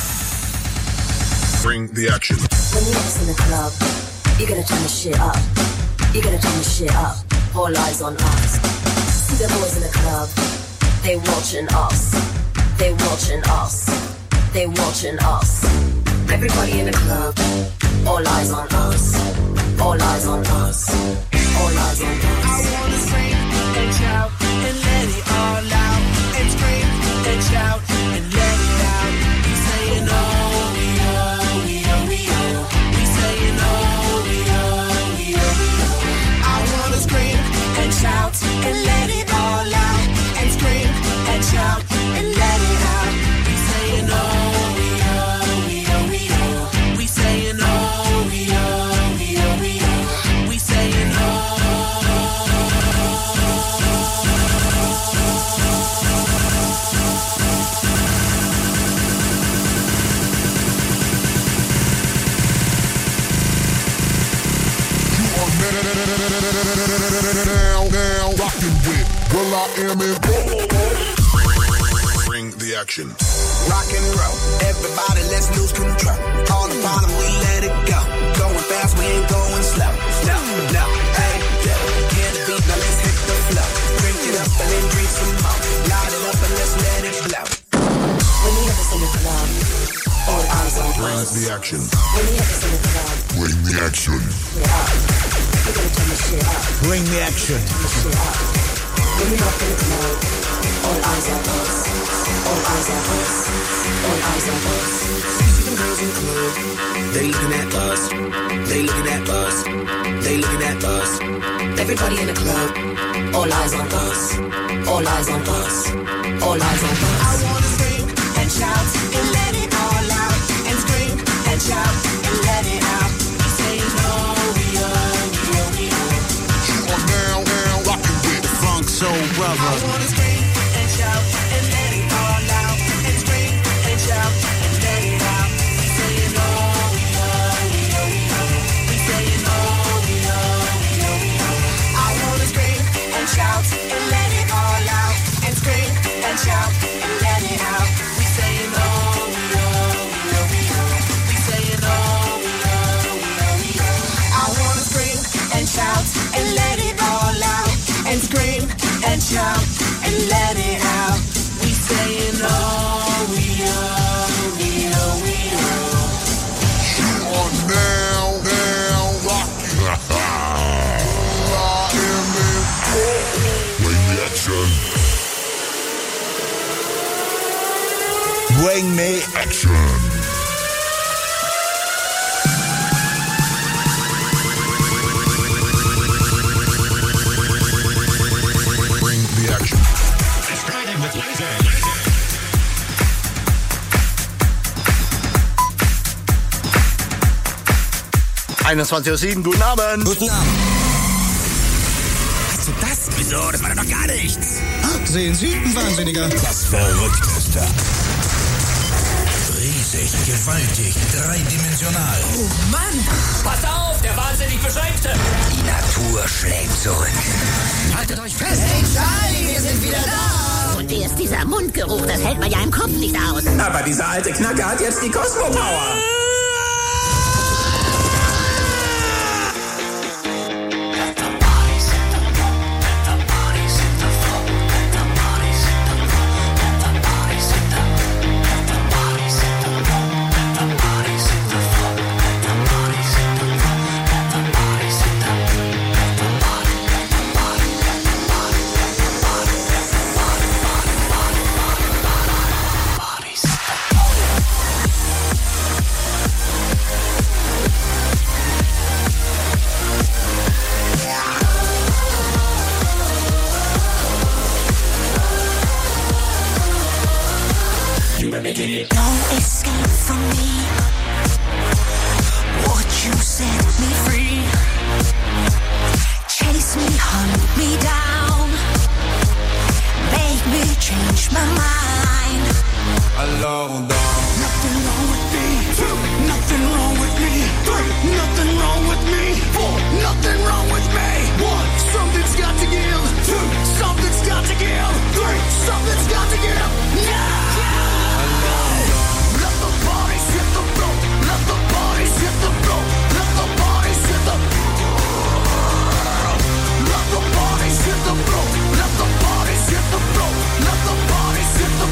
Bring the action. When you're in the club, you gotta turn the shit up. You gotta turn the shit up. All eyes on us. See the boys in the club. They watching us. They watching us. They watching us. Everybody in the club. All eyes on us. All eyes on us. All eyes on us. I wanna scream and shout and let it all out. And scream and shout and let it out. We saying oh, we oh, we oh, we oh. We saying oh, we oh, we oh, we oh. I wanna scream and shout and let it all out. And scream and shout and let it out. We saying oh, we oh, we oh, we oh. We saying oh, we oh, we oh, we oh. We saying oh. Now rocking with Will I Am in. Bring the action. Rock and roll, everybody let's lose control. On the bottom we let it go. Going fast, we ain't going slow. No, hey, yeah. Hear the beat, now let's hit the flow. Drink it up and then drink some more. Light it up and let's let it blow. When you have us in the club, all eyes on Bring us. the action. When you have us in the club, Bring the action. we're up. You gotta turn the shit up. Bring the action. Turn the shit up. When we walk in the club, all eyes on us. All eyes on us. All eyes on us. See them girls in the club. They looking at us. They looking at us. They looking at us. Everybody in the club, all eyes on us. All eyes on us. All eyes on us. I wanna scream and shout and let it all out. And scream and shout and let it out. We saying oh, we oh, we oh, we oh. You are now rocking with the Funk Soul Brother. I wanna scream and shout and let it all out. And scream and shout and let it out. We saying oh, we oh, we oh, we oh. We saying oh, we oh, we oh, we oh. I wanna scream and shout and let it all out. And scream shout and let it out. We saying oh, we oh, we oh, we oh. You are now rocking. Bring the action. Bring me action. Bring the action. 21:07 Uhr, guten Abend. Guten Abend. Hast du das? Wieso? Das war doch gar nichts. Sehen Sie, ein Wahnsinniger. Das Verrückteste. Riesig, gewaltig, dreidimensional. Oh Mann! Pass auf, der wahnsinnig Beschränkte! Die Natur schlägt zurück. Haltet euch fest! Hey Charlie, wir sind wieder da! Und wie ist dieser Mundgeruch? Das hält man ja im Kopf nicht aus. Aber dieser alte Knacker hat jetzt die Cosmo-Power! Don't escape from me. Would you set me free? Chase me, hunt me down. Make me change my mind. Alone, Nothing wrong with me. Two, nothing wrong with me. Three, nothing wrong with me. Four, nothing wrong with me. One, something's got to give. Two, something's got to give. Three, something's got to give. Yeah! Let the bodies hit the floor. Let the bodies hit the floor. Let the bodies hit the Let the bodies hit the floor. Let the bodies hit the floor. Let the bodies hit the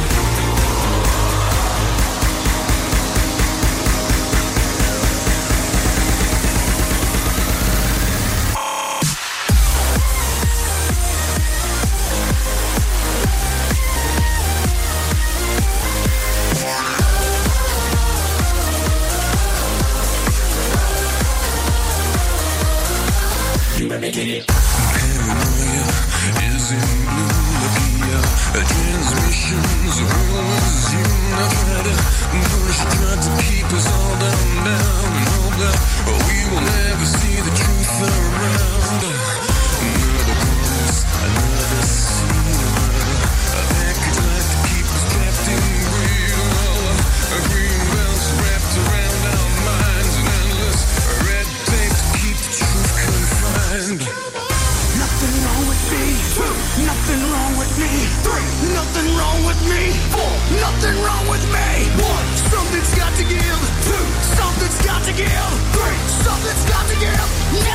Paranoia is in bloom. Transmissions rules you not try to push, try to keep us all down and hope that we will never see the truth around. Another promise, another scene, a package like to keep us trapped in real. Green bells wrapped around our minds and endless red tape to keep the truth confined. Nothing wrong with me. Two, nothing wrong with me. Three, nothing wrong with me. Four, nothing wrong with me. One, something's got to give. Two, something's got to give. Three, something's got to give.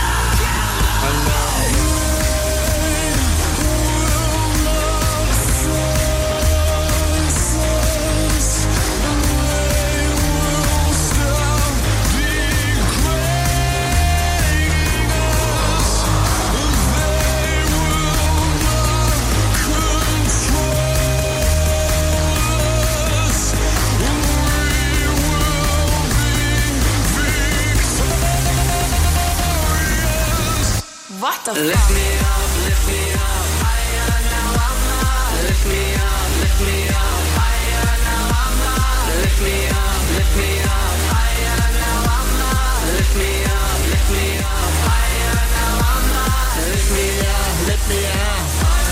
What the fuck? Lift me up, higher now I'm high. Lift me up, higher now I'm high. Lift me up, higher now I'm high. Lift me up, higher now I'm high. Lift me up.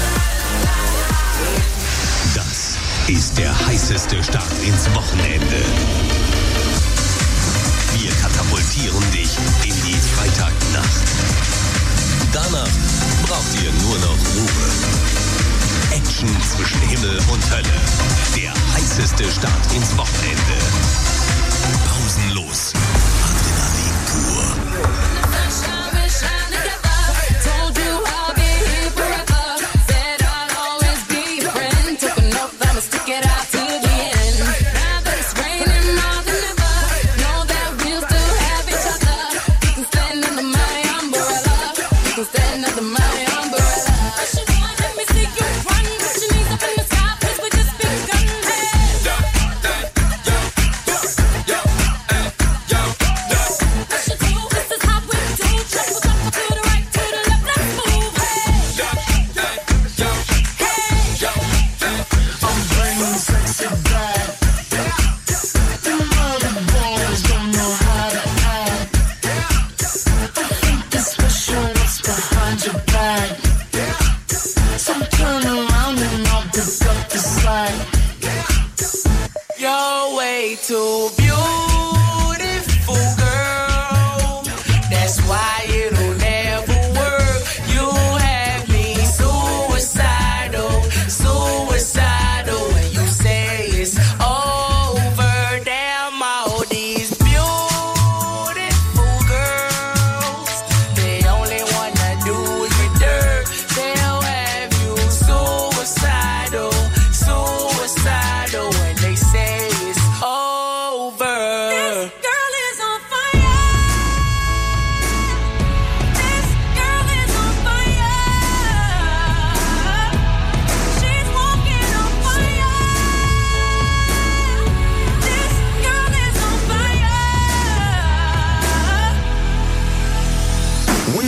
Das ist der heißeste Start ins Wochenende. Wir katapultieren dich in die Freitagnacht. Danach braucht ihr nur noch Ruhe. Action zwischen Himmel und Hölle. Der heißeste Start ins Wochenende. Pausenlos. Adrenalin pur. Told you I'll be here forever. Said I'll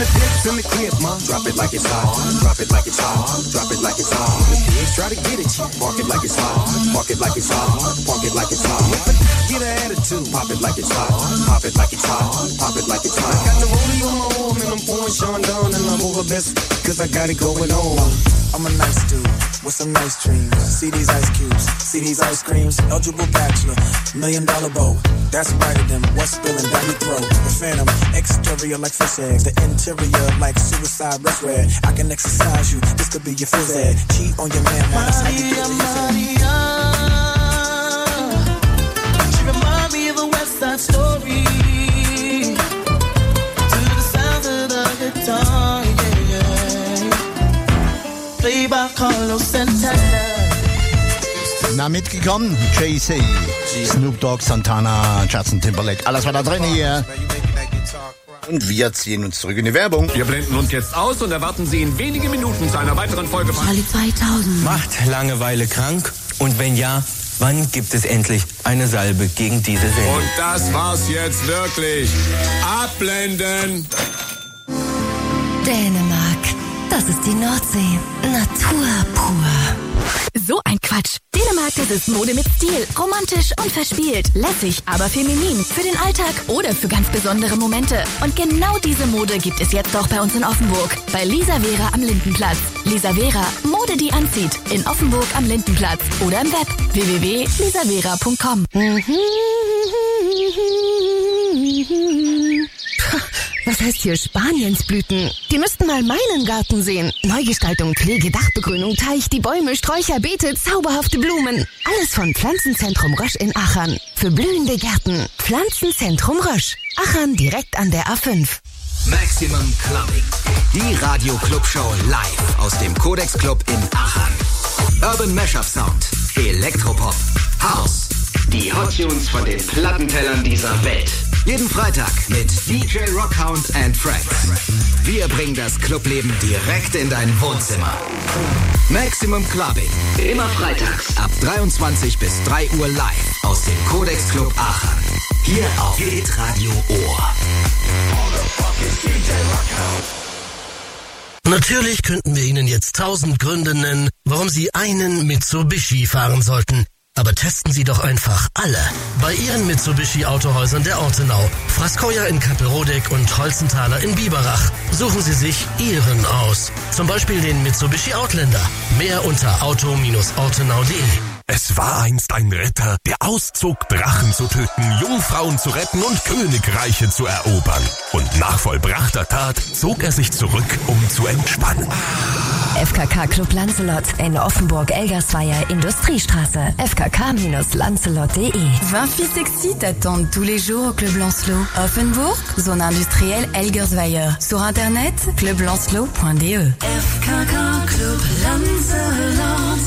Hips in the crib, ma. Drop it like it's hot. Drop it like it's hot. Drop it like it's hot. The pigs try to get at you. Park it like it's hot. Park it like it's hot. Park it like it's hot. Get an attitude. Pop it like it's hot. Pop it like it's hot. Pop it like it's hot. Got the rollie on my arm and I'm pouring Sean down and I'm over best cause I got it going on. I'm a nice dude with some nice dreams. See these ice cubes, see these ice creams. Eligible bachelor, $1 million bow. That's brighter than what's spilling down your throat. The phantom, exterior like fish eggs. The interior like suicide wrist red. I can exercise you, this could be your phys ed. Cheat on your man, that's how you do it. Maria, she remind me of a West Side Story. To the sounds of the guitar, played by Carlos Santana. Na, mitgekommen? Jay-Z, Snoop Dogg, Santana, Justin Timberlake. Alles war da drin hier. Und wir ziehen uns zurück in die Werbung. Wir blenden uns jetzt aus und erwarten Sie in wenigen Minuten zu einer weiteren Folge von Charlie 2000. Macht Langeweile krank? Und wenn ja, wann gibt es endlich eine Salbe gegen diese Sendung? Und das war's jetzt wirklich. Abblenden! Dänemark. Das ist die Nordsee. Natur pur. So ein Quatsch. Dänemark, das ist Mode mit Stil. Romantisch und verspielt. Lässig, aber feminin. Für den Alltag oder für ganz besondere Momente. Und genau diese Mode gibt es jetzt auch bei uns in Offenburg. Bei Lisa Vera am Lindenplatz. Lisa Vera, Mode, die anzieht. In Offenburg am Lindenplatz. Oder im Web. www.lisavera.com. Was heißt hier Spaniensblüten? Die müssten mal meinen Garten sehen. Neugestaltung, Pflege, Dachbegrünung, Teich, die Bäume, Sträucher, Beete, zauberhafte Blumen. Alles von Pflanzenzentrum Rösch in Achern. Für blühende Gärten. Pflanzenzentrum Rösch. Achern direkt an der A5. Maximum Clubbing. Die Radio-Club-Show live aus dem Codex Club in Aachen. Urban Mashup Sound. Elektropop. House. Die Hot Tunes von den Plattentellern dieser Welt. Jeden Freitag mit DJ Rockhound and Friends. Wir bringen das Clubleben direkt in dein Wohnzimmer. Maximum Clubbing. Immer freitags ab 23 bis 3 Uhr live aus dem Codex Club Aachen. Hier auf Radio Ohr. Natürlich könnten wir Ihnen jetzt 1000 Gründe nennen, warum Sie einen Mitsubishi fahren sollten. Aber testen Sie doch einfach alle. Bei Ihren Mitsubishi-Autohäusern der Ortenau, Frascoja in Kappelrodeck und Holzenthaler in Biberach. Suchen Sie sich Ihren aus. Zum Beispiel den Mitsubishi Outlander. Mehr unter auto-ortenau.de. Es war einst ein Ritter, der auszog, Drachen zu töten, Jungfrauen zu retten und Königreiche zu erobern. Und nach vollbrachter Tat zog er sich zurück, um zu entspannen. FKK Club Lancelot in Offenburg-Elgersweier Industriestraße. fkk-lancelot.de. 20 filles sexy t'attendent tous les jours au Club Lancelot. Offenburg, zone industrielle Elgersweier. Sur internet, clublancelot.de. FKK Club Lancelot.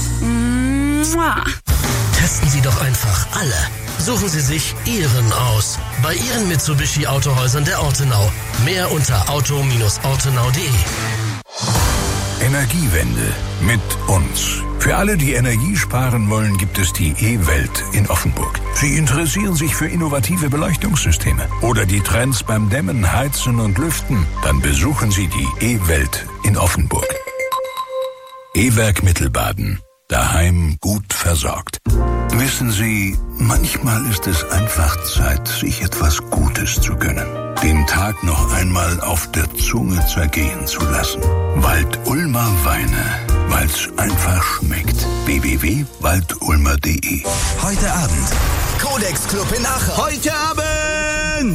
Testen Sie doch einfach alle. Suchen Sie sich Ihren aus. Bei Ihren Mitsubishi Autohäusern der Ortenau. Mehr unter auto-ortenau.de. Energiewende mit uns. Für alle, die Energie sparen wollen, gibt es die E-Welt in Offenburg. Sie interessieren sich für innovative Beleuchtungssysteme oder die Trends beim Dämmen, Heizen und Lüften? Dann besuchen Sie die E-Welt in Offenburg. E-Werk Mittelbaden. Daheim gut versorgt. Wissen Sie, manchmal ist es einfach Zeit, sich etwas Gutes zu gönnen. Den Tag noch einmal auf der Zunge zergehen zu lassen. Wald-Ulmer Weine, weil's einfach schmeckt. www.waldulmer.de. Heute Abend. Codex Club in Aachen. Heute Abend!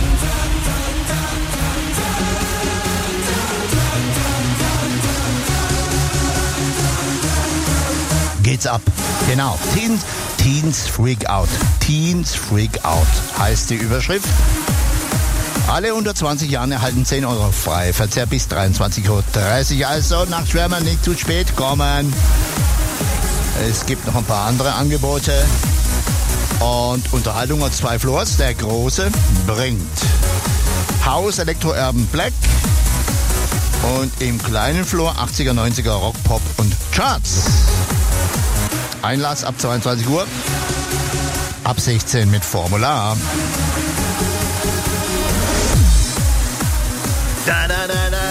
Geht's ab. Genau. Teens Freak Out. Teens Freak Out heißt die Überschrift. Alle unter 20 Jahren erhalten 10 Euro frei. Verzehr bis 23:30 Uhr. Also nach Schwärmen nicht zu spät kommen. Es gibt noch ein paar andere Angebote. Und Unterhaltung hat 2 Floors. Der große bringt House, Elektro, Urban, Black. Und im kleinen Floor 80er, 90er Rock, Pop und Charts. Einlass ab 22 Uhr. Ab 16 mit Formular. Da, da, da, da.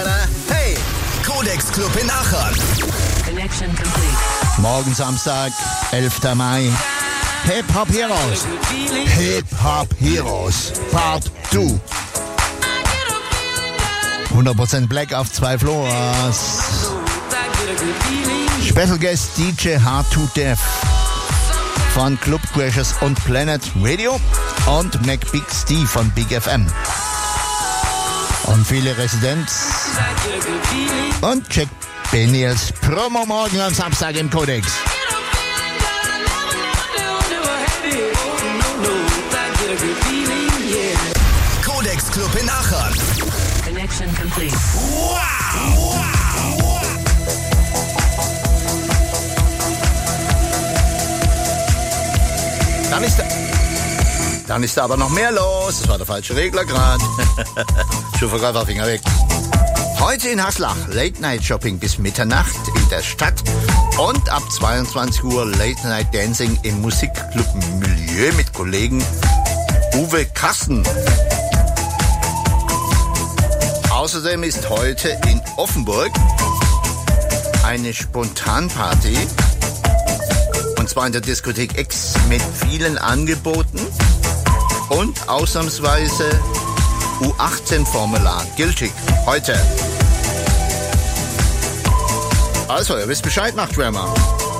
Club in Aachen. Connection complete. Morgen Samstag, 11. Mai. Hip-Hop Heroes. Hip-Hop Heroes. Part 2. 100% Black auf 2 Floors. Special Guest DJ Hard to Death von Club Crashers und Planet Radio und Mac Big Steve von Big FM. Und viele Residents. Und Jack Benny als Promo morgen am Samstag im Codex. Codex Club in Aachen. Connection complete. Wow! Dann ist da aber noch mehr los. Das war der falsche Regler gerade. Schuhverkäufer, Finger weg. Heute in Haslach Late Night Shopping bis Mitternacht in der Stadt und ab 22 Uhr Late Night Dancing im Musikclub Milieu mit Kollegen Uwe Kasten. Außerdem ist heute in Offenburg eine Spontanparty, und zwar in der Diskothek X mit vielen Angeboten und ausnahmsweise U18-Formular gültig heute. Also, ihr wisst Bescheid, Nachtschwärmer.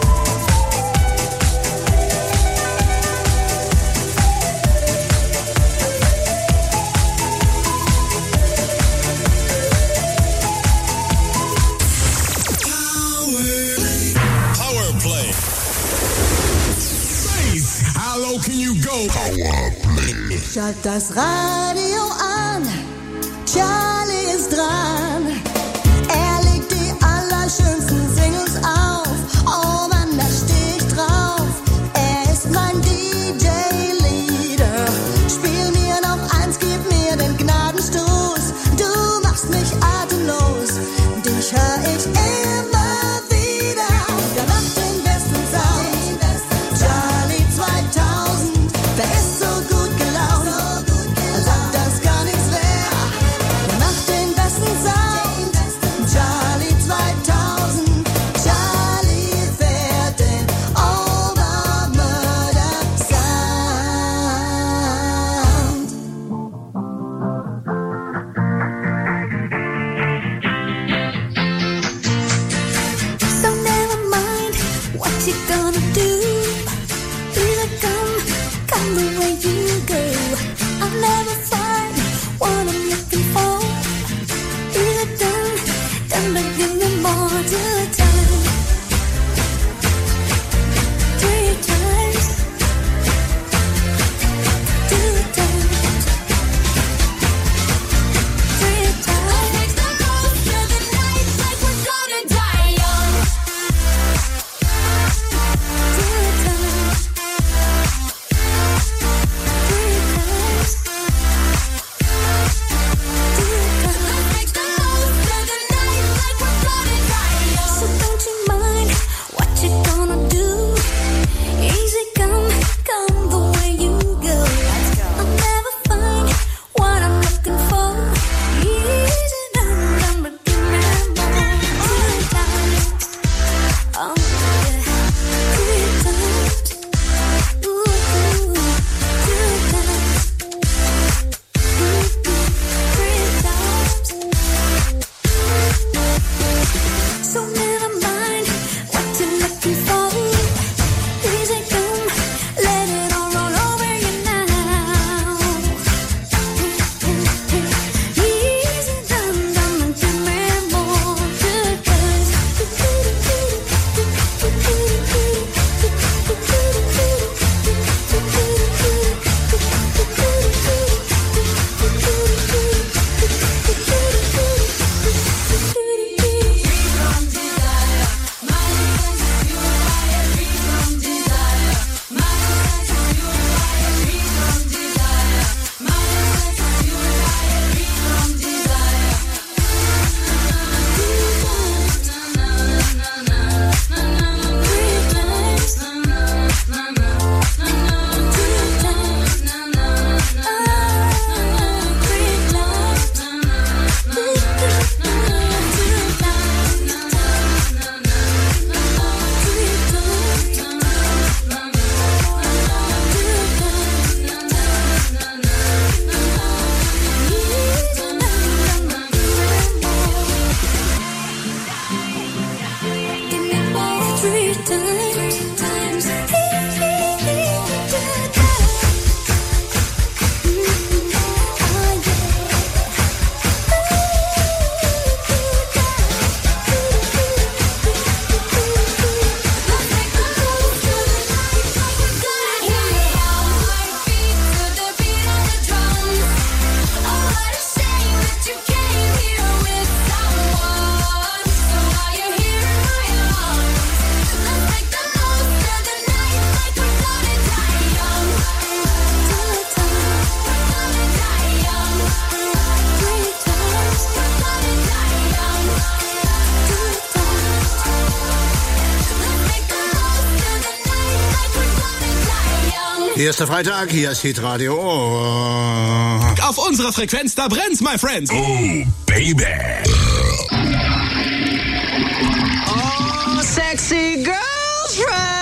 Powerplay. How low can you go? Powerplay. Schalt das Radio an, Charlie ist dran. Er legt die allerschönsten Singles auf. Oh Mann, da steh ich drauf. Er ist mein DJ-Leader. Spiel mir noch eins, gib mir den Gnadenstoß. Du machst mich atemlos, dich hör ich immer wieder. Der macht den besten Sound, Charlie 2000. Der ist so gut gelaunt, als ob das gar nichts wär. Der macht Hier ist der Freitag, hier ist Hitradio. Oh. Auf unserer Frequenz, da brennt's, my friends. Oh, baby. Oh, sexy girlfriend.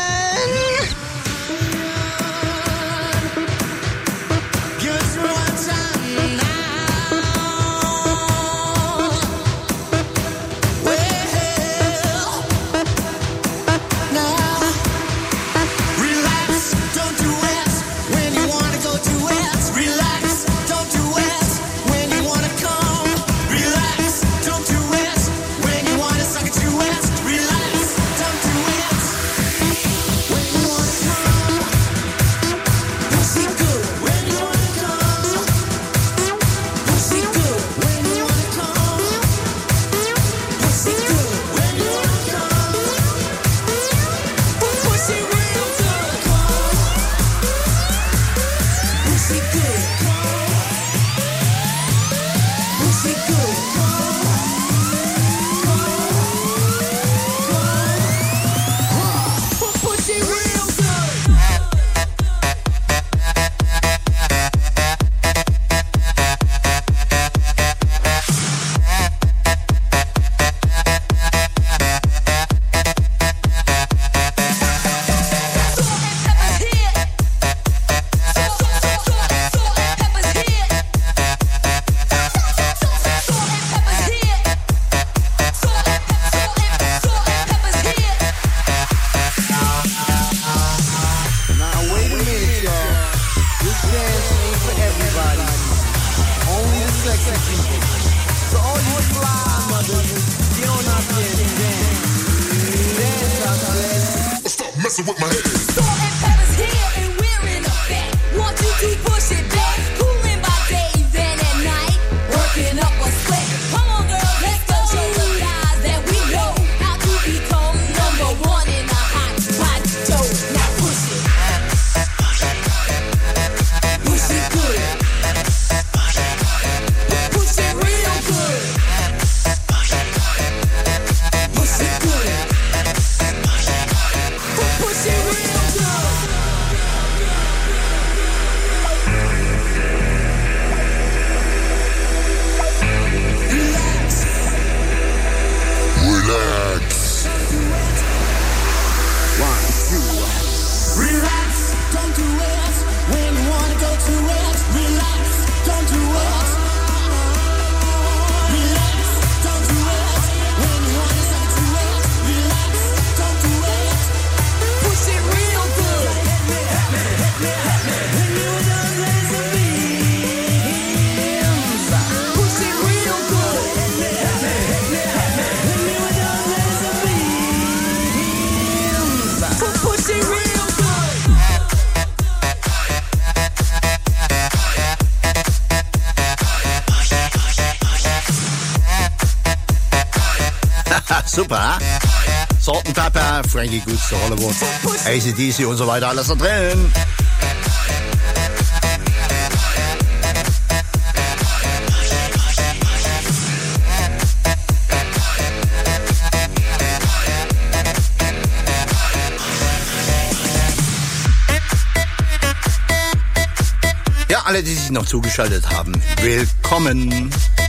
Super. Salt and Pepper, Frankie Goes to Hollywood, AC/DC und so weiter, alles da drin. Ja, alle, die sich noch zugeschaltet haben, willkommen.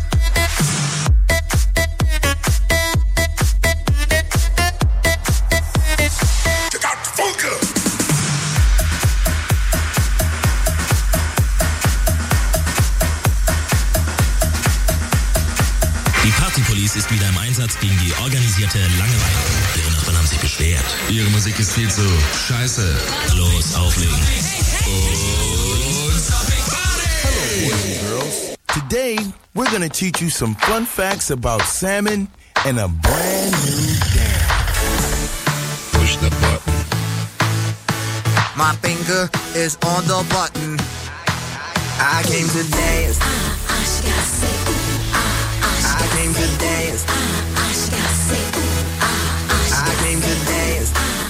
Ist wieder im Einsatz gegen die organisierte Langeweile. Ihre Nachbarn haben sich beschwert. Ihre Musik ist viel zu scheiße. Los, auflegen. Today, we're gonna teach you some fun facts about salmon and a brand new dance. Push the button. My finger is on the button. I came to dance. I came to dance. I came to dance.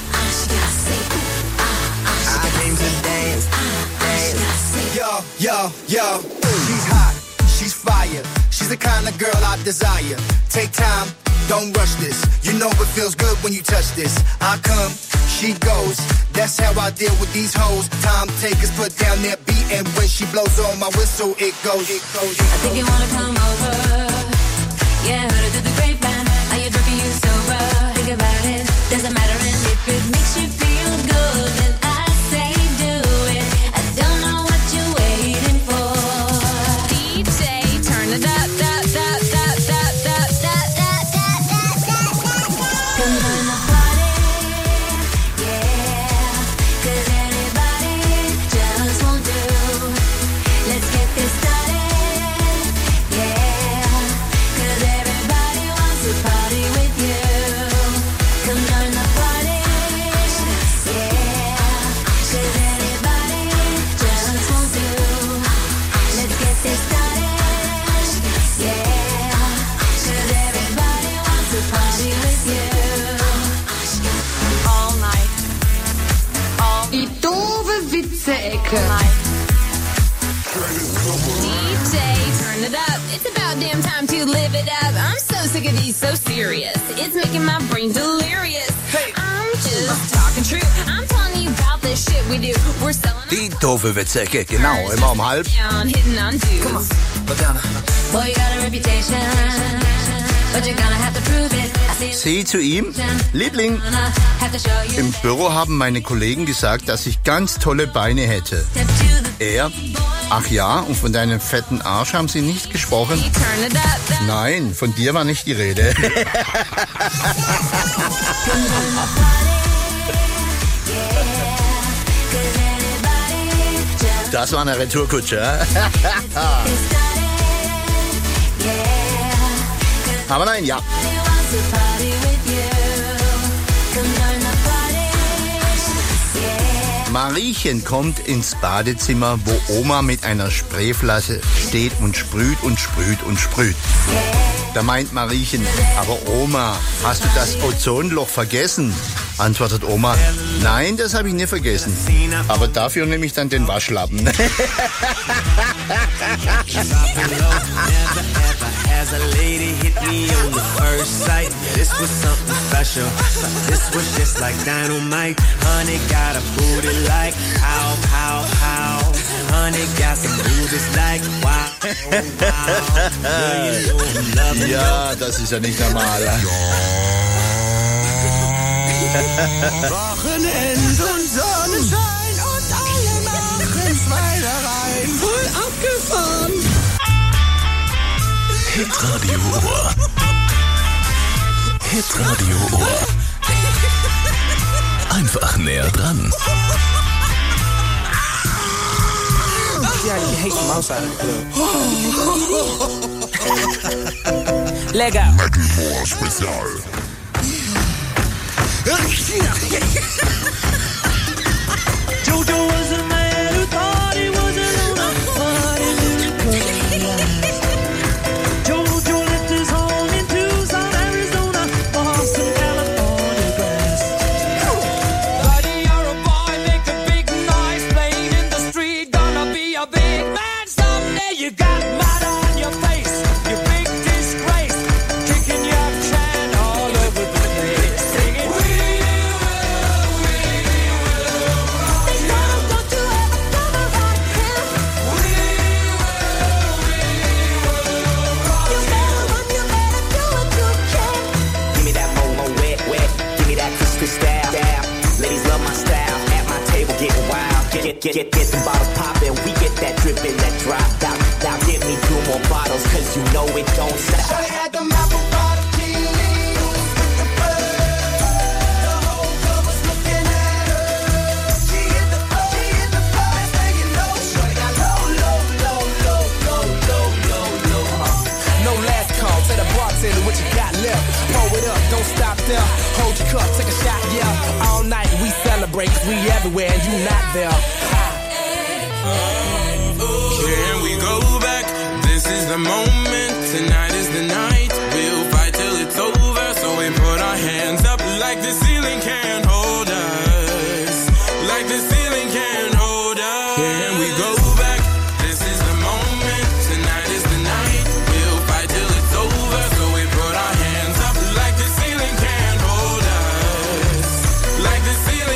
I came to dance. Dance. Yo. She's hot. She's fire. She's the kind of girl I desire. Take time. Don't rush this. You know it feels good when you touch this. I come. she goes. That's how I deal with these hoes. Time takers put down their beat, and when she blows on my whistle, it goes. I think you wanna come over. Yeah, heard it through the grapevine. Are you drunk or you sober? Think about it, doesn't matter. And if it makes you feel good, then I say do it. I don't know what you're waiting for. DJ, turn it up, up, up, up, up, up, up, up, up, up, up. Come on the party, yeah. 'Cause anybody just won't do. Let's get this started, yeah. 'Cause everybody wants to party with you. Come join the party, yeah. 'Cause anybody just won't do. Let's get this started, yeah. 'Cause everybody wants to party with you. All night. Die doofe Witze-Ecke. DJ, turn it up. It's about damn time to live it up. I'm so sick of these so serious. It's making my brain delirious. I'm just talking true. I'm telling you about the shit we do. We're selling Die doofe Witzecke, genau, immer um halb. on, hitting on dudes. Boy, you got a reputation, but you're gonna have to prove it. I see Sie zu ihm, Liebling. have to show you. Im Büro haben meine Kollegen gesagt, dass ich ganz tolle Beine hätte. Er, ach ja, und von deinem fetten Arsch haben sie nicht gesprochen? Turn it up. Nein, von dir war nicht die Rede. Das war eine Retourkutsche. Aber nein, ja. Mariechen kommt ins Badezimmer, wo Oma mit einer Sprayflasche steht und sprüht und sprüht und sprüht. Da meint Mariechen, aber Oma, hast du das Ozonloch vergessen? Antwortet Oma, nein, das habe ich nicht vergessen. Aber dafür nehme ich dann den Waschlappen. As a lady hit me on the first sight, this was something special. This was just like dynamite. Honey got a booty like pow, pow, pow. Honey got some booties like wow, wow. Ja, das ist ja nicht normal. Wochenend und Sonnenschein und alle machen Schweinereien. Voll abgefahren. Hitradio Ohr. Hitradio Ohr. Einfach näher dran. Yeah, you hate them outside the club. Leg out. Macklemore Spezial. Jojo was a man who thought he was alone on the party little Jojo left his home in Tucson, Arizona, for some California grass. Buddy, you're a boy, make a big noise, playing in the street, gonna be a big man someday. You got mud on your face, you big disgrace, kicking your can all over the place, singing. Get the bottles poppin', we get that drippin', that drop out. Now give me 2 more bottles, cause you know it don't stop. Shawty had them apple bottom jeans with the bird. The whole club was looking at her. She hit the floor, next thing you know, shawty got low. No last call, tell the bartender what you got left. Pour it up, don't stop there. Hold your cup, take a shot, yeah. All night we celebrate, 'cause we everywhere and you not there. Can we go back? This is the moment. Tonight is the night. We'll fight till it's over. So we put our hands up like the ceiling can't hold us. Like the ceiling can't hold us. Can we go back? This is the moment. Tonight is the night. We'll fight till it's over. So we put our hands up like the ceiling can't hold us. Like the ceiling.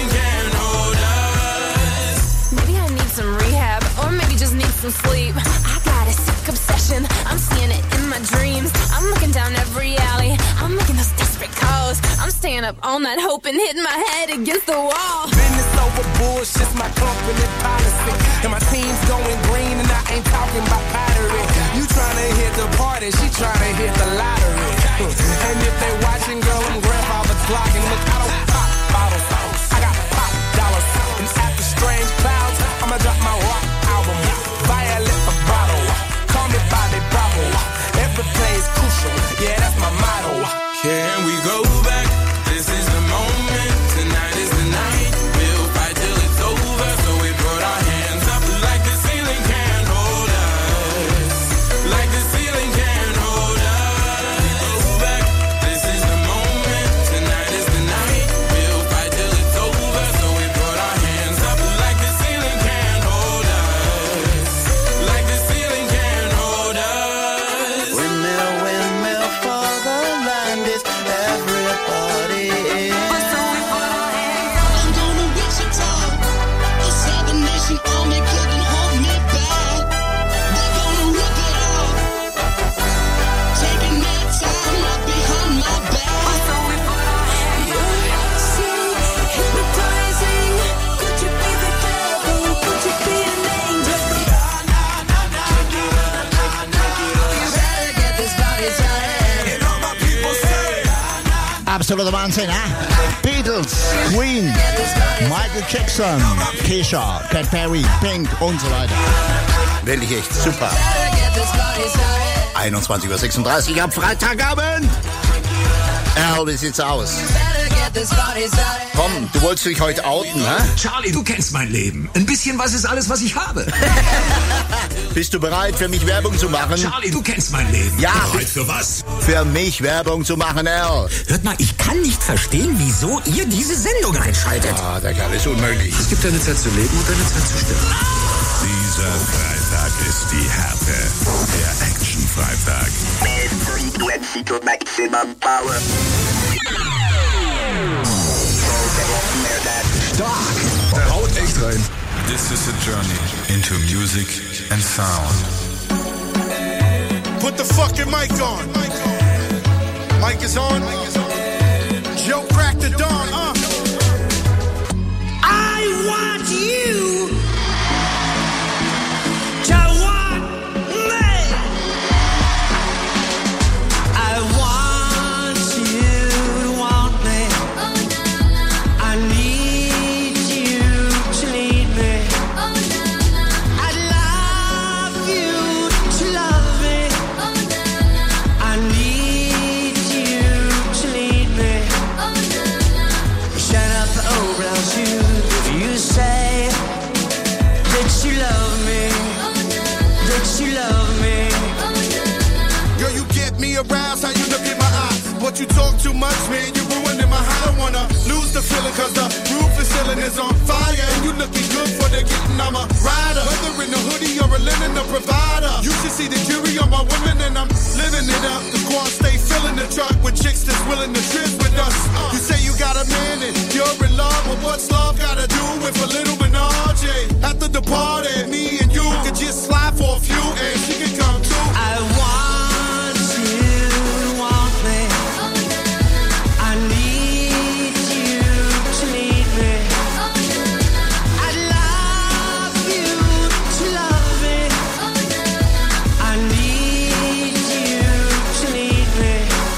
staying up all night hoping, hitting my head against the wall. Business over bullshit's my company policy. And my team's going green and I ain't talking about pottery. You tryna hit the party, she tryna hit the lottery. And if they watching, girl, I'm grandfather's vlogging. Look, I don't pop bottles, I got pop dollars. And after strange clouds, I'ma drop my rock album. Violet vibrato, call me Bobby Bravo. Every play is crucial, yeah, that's my motto. Can we go back? This is the moment. Tonight is the night. We'll fight till it's over. So we put our hands up like the ceiling can't hold us. Like the ceiling can't hold us. Go back. This is the moment. Tonight is the night. We'll fight till it's over. So we put our hands up like the ceiling can't hold us. Like the ceiling can't hold us. Windmill, windmill for the land is everybody in. I'm gonna Wichita. The Seven Nation Army couldn't hold me back. They're gonna rip it off. Taking their time right behind my back. Your city, hypnotizing. Could you be the devil? Could you be an angel? You better get this body started. And all my people say, Absoluter Wahnsinn, Beatles, Queen, Michael Jackson, Kesha, Cat Perry, Pink und so weiter. Wirklich echt super. 21:36 Uhr am Freitagabend. Al, wie sieht's aus? Komm, du wolltest dich heute outen, hä? Charlie, du kennst mein Leben. Ein bisschen was ist alles, was ich habe. Bist du bereit, für mich Werbung zu machen? Charlie, du kennst mein Leben. Ja. Bereit für was? Für mich Werbung zu machen, Al. Hört mal, ich kann nicht verstehen, wieso ihr diese Sendung einschaltet. Ah, der Kerl ist unmöglich. Es gibt eine Zeit zu leben und eine Zeit zu sterben. Dieser Freitag ist die Härte. Der Action-Freitag. Frequency to maximum power. Stark. Der haut echt rein. This is a journey into music and sound. Put the fucking mic on. Mic is on. Joe crack the dawn. I want you to want me. I want you to want me. I need you to lead me. I love you to love me. I need you to lead me. Shut up, oh brown shoe. You say that you love me, that you love me. Girl, you get me aroused, how you look in my eyes. But you talk too much, man, you ruining my high. I don't wanna lose the feeling, cause the roof is ceiling is on fire. And you looking good for the getting, I'm a rider. Whether in a hoodie or a linen, a provider. You should see the jury on my women, and I'm living it up. The squad stay filling the truck with chicks that's willing to trip with us. You say you got a man and you're in love, but what's love gotta do with a little menage? After the party, me and you could just slide for a few, and she can come too. I want you to want me. I need you to lead me. I love you to love me. I need you to lead me.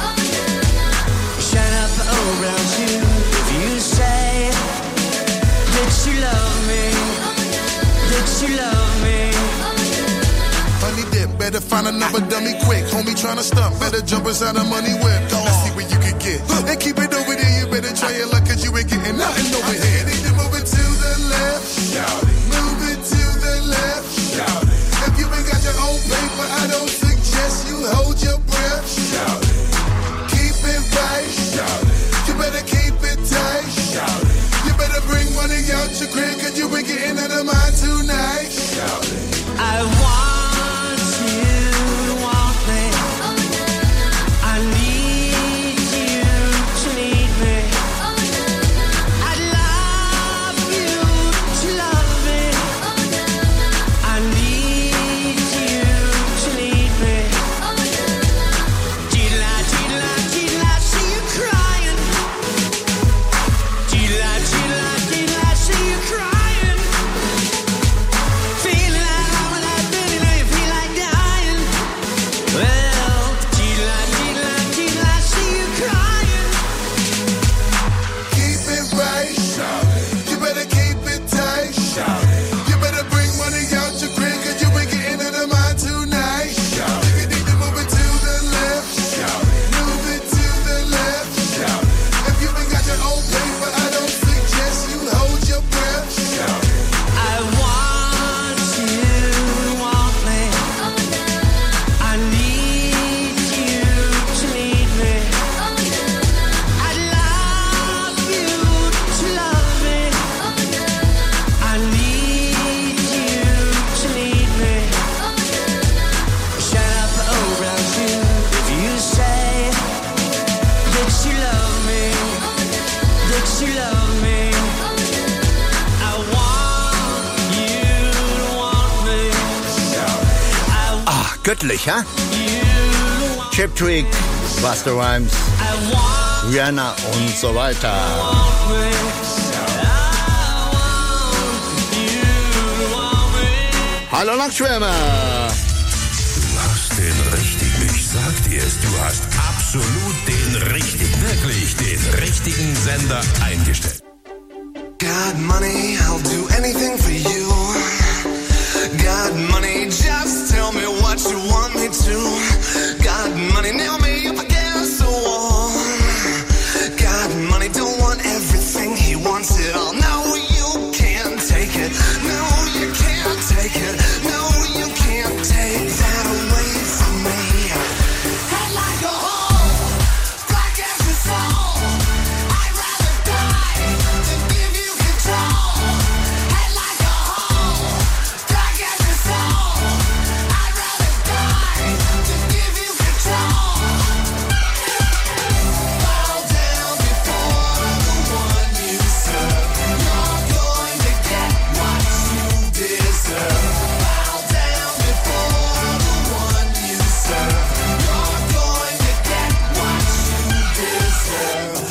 Shut up, oh brown shoe. You say that you love me, that you love me. Honey dip, better find another dummy quick. Homie tryna stump, better jump inside a money whip. Let's see what you can get. And keep it over there, you better try your luck, cause you ain't getting nothing over here. Need to move it to the left, shout it. Move it to the left, shout it. If you ain't got your own paper, I don't suggest you hold your breath, shout it. Keep it right, shout it. You better keep it tight, shout it. You better bring money out your crib, cause you ain't getting out of mine tonight, shout it. I want you to want me. I need you to lead me. I love you to love me. göttlich, ha? Chip Tweak, Busta Rhymes, Rihanna und so weiter. Hallo Nachtschwärmer! Du hast den richtigen, ich sag dir es, du hast absolut den richtigen, wirklich den richtigen Sender eingestellt. Got money, I'll do anything for you. Got money, just tell me what you want me to. Got money, nail me up against the wall. Got money, don't want everything, he wants it all. No, you can't take it. No, you can't take it. No, you can't take that away from me. Head like a hole, black as the soul. I'd rather die than give you control. Head like a hole, black as the soul. I'd rather die than give you control. Bow down before the one you serve. You're going to get what you deserve. Bow down before the one you serve. You're going to get what you deserve.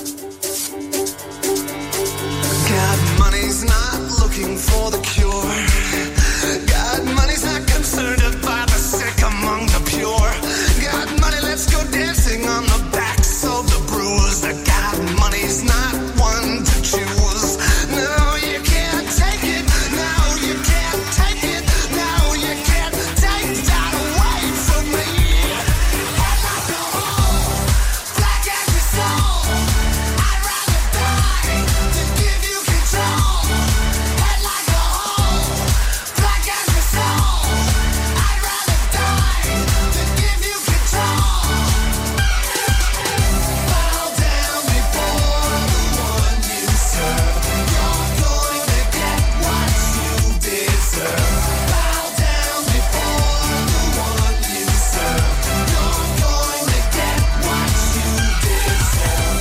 God, money's not looking for the cure. God, money's not concerned about the sick among the pure. God, money, let's go dancing on the backs of the bruised. God, money's not one to choose. No, you can't take it. No, you can't take it. No, you can't take that away from me. Head like a hole, black as your soul. I'd rather die than give you control. Head like a hole, black as your soul. I'd rather die than give you control. Bow down before the one you serve. You're going to get what you deserve. Bow down before the one you serve. You're going to get what you deserve.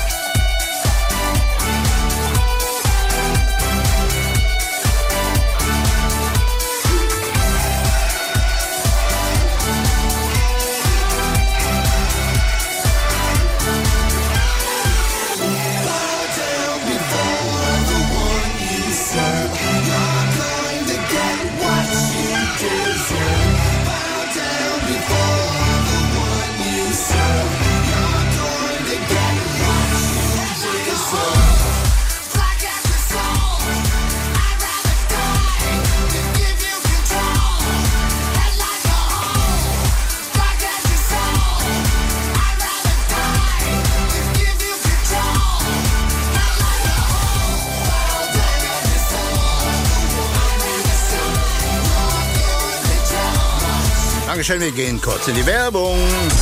Bow down before the one you serve. You're going to get what you deserve. Bow down before the one you serve. You're going to get what you deserve. Black as the soul. I'd rather die than give you control. Head like a hole. Black as the soul. I'd rather die than give you control. Head like a hole. Bow down before the one you serve. You're going to get what Dankeschön, wir gehen kurz in die Werbung.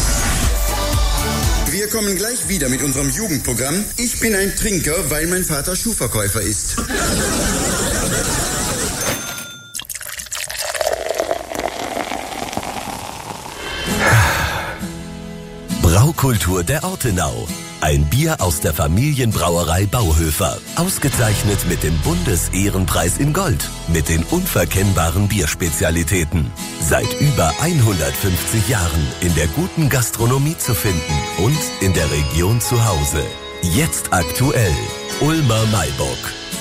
Wir kommen gleich wieder mit unserem Jugendprogramm. Ich bin ein Trinker, weil mein Vater Schuhverkäufer ist. Braukultur der Ortenau. Ein Bier aus der Familienbrauerei Bauhöfer. Ausgezeichnet mit dem Bundesehrenpreis in Gold. Mit den unverkennbaren Bierspezialitäten. Seit über 150 Jahren in der guten Gastronomie zu finden und in der Region zu Hause. Jetzt aktuell. Ulmer Maiburg.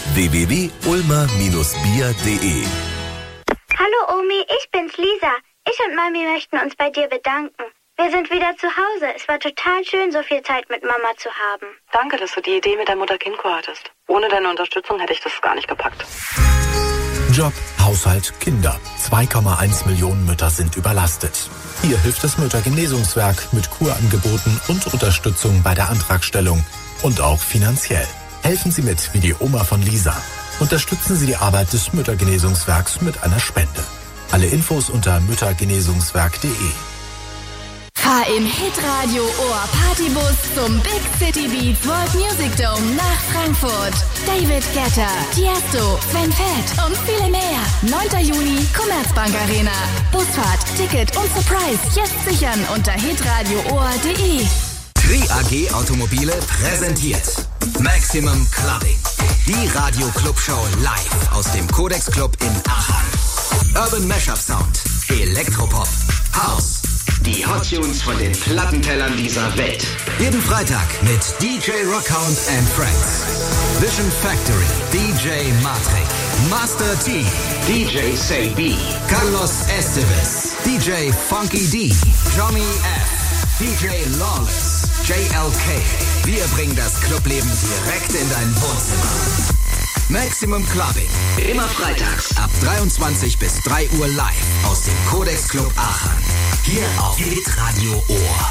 www.ulmer-bier.de. Hallo Omi, ich bin's Lisa. Ich und Mami möchten uns bei dir bedanken. Wir sind wieder zu Hause. Es war total schön, so viel Zeit mit Mama zu haben. Danke, dass du die Idee mit der Mutter-Kind-Kur hattest. Ohne deine Unterstützung hätte ich das gar nicht gepackt. Job, Haushalt, Kinder. 2,1 Millionen Mütter sind überlastet. Hier hilft das Müttergenesungswerk mit Kurangeboten und Unterstützung bei der Antragstellung. Und auch finanziell. Helfen Sie mit wie die Oma von Lisa. Unterstützen Sie die Arbeit des Müttergenesungswerks mit einer Spende. Alle Infos unter müttergenesungswerk.de. Fahr im Hitradio Ohr Partybus zum Big City Beats World Music Dome nach Frankfurt. David Guetta, Tiesto, Sven Fett und viele mehr. 9. Juni, Commerzbank Arena. Busfahrt, Ticket und Surprise jetzt sichern unter hitradioohr.de. Tri AG Automobile präsentiert Maximum Clubbing. Die Radio-Club-Show live aus dem Codex Club in Aachen. Urban Mashup Sound, Elektropop, House. Die Hot Tunes von den Plattentellern dieser Welt. Jeden Freitag mit DJ Rockhound and Friends. Vision Factory, DJ Matrix, Master T, DJ Say B, Carlos Esteves, DJ Funky D, Johnny F, DJ Lawless, JLK. Wir bringen das Clubleben direkt in dein Wohnzimmer. Maximum Clubbing. Immer freitags ab 23 bis 3 Uhr live aus dem Codex Club Aachen. Hier auf Hitradio Ohr.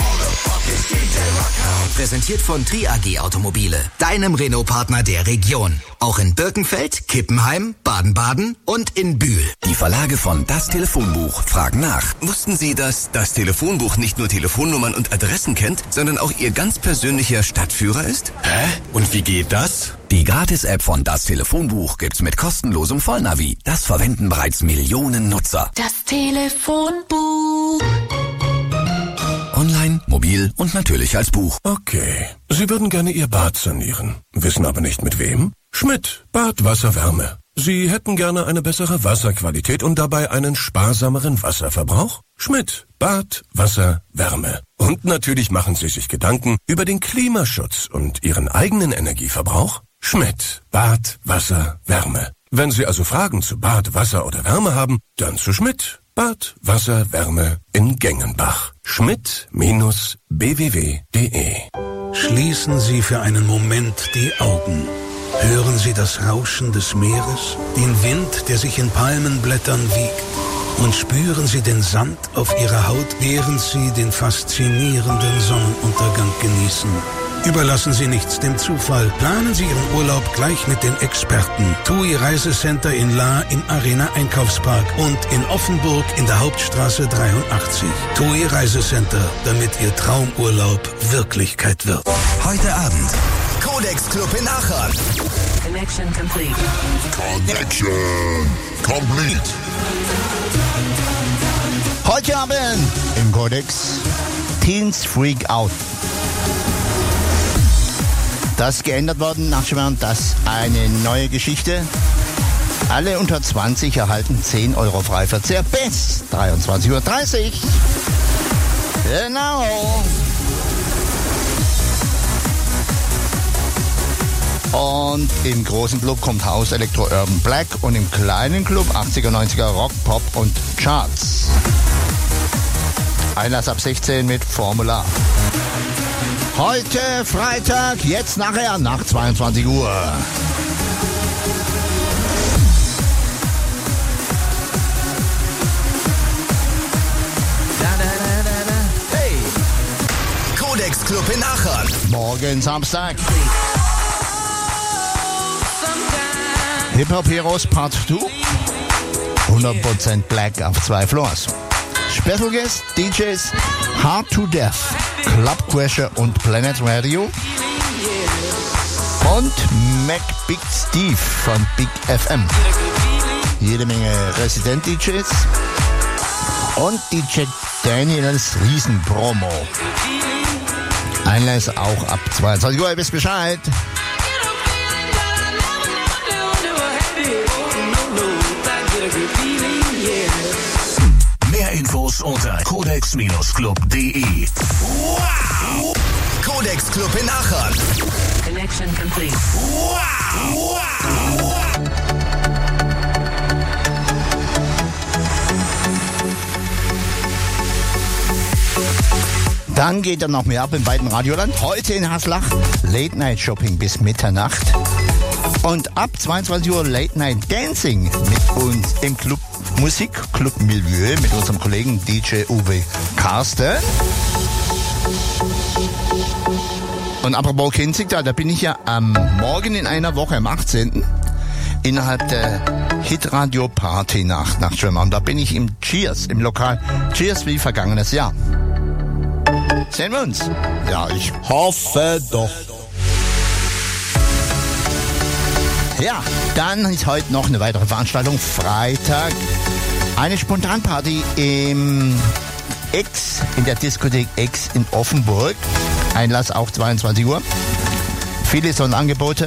Präsentiert von Tri AG Automobile, deinem Renault-Partner der Region. Auch in Birkenfeld, Kippenheim, Baden-Baden und in Bühl. Die Verlage von Das Telefonbuch fragen nach. Wussten Sie, dass das Telefonbuch nicht nur Telefonnummern und Adressen kennt, sondern auch Ihr ganz persönlicher Stadtführer ist? Hä? Und wie geht das? Die Gratis-App von Das Telefonbuch gibt's mit kostenlosem Vollnavi. Das verwenden bereits Millionen Nutzer. Das Telefonbuch. Online, mobil und natürlich als Buch. Okay. Sie würden gerne Ihr Bad sanieren, wissen aber nicht mit wem? Schmidt, Bad Wasser Wärme. Sie hätten gerne eine bessere Wasserqualität und dabei einen sparsameren Wasserverbrauch? Schmidt, Bad Wasser Wärme. Und natürlich machen Sie sich Gedanken über den Klimaschutz und Ihren eigenen Energieverbrauch? Schmidt, Bad Wasser Wärme. Wenn Sie also Fragen zu Bad, Wasser oder Wärme haben, dann zu Schmidt. Bad Wasser Wärme in Gengenbach. Schmidt-bww.de. Schließen Sie für einen Moment die Augen. Hören Sie das Rauschen des Meeres, den Wind, der sich in Palmenblättern wiegt. Und spüren Sie den Sand auf Ihrer Haut, während Sie den faszinierenden Sonnenuntergang genießen. Überlassen Sie nichts dem Zufall. Planen Sie Ihren Urlaub gleich mit den Experten. TUI Reisecenter in Lahr im Arena Einkaufspark und in Offenburg in der Hauptstraße 83. TUI Reisecenter, damit Ihr Traumurlaub Wirklichkeit wird. Heute Abend Codex Club in Aachen. Connection complete. Connection complete. Heute Abend im Codex Teens Freak Out. Das ist geändert worden, Nachschwärmen, das eine neue Geschichte. Alle unter 20 erhalten 10 Euro Freiverzehr bis 23:30 Uhr. Genau. Und im großen Club kommt House, Electro, Urban, Black und im kleinen Club 80er, 90er Rock, Pop und Charts. Einlass ab 16 mit Formular. Heute Freitag, jetzt nachher, nach 22 Uhr. Hey! Codex Club in Aachen. Morgen Samstag. Hip-Hop Heroes Part 2. 100% Black auf 2 Floors. Special Guest DJs Hard to Death, Club Crasher und Planet Radio. Und Mac Big Steve von Big FM. Jede Menge Resident DJs. Und DJ Daniels Riesenpromo. Einlass auch ab 22 Uhr, ihr wisst Bescheid. Mehr Infos unter codex-club.de. Wow! Codex Club in Aachen. Connection complete. Wow! Dann geht er noch mehr ab im weiten Radioland. Heute in Haslach Late Night Shopping bis Mitternacht. Und ab 22 Uhr Late Night Dancing mit uns im Club Musik Club Milieu mit unserem Kollegen DJ Uwe Karsten. Und apropos Kinzig, da bin ich ja am Morgen in einer Woche, am 18. innerhalb der Hitradio Party Nacht Schwimmer. Da bin ich im Cheers, im Lokal Cheers wie vergangenes Jahr. Sehen wir uns? Ja, ich hoffe doch. Ja, dann ist heute noch eine weitere Veranstaltung, Freitag. Eine Spontanparty im X, in der Diskothek X in Offenburg. Einlass auch 22 Uhr. Viele Sonnenangebote.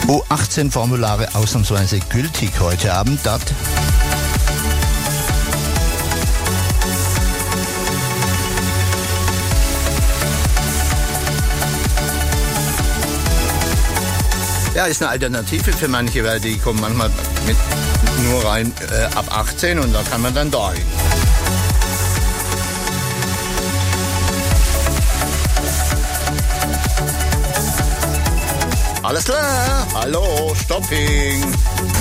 U18-Formulare ausnahmsweise gültig heute Abend. Dort ja, ist eine Alternative für manche, weil die kommen manchmal mit nur rein ab 18 und da kann man dann dahin. Alles klar, hallo, Stopping. And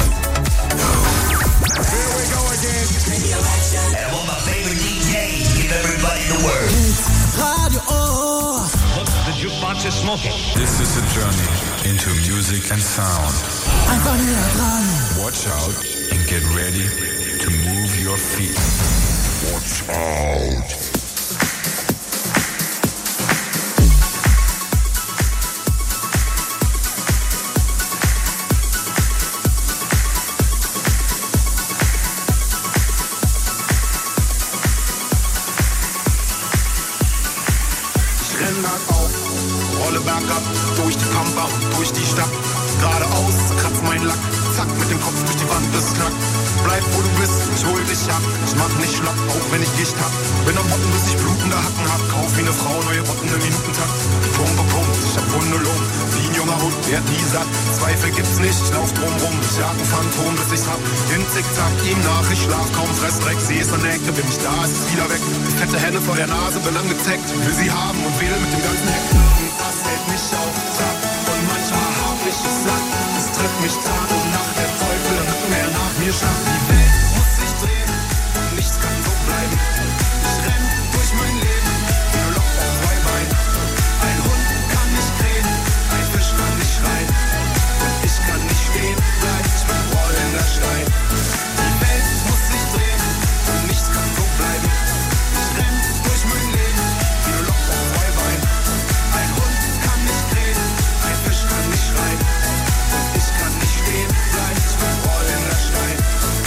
one of my favorite DJs, give everybody the word. Radio Ohr. Look, the jukebox is smoking. This is a journey into music and sound. Einfach näher dran. Watch out and get ready to move your feet. Watch out. Durch die Pampa und durch die Stadt. Geradeaus, kratz meinen Lack. Zack, mit dem Kopf durch die Wand, das knackt. Bleib wo du bist, ich hol dich ab. Ich mach nicht schlapp, auch wenn ich Gicht hab. Bin am Botten, bis ich blutende Hacken hab. Kauf wie ne Frau, neue Botten im Minutentakt. Pumpe, pumpe, ich hab Hunde Lung. Wie ein junger Hund, werd nie satt. Zweifel gibt's nicht, ich lauf drum rum. Ich jag ein Phantom, bis ich's hab. In Zickzack, ihm nach, ich schlaf kaum, fress Dreck. Sie ist verneckt, bin ich da, ist es wieder weg. Fette Hände vor der Nase, bin angezeckt. Will sie haben und wedel mit dem ganzen Heck. Das hält mich auf Trab und manchmal hab ich es satt. Es trifft mich Tag und Nacht, der Teufel rückt mehr nach mir schafft. Die Welt muss sich drehen und nichts kann so bleiben. Ich renn durch mein Leben, nur Loch auf zwei Beinen. Ein Hund kann nicht krähen, ein Fisch kann nicht schreien. Und ich kann nicht stehen bleiben, ich bin rollender Stein. Die Welt muss sich drehen und nichts kann so bleiben. Ich renn durch mein Leben, nur Loch auf zwei Beinen. Ein Hund kann nicht krähen, ein Fisch kann nicht schreien. Und ich kann nicht stehen bleiben, ich bin rollender Stein.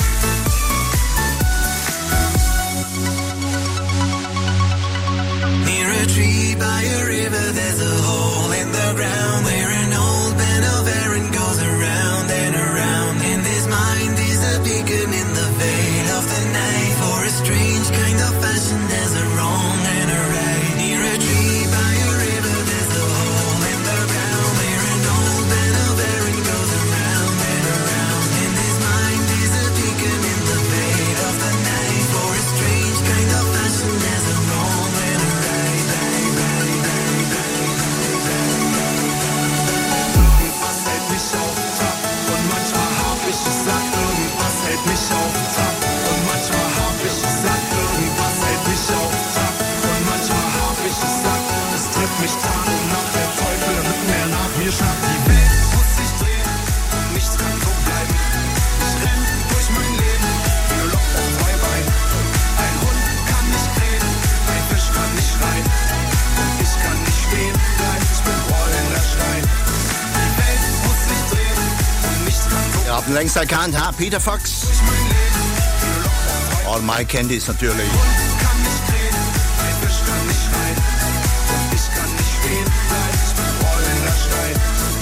Near a tree by a river, there's a hole in the ground where an old band of Aaron goes around and around. In his mind is a beacon in the veil of the night. For a strange kind of fashion, there's a wrong and a right. Near a tree by a river, there's a hole in the ground where an old band of Aaron goes around and around. In his mind is a beacon in the veil of the night. For a strange kind of fashion, there's a wrong and a right. Was hält mich auf Trab und manchmal hab ich es satt. Irgendwas hält mich auf Trab und manchmal hab ich es satt. Irgendwas hält mich auf Trab und manchmal hab ich es satt. Es trifft mich Tag und Nacht, der Teufel rückt mehr nach mir schnappt. Die Welt muss sich drehen und nichts kann so bleiben. Ich renn durch mein Leben, wie ein Loch auf zwei Beinen. Ein Hund kann nicht krähen, ein Fisch kann nicht schreien. Und ich kann nicht stehen bleiben, ich bin rollender Stein. Die Welt muss sich drehen und nichts kann so. Ihr habt ihn längst erkannt, ha? Peter Fox. All My Candies natürlich. Kann nicht drehen, ein Fisch kann nicht schreien. Und ich kann nicht stehen bleiben, ich bin rollender Stein.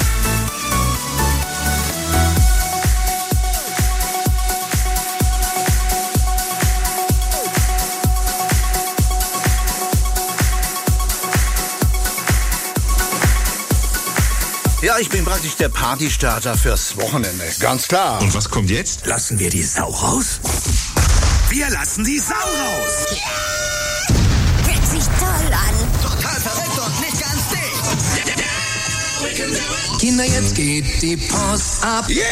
Ja, ich bin praktisch der Partystarter fürs Wochenende. Ganz klar. Und was kommt jetzt? Lassen wir die Sau raus? Wir lassen die Sau raus. Hört sich toll an. Total verrückt und nicht ganz dicht. Kinder, jetzt geht die Post ab. Yeah!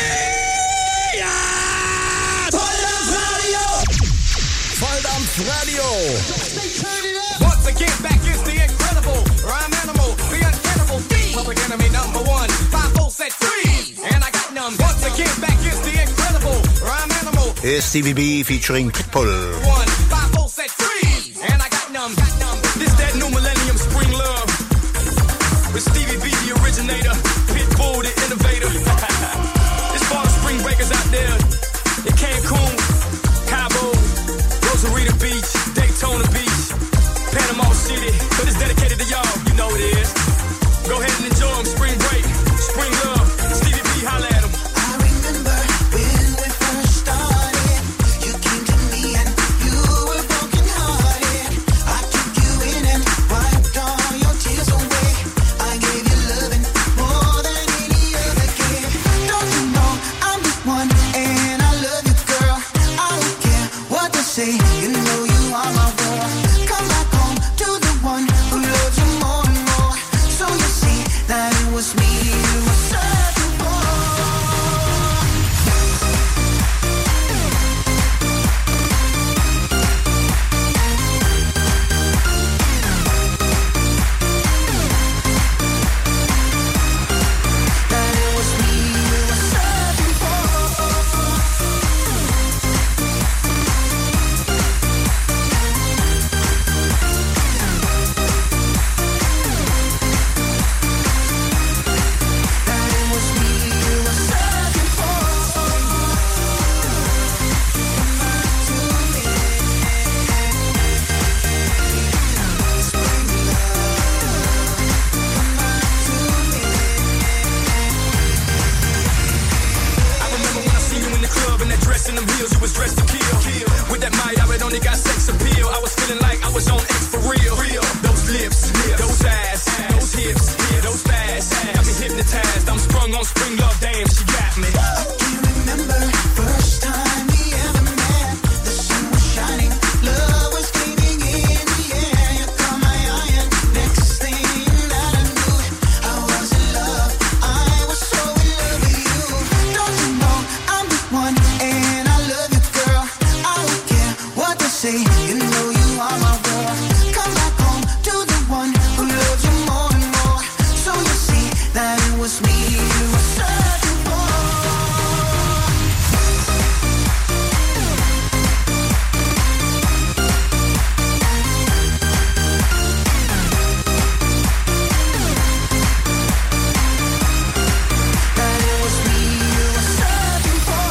Volldampfradio! Volldampfradio! Once again, back is the incredible rhyme animal, the uncannibal thief. Public enemy number one, 5-0 set free. And I got none. Once again, back is the incredible rhyme animal. Here's Stevie B featuring Pitbull. 5-0 set free. And I got none. This that new millennium spring love. With Stevie B, the originator. Pitbull, the innovator. It's for the spring breakers out there. In Cancun, Cabo, Rosarita Beach, Daytona Beach, Panama City. But it's dedicated to y'all, you know it is. Go ahead and enjoy them, spring break, spring love. Stevie B, holla feeling like I was on X for real. Those lips, those eyes, those hips, those thighs, got me hypnotized. I'm sprung on spring love, damn, she got me. I can remember first time we ever met. The sun was shining, love was gleaming in the air. You caught my eye and next thing that I knew, I was in love. I was so in love with you. Don't you know I'm the one and I love you, girl. I don't care what they say, you know you are my world. Come back home to the one who loves you more and more. So you see that it was me you were searching for. That it was me you were searching for.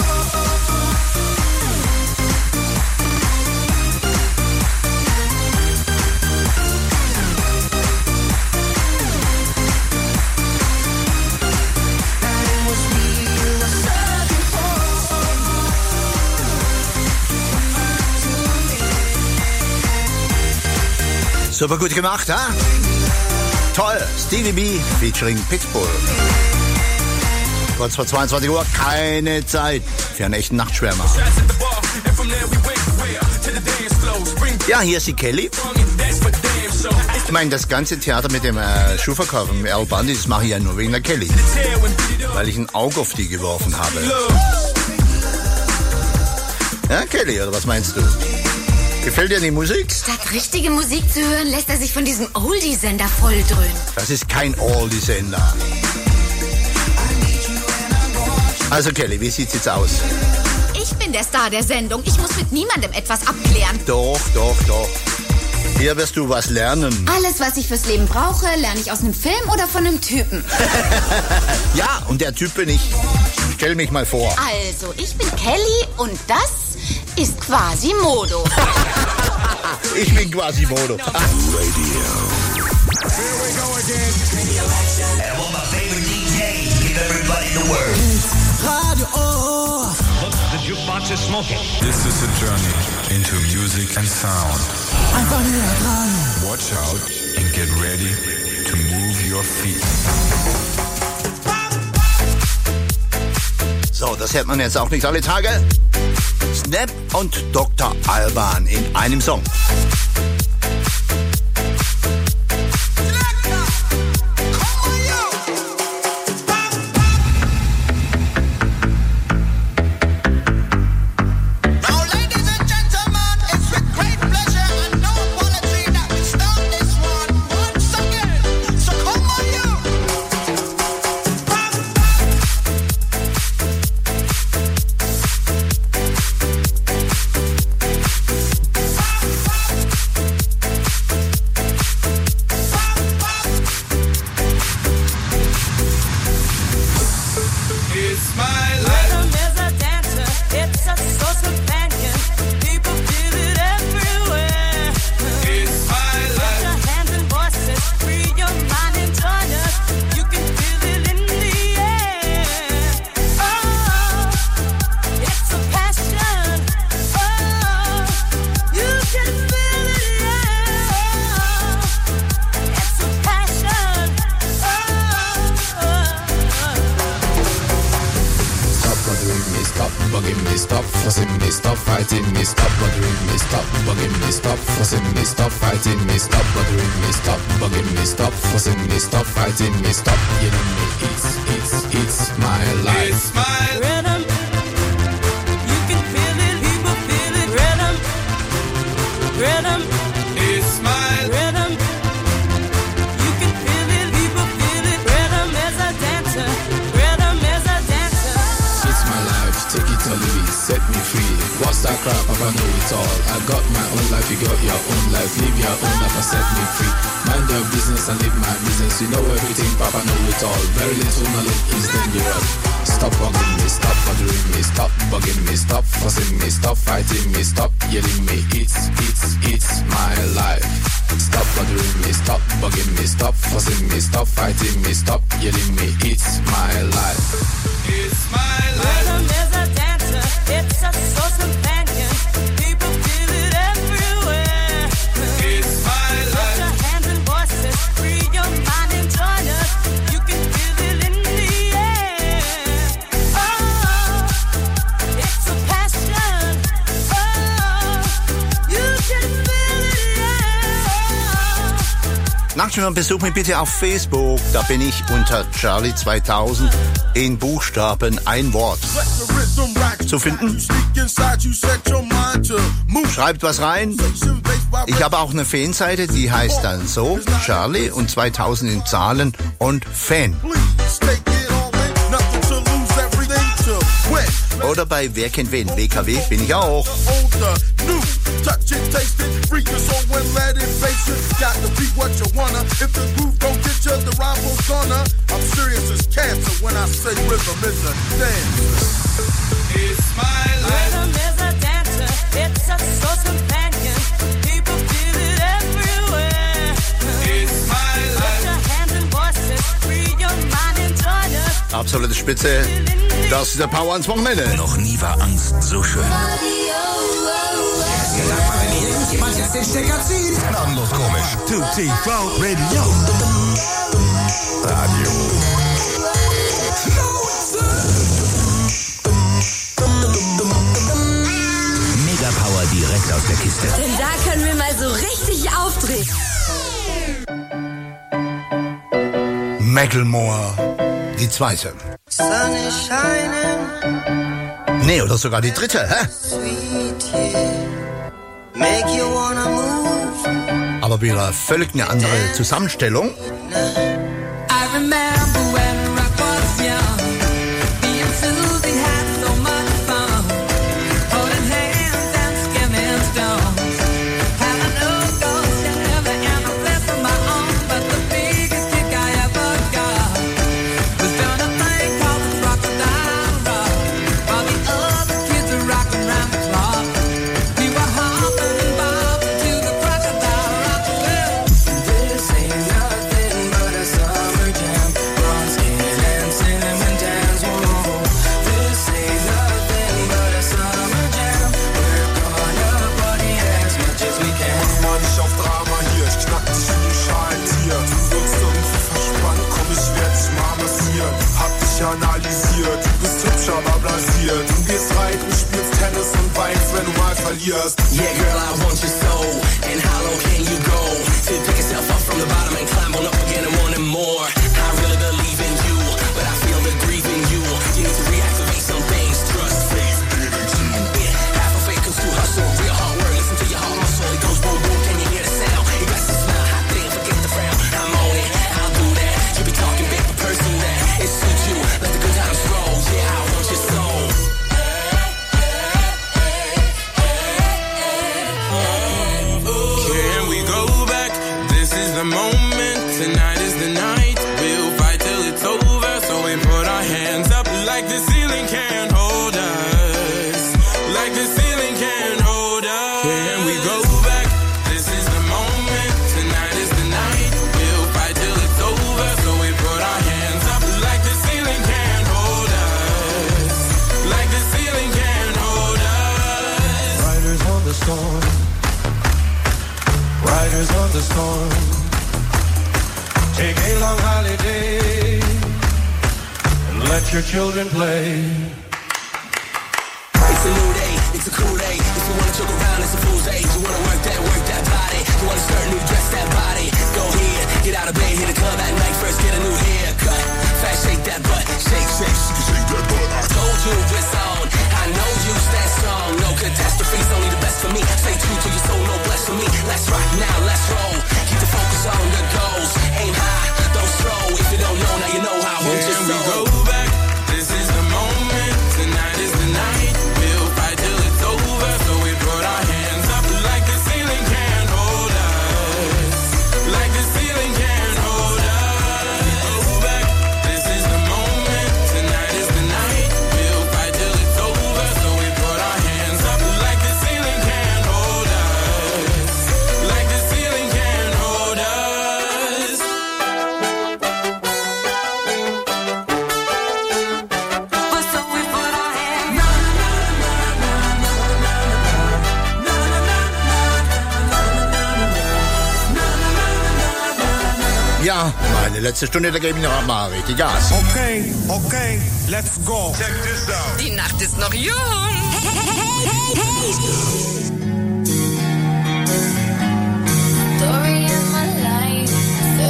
That it was me you were searching for. Super gut gemacht, ha? Toll, Stevie B featuring Pitbull. Kurz vor 22 Uhr, keine Zeit für einen echten Nachtschwärmer. Ja, hier ist die Kelly. Ich meine, das ganze Theater mit dem Schuhverkauf im Al Bundy, das mache ich ja nur wegen der Kelly. Weil ich ein Auge auf die geworfen habe. Ja, Kelly, oder was meinst du? Gefällt dir die Musik? Statt richtige Musik zu hören, lässt er sich von diesem Oldie-Sender volldröhnen. Das ist kein Oldie-Sender. Also Kelly, wie sieht's jetzt aus? Ich bin der Star der Sendung. Ich muss mit niemandem etwas abklären. Doch. Hier wirst du was lernen. Alles, was ich fürs Leben brauche, lerne ich aus einem Film oder von einem Typen. Ja, und der Typ bin ich. Stell mich mal vor. Also, ich bin Kelly und das ist Quasimodo. Ich bin Quasimodo. Here we go again. And one of my favorite DJs, give everybody the word. Radio Look, the jukebox is smoking. This is a journey into music and sound. Einfach näher dran. Watch out and get ready to move your feet. So, das hört man jetzt auch nicht alle Tage. Snap und Dr. Alban in einem Song. Macht schon mal einen Besuch mir bitte auf Facebook. Da bin ich unter Charlie2000 in Buchstaben ein Wort zu finden. Schreibt was rein. Ich habe auch eine Fanseite, die heißt dann so, Charlie und 2000 in Zahlen und Fan. Oder bei Wer kennt wen, WKW bin ich auch. Touch it, taste it, freak your soul and let it face it. Got to be what you wanna. If the groove don't get you, the rival's gonna. I'm serious as cancer when I say rhythm is a dance. It's my life. Rhythm is a dancer. It's a source companion. People feel it everywhere. It's my life. Put your hands and voices. Free your mind and join us. Absolute Spitze. Das ist der Power ans Wochenende. Noch nie war Angst so schön. Jemand jetzt den Stecker zieht. Gnadenlos komisch. 2TV Radio. Radio. Mega Power direkt aus der Kiste. Denn da können wir mal so richtig aufdrehen. Macklemore, die zweite. Sun is shining. Nee, oder sogar die dritte, hä? Sweet, yeah. Make you wanna move. Aber wieder völlig eine andere Zusammenstellung. I remember when rock was young. The enthusiasm had so much fun. Holding hands and skimming stones. Had a no ghost and never and a place of my own. But the biggest kick I ever got was down a thing called the Crocodile Rock. While the other kids were rocking around the clock. We were hopping and bobbing to the Crocodile Rock. Well, this ain't nothing but a summer jam. Brown skin and cinnamon tans. Whoa, this ain't nothing but a summer jam. We're gonna party as much as we can. Mann, ich auf Drama hier, ich knack dich in die Schalentier. Du wirkst irgendwie verspannt, komm, ich werd dich mal massieren. Hab dich analysiert, du bist hübsch, aber blasiert. Du gehst reiten, spielst Tennis und weinst, wenn du mal verlierst. Yeah, girl, I want your soul. And how low can you go? To pick yourself up from the bottom and climb on up again and wanting more. I really believe in you, but I feel the grief in you. You need to reactivate some things. Trust, faith, yeah, half of faith comes through hustle. Real hard work, listen to your heart muscle. It goes boom, boom, can you hear the sound? You got to smile, hot thing, forget the frown. I'm on it, I'll do that. You be talking big, but pursue that. It suits you, let the good times roll. Yeah, I want your soul. Can we go back? This is the moment. Tonight is the night. We'll fight till it's over. So we put our hands up like the ceiling can't hold us. Like the ceiling can't hold us. Can we go back? This is the moment. Tonight is the night. We'll fight till it's over. So we put our hands up like the ceiling can't hold us. Like the ceiling can't hold us. Riders on the storm. Riders on the storm. Take a long holiday and let your children play. It's a new day, it's a cool day. If you wanna joke around, it's a fool's day. You wanna work that body. You wanna start new, dress that body. Go ahead, get out of bed, hit the club at night. First get a new haircut. Fast shake that butt, shake, shake, shake that butt. I told you it's on. I know you stand strong. No catastrophes, only the best for me. Stay true to your soul, no bless for me. Let's rock now, let's roll. Keep the focus on the goals. Aim high, don't stroll. If you don't know, now you know how. Can we go back? This is the moment. Tonight is the night. We'll fight till it's over. So we put our hands up like the ceiling can't hold us. Like the ceiling can't hold us. Go back. This is the moment. Tonight is the night. We'll fight till it's over. So we put our hands up like the ceiling can't hold us. Like the ceiling can't hold us. Ja, meine letzte Stunde, da gebe ich noch mal richtig Gas. Okay, let's go. Check this out. Die Nacht ist noch jung. Story of my life.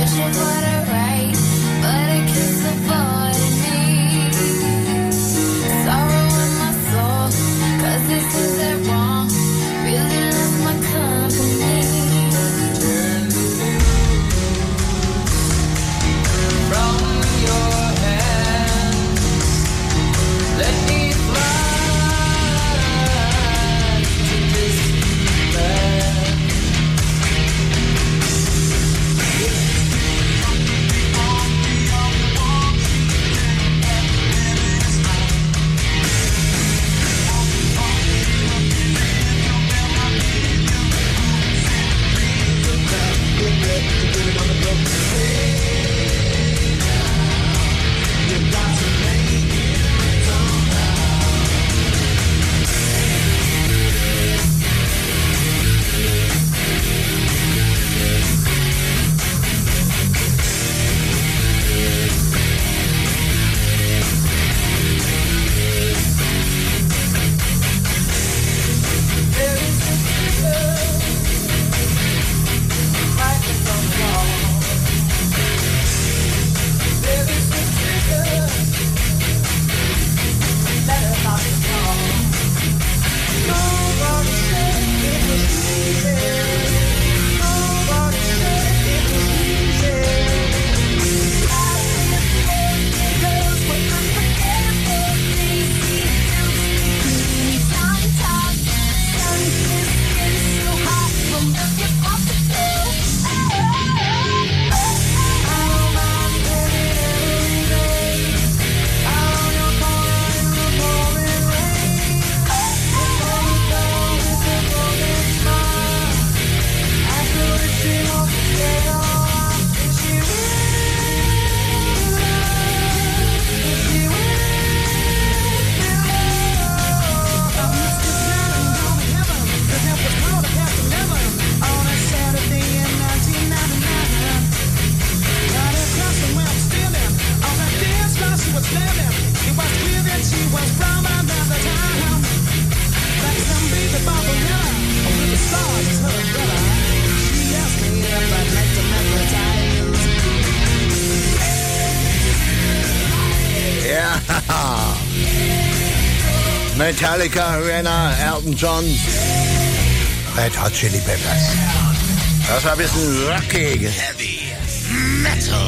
Metallica, Rihanna, Elton John, Red Hot Chili Peppers. Das war ein bisschen rockig. Heavy Metal.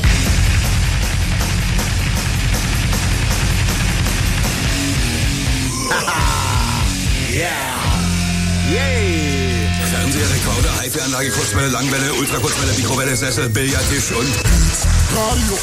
Yeah. Yay. Fernseher, Rekorder, HiFi-Anlage, Kurzwelle, Langwelle, Ultrakurzwelle, Mikrowelle, Sessel, Billardtisch und Radio.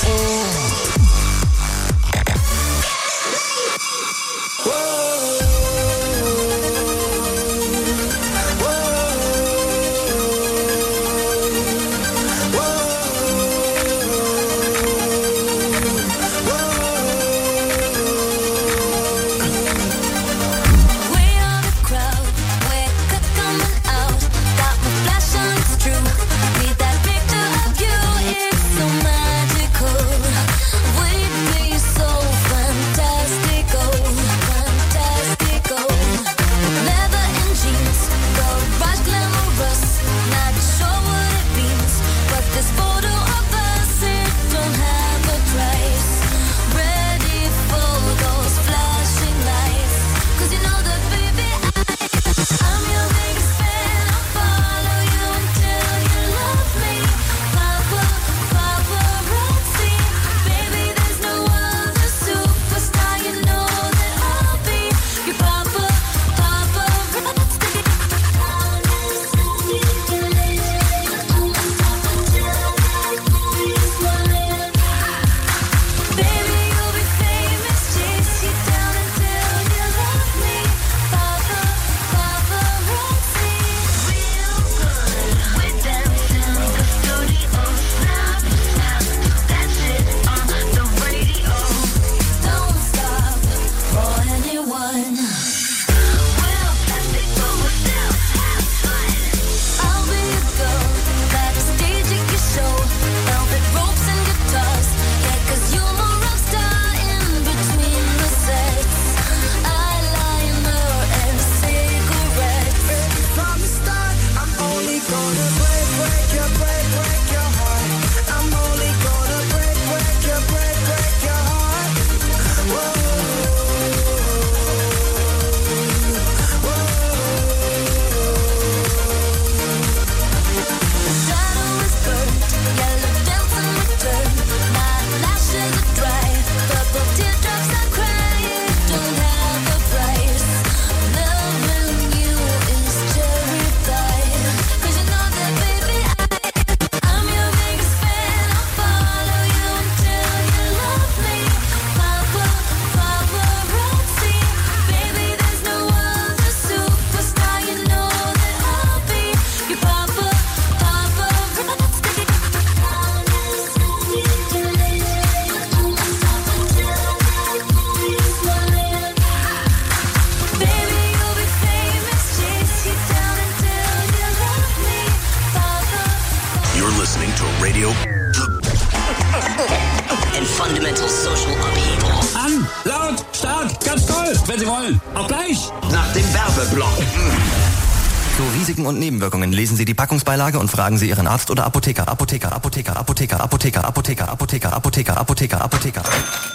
Und Nebenwirkungen. Lesen Sie die Packungsbeilage und fragen Sie Ihren Arzt oder Apotheker. Apotheker, Apotheker, Apotheker, Apotheker, Apotheker, Apotheker, Apotheker, Apotheker, Apotheker.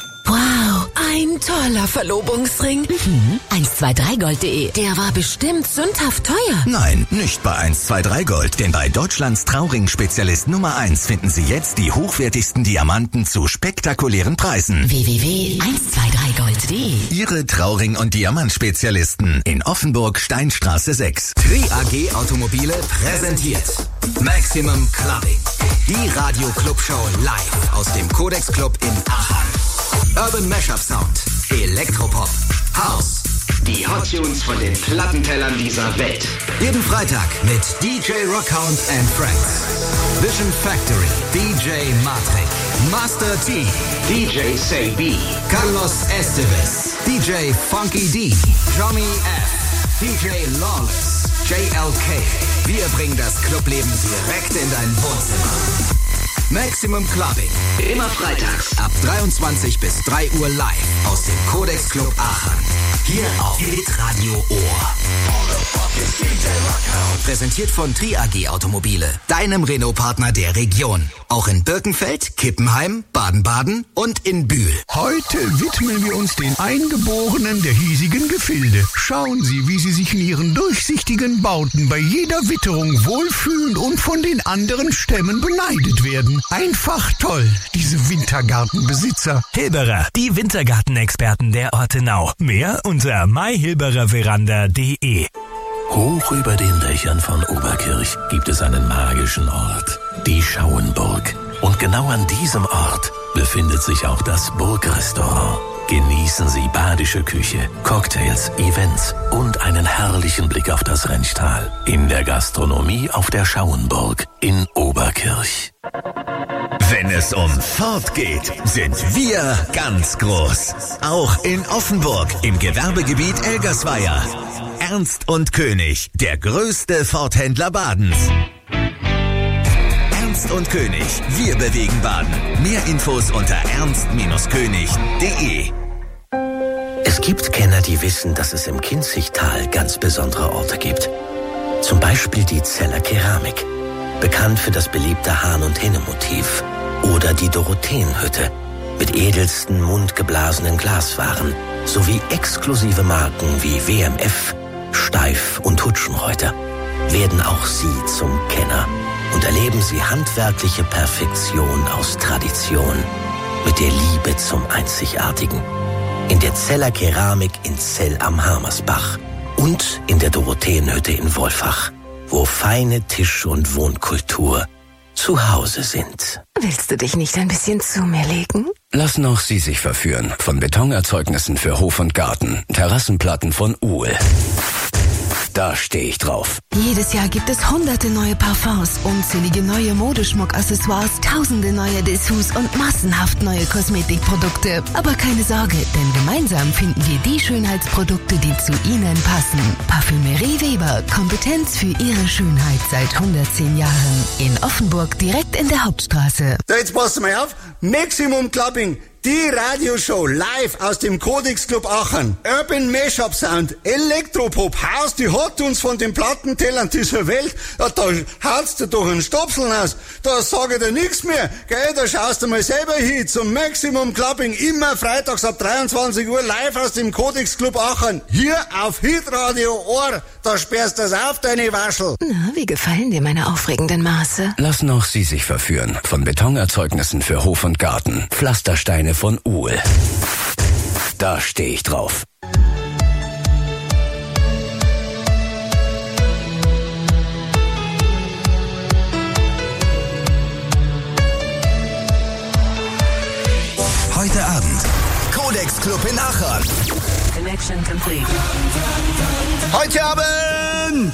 Wow, ein toller Verlobungsring. 123gold.de. Der war bestimmt sündhaft teuer. Nein, nicht bei 123gold, denn bei Deutschlands Trauring-Spezialist Nummer 1 finden Sie jetzt die hochwertigsten Diamanten zu spektakulären Preisen. www.123gold.de. Ihre Trauring- und Diamantspezialisten in Offenburg, Steinstraße 6. Tri AG Automobile präsentiert Maximum Clubbing. Die Radio-Club-Show live aus dem Codex Club in Aachen. Urban Mashup Sound, Elektropop, House, die Hot Tunes von den Plattentellern dieser Welt. Jeden Freitag mit DJ Rockhound and Friends. Vision Factory, DJ Matrix, Master T, DJ Say B, Carlos Esteves, DJ Funky D, Johnny F, DJ Lawless, JLK. Wir bringen das Clubleben direkt in dein Wohnzimmer. Maximum Clubbing. Immer freitags ab 23 bis 3 Uhr live aus dem Codex Club Aachen. Hier auf Hitradio Ohr. Präsentiert von Tri-AG Automobile, deinem Renault-Partner der Region. Auch in Birkenfeld, Kippenheim, Baden-Baden und in Bühl. Heute widmen wir uns den Eingeborenen der hiesigen Gefilde. Schauen Sie, wie sie sich in ihren durchsichtigen Bauten bei jeder Witterung wohlfühlen und von den anderen Stämmen beneidet werden. Einfach toll, diese Wintergartenbesitzer. Hilberer, die Wintergartenexperten der Ortenau. Mehr unter myhilbererveranda.de. Hoch über den Dächern von Oberkirch gibt es einen magischen Ort, die Schauenburg. Und genau an diesem Ort befindet sich auch das Burgrestaurant. Genießen Sie badische Küche, Cocktails, Events und einen herrlichen Blick auf das Rentschtal in der Gastronomie auf der Schauenburg in Oberkirch. Wenn es um Ford geht, sind wir ganz groß. Auch in Offenburg im Gewerbegebiet Elgersweier. Ernst und König, der größte Ford-Händler Badens. Ernst und König, wir bewegen Baden. Mehr Infos unter ernst-könig.de. Es gibt Kenner, die wissen, dass es im Kinzigtal ganz besondere Orte gibt. Zum Beispiel die Zeller Keramik, bekannt für das beliebte Hahn- und Henne-Motiv. Oder die Dorotheenhütte mit edelsten mundgeblasenen Glaswaren sowie exklusive Marken wie WMF, Steif und Hutschenreuter. Werden auch Sie zum Kenner und erleben Sie handwerkliche Perfektion aus Tradition mit der Liebe zum Einzigartigen. In der Zeller Keramik in Zell am Hamersbach und in der Dorotheenhütte in Wolfach, wo feine Tisch- und Wohnkultur zu Hause sind. Willst du dich nicht ein bisschen zu mir legen? Lassen auch Sie sich verführen von Betonerzeugnissen für Hof und Garten, Terrassenplatten von Uhl. Da stehe ich drauf. Jedes Jahr gibt es hunderte neue Parfums, unzählige neue Modeschmuckaccessoires, tausende neue Dessous und massenhaft neue Kosmetikprodukte. Aber keine Sorge, denn gemeinsam finden wir die Schönheitsprodukte, die zu Ihnen passen. Parfümerie Weber, Kompetenz für Ihre Schönheit seit 110 Jahren. In Offenburg, direkt in der Hauptstraße. So, jetzt passen wir auf. Maximum Clubbing. Die Radioshow live aus dem Codex Club Aachen. Urban Mashup Sound, Elektropop, Haus, die hat uns von den Plattentellern dieser Welt. Ja, da haust du doch einen Stopseln aus. Da sage ich dir nichts mehr. Gell, da schaust du mal selber hin zum Maximum Clubbing. Immer freitags ab 23 Uhr live aus dem Codex Club Aachen. Hier auf Hitradio Ohr. Da sperrst du das auf, deine Waschel. Na, wie gefallen dir meine aufregenden Maße? Lassen auch Sie sich verführen von Betonerzeugnissen für Hof und Garten, Pflastersteine von Uhl. Da stehe ich drauf. Heute Abend Codex Club in Aachen. Connection complete. Heute Abend!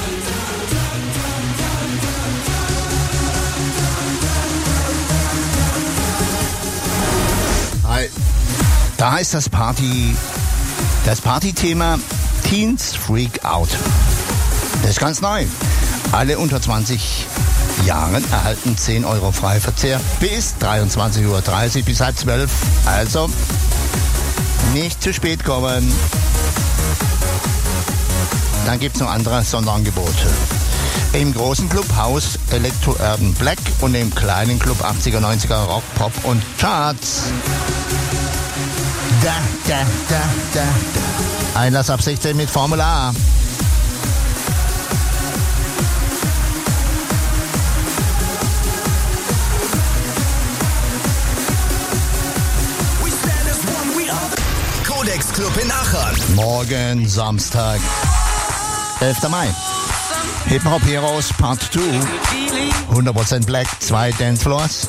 Hi. Da heißt das Partythema Teens Freak Out. Das ist ganz neu. Alle unter 20 Jahren erhalten 10 Euro Freiverzehr bis 23:30 Uhr, bis halb 12. Also nicht zu spät kommen. Dann gibt's noch andere Sonderangebote. Im großen Club House Electro Urban Black und im kleinen Club 80er, 90er Rock, Pop und Charts. Da. Einlass ab 16 mit Formular. Codex Club in Aachen. Morgen Samstag, 11. Mai. Hip-Hop Heroes Part 2. 100% Black, 2 Dancefloors.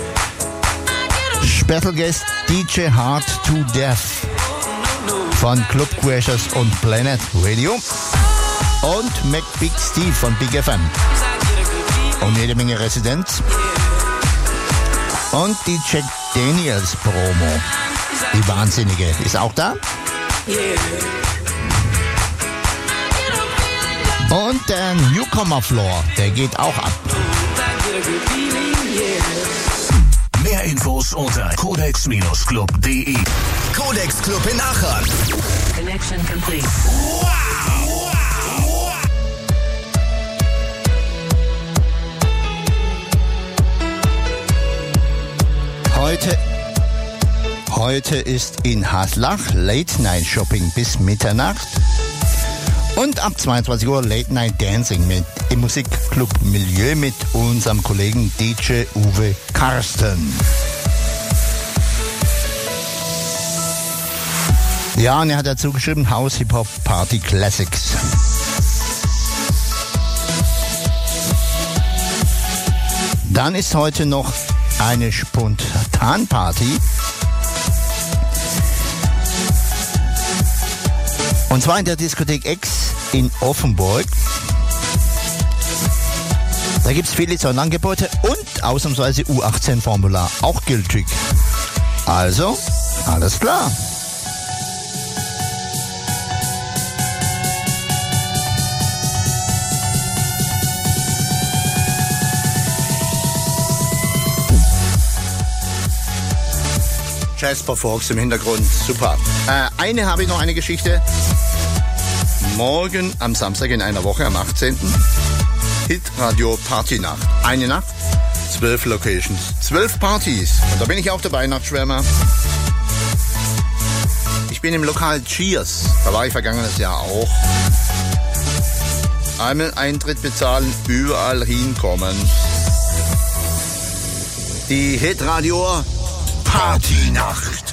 Special Guest DJ Hard to Death von Club Crashers und Planet Radio. Und Mac Big Steve von Big FM. Und jede Menge Residenz. Und die Jack Daniels Promo. Die Wahnsinnige ist auch da. Und der Newcomer Floor, der geht auch ab. Mehr Infos unter codex-club.de. Codex Club in Aachen. Connection complete. Heute ist in Haslach Late Night Shopping bis Mitternacht. Und ab 22 Uhr Late Night Dancing im Musikclub Milieu mit unserem Kollegen DJ Uwe Karsten. Ja, und er hat dazu geschrieben, House Hip Hop Party Classics. Dann ist heute noch eine Spontanparty. Und zwar in der Diskothek X in Offenburg. Da gibt es viele Sonderangebote und ausnahmsweise U18-Formular, auch gültig. Also, alles klar. Jasper Fox im Hintergrund, super. Habe ich noch eine Geschichte. Morgen am Samstag in einer Woche, am 18. Hitradio Partynacht. Eine Nacht, 12 Locations, 12 Partys. Und da bin ich auch dabei, Nachtschwärmer. Ich bin im Lokal Cheers, da war ich vergangenes Jahr auch. Einmal Eintritt bezahlen, überall hinkommen. Die Hitradio Partynacht.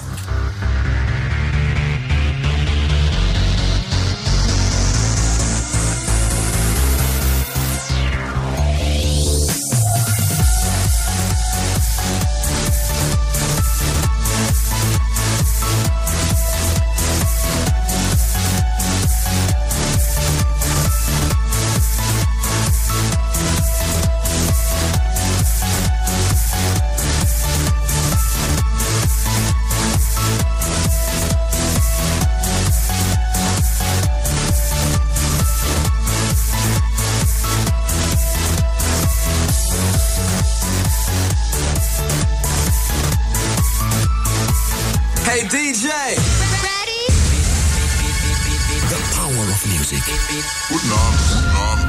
DJ. Ready? The power of music. Guten Abend.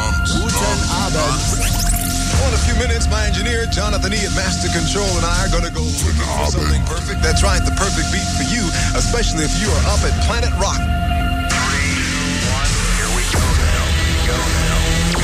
Well, in a few minutes, my engineer, Jonathan E. at Master Control, and I are going to go looking for something perfect. That's right, the perfect beat for you, especially if you are up at Planet Rock. 3, 2, 1, here we go now.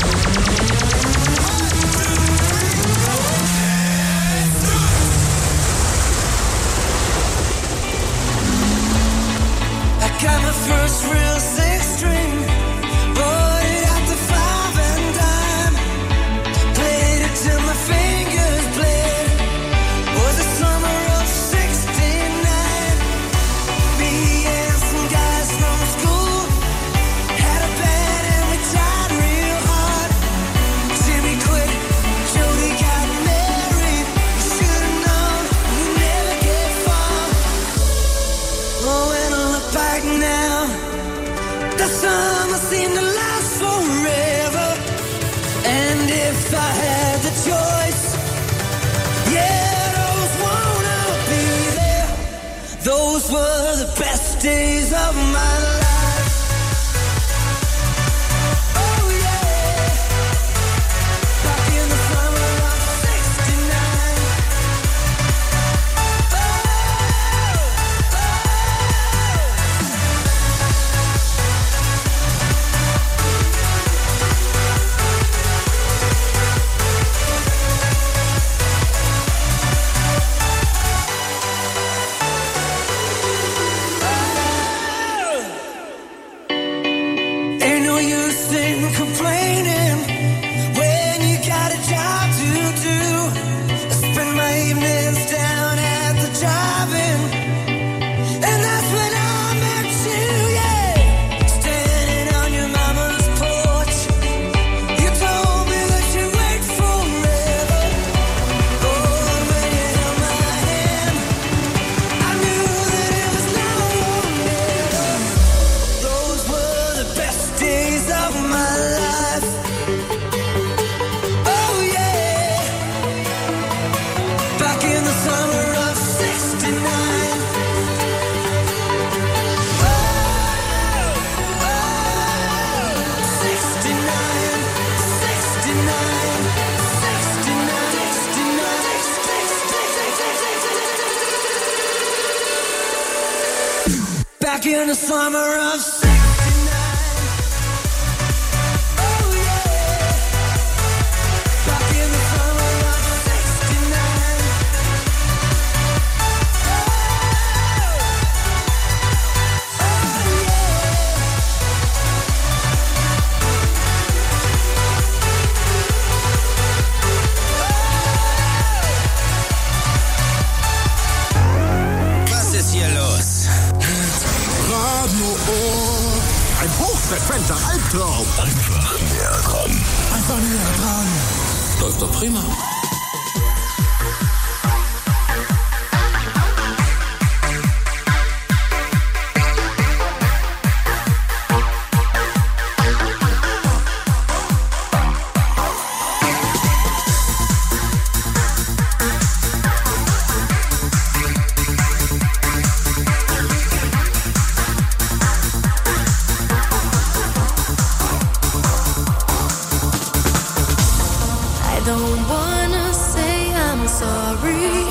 Got my first real 6-string, bought it at the 5 and dime, played it till my fingers bled, was the summer of 69, me and some guys from school, had a band and we tried real hard, Jimmy quit, Jody got married, you should've known, we never get far, oh when I look back now, the summer seemed to last forever. And if I had the choice, yeah, those wanna be there. Those were the best days of my life. Oh yeah, back in the summer of 69. Ain't no use in complaining when you got a job to do. I spend my evenings down at the drive-in, and that's when I met you, yeah. Standing on your mama's porch, you told me that you'd wait forever. Oh, when you held my hand, I knew that it was now or never. Those were the best days of my life. in the summer of 69. Oh yeah. Back in the summer of 69. Was ist hier los? Radio Ohr. Ein hochfrequenter Albtraum. Einfach näher dran. Einfach näher dran. Läuft doch prima. I don't wanna say I'm sorry,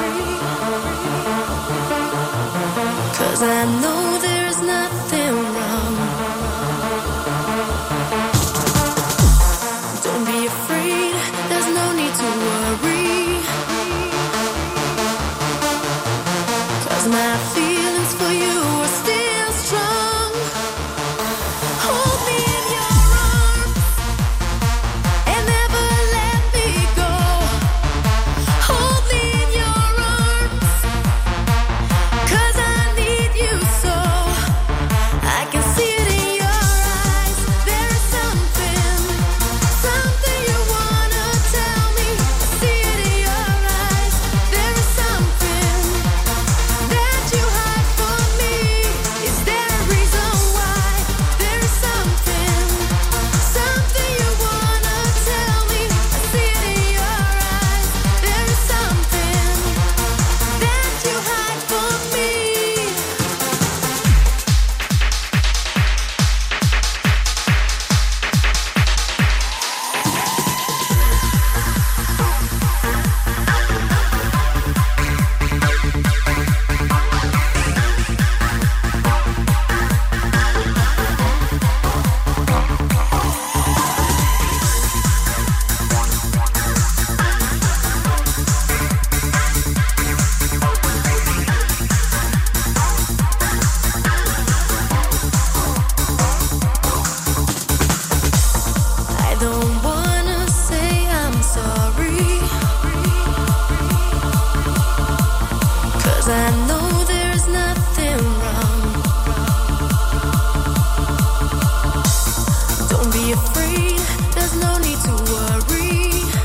'cause I know there's nothing wrong. Don't be afraid, there's no need to worry, 'cause my feelings for you are still strong. Hold me in your arms and never let me go. Hold me in your arms, 'cause I need you so. I can see it in your eyes. There is something you wanna tell me. I see it in your eyes. There is something that you hide from me. Is there a reason why? There is something you wanna tell me. I see it in your eyes. There is something that you hide from me. I don't wanna say I'm sorry, 'cause I know there's nothing wrong. Don't be afraid, there's no need to worry,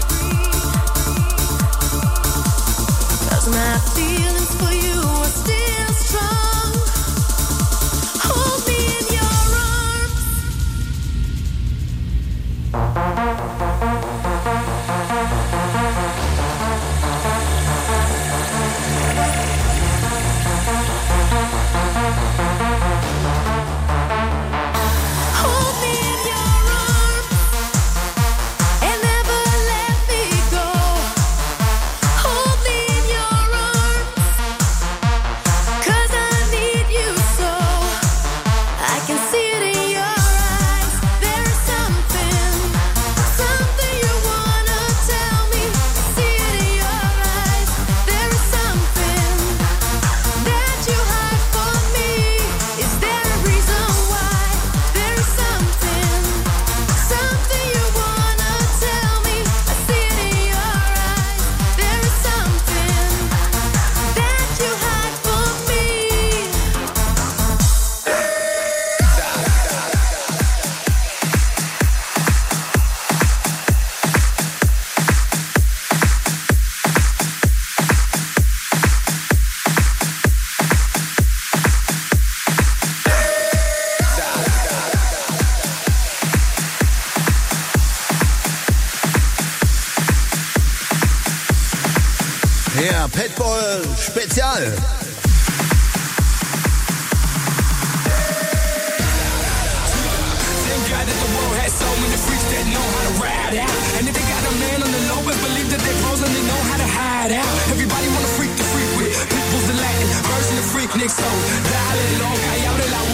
'cause my feelings for you are still strong. Hold me in your arms. Hold me in your arms and never let me go. Hold me in your arms, 'cause I need you so. I can see it in your eyes. There is something you wanna tell me. I see it in your eyes. There is something that you hide from me. Is there a reason why? There is something you wanna tell me. I see it in your eyes. There is something that you hide from me. Ja, Petball Spezial. Thank God that the world has so many freaks that know how to ride out. And if they got a man on the low, best believe that they pros and they know how to hide out. Everybody wanna freak the freak with. Pitbull's the Latin version of Freak Nick, so dale loca y ábrela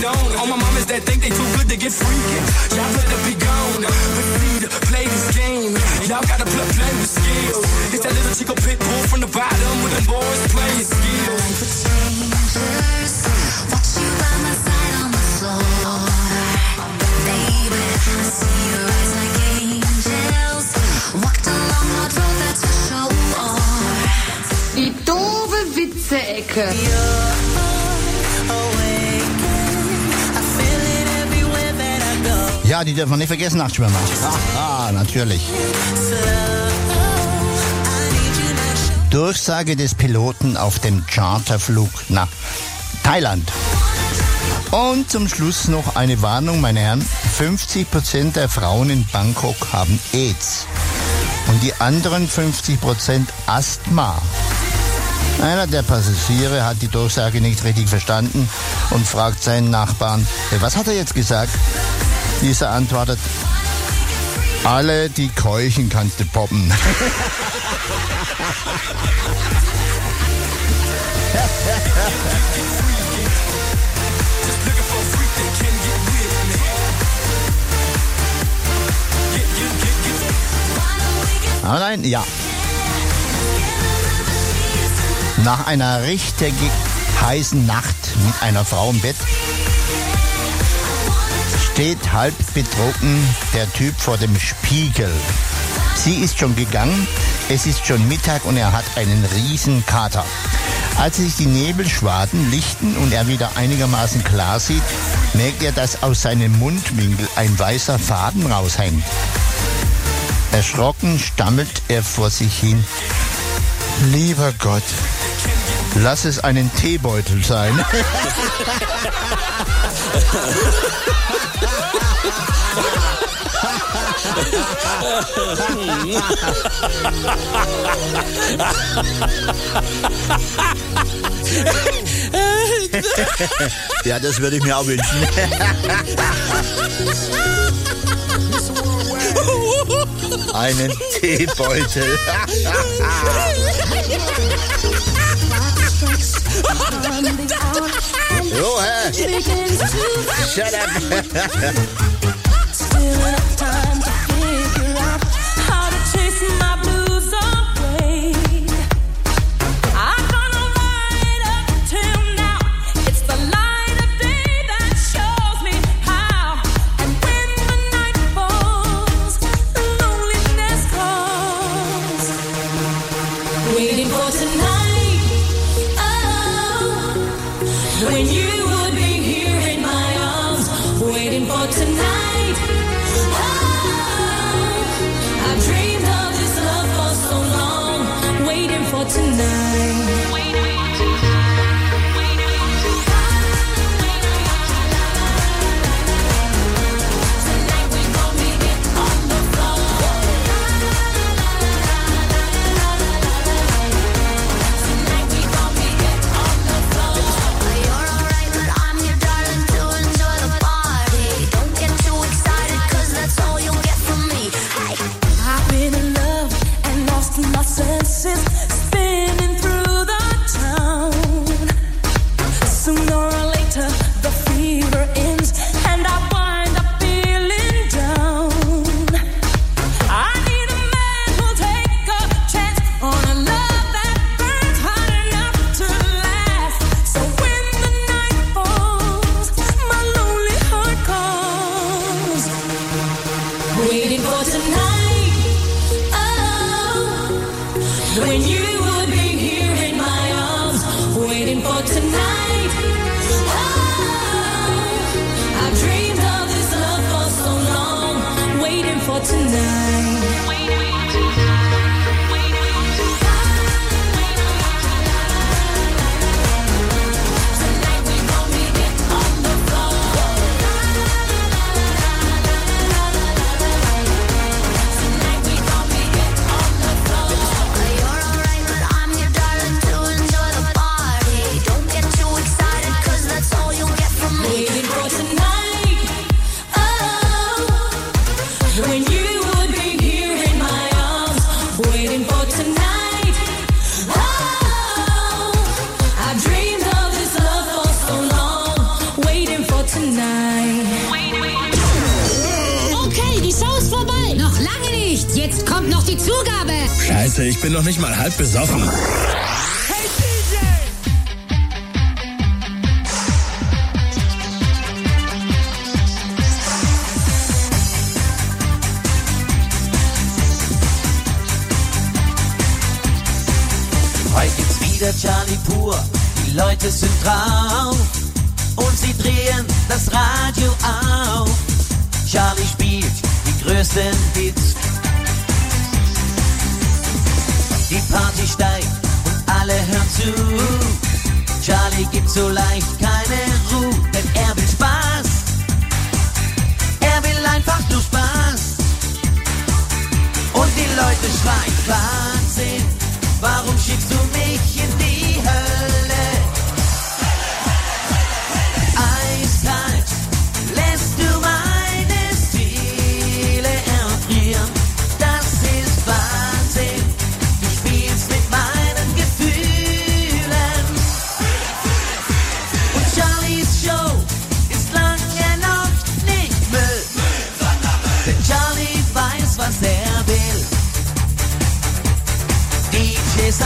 condone. All my mamas that think they too good to get freaking. Y'all better be gone. Proceed to play this game. Y'all gotta play with skills. It's that little Chico pit bull from the bottom with them boys playing skills. Watch you by my side on the floor. Baby, I see your eyes like angels. Walked along the road, that's for sure. Die doofe Witze-Ecke. Ja, die dürfen wir nicht vergessen, Nachtschwimmer. Natürlich. Durchsage des Piloten auf dem Charterflug nach Thailand. Und zum Schluss noch eine Warnung, meine Herren. 50% der Frauen in Bangkok haben AIDS. Und die anderen 50% Asthma. Einer der Passagiere hat die Durchsage nicht richtig verstanden und fragt seinen Nachbarn, was hat er jetzt gesagt? Dieser antwortet, alle, die keuchen, kannst du poppen. Aber nein, ja. Nach einer richtig heißen Nacht mit einer Frau im Bett steht halb betrunken der Typ vor dem Spiegel. Sie ist schon gegangen, es ist schon Mittag und er hat einen riesen Kater. Als sich die Nebelschwaden lichten und er wieder einigermaßen klar sieht, merkt er, dass aus seinem Mundwinkel ein weißer Faden raushängt. Erschrocken stammelt er vor sich hin. Lieber Gott, lass es einen Teebeutel sein. Ja, das würde ich mir auch wünschen. Einen Teebeutel. Oh, hä? Shut up. Still enough time to figure out how to chase my blues away. I've gone right up till now. It's the light of day that shows me how. And when the night falls, the loneliness calls. Waiting for tonight. Oh, when you would be here in my arms. Waiting for tonight. tonight. Okay, die Show ist vorbei. Noch lange nicht. Jetzt kommt noch die Zugabe. Scheiße, ich bin noch nicht mal halb besoffen. Hey DJ! Heute gibt's wieder Charlie pur. Die Leute sind drauf und sie drehen das Radio auf. Charlie spielt die größten Hits. Die Party steigt und alle hören zu. Charlie gibt so leicht keine Ruhe, denn er will Spaß. Er will einfach nur Spaß. Und die Leute schreien Wahnsinn. Warum schickst du mich in die Hölle? Eiskalt lässt du meine Seele erfrieren. Das ist Wahnsinn. Du spielst mit meinen Gefühlen. Und Charlies Show ist lange noch nicht Müll. Denn Charlie weiß, was er will. DJ sein.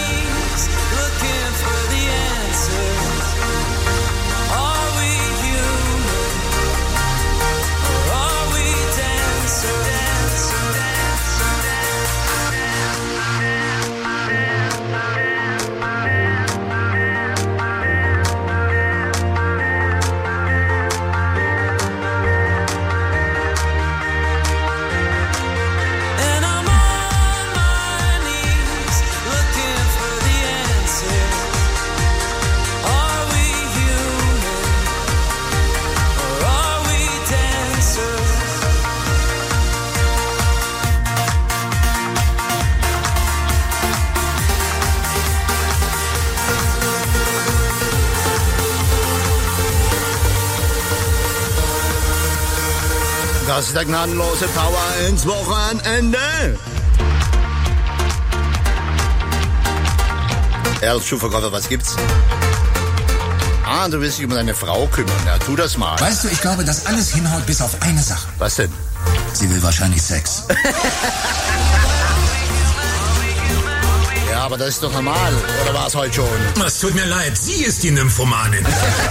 Are we human? Das ist der gnadenlose Power ins Wochenende. Herr Schuhverkäufer, was gibt's? Ah, du willst dich um deine Frau kümmern. Ja, tu das mal. Weißt du, ich glaube, dass alles hinhaut bis auf eine Sache. Was denn? Sie will wahrscheinlich Sex. Ja, aber das ist doch normal. Oder war es heute schon? Es tut mir leid, sie ist die Nymphomanin.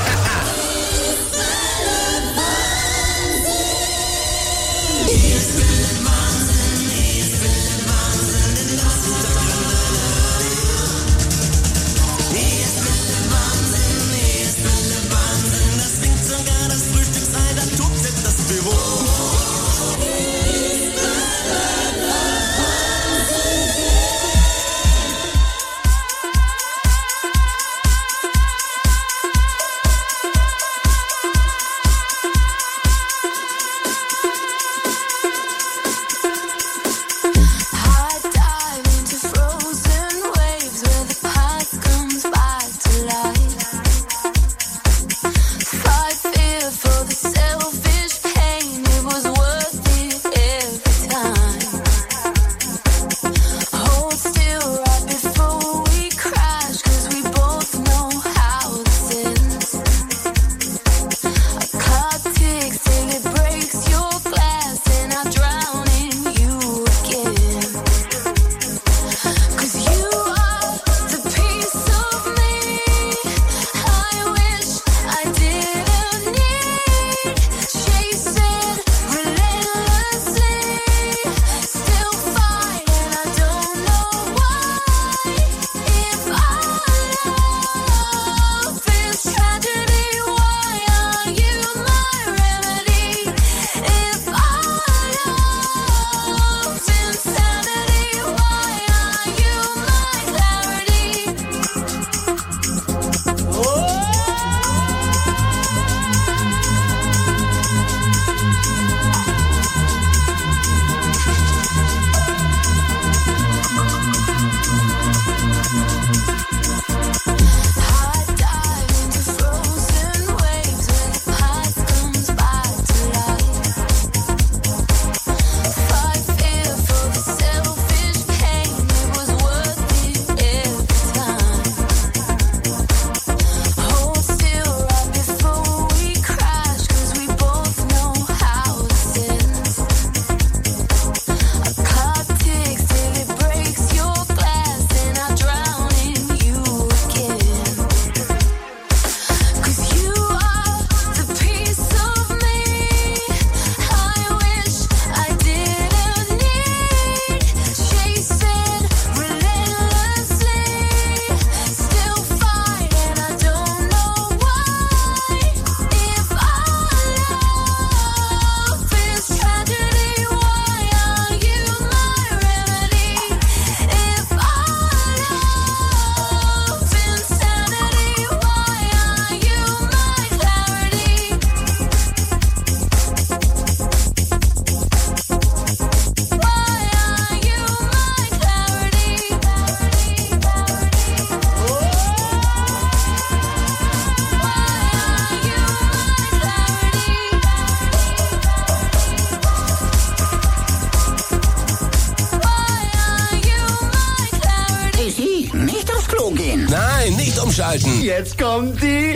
Nein, nicht umschalten. Jetzt kommt die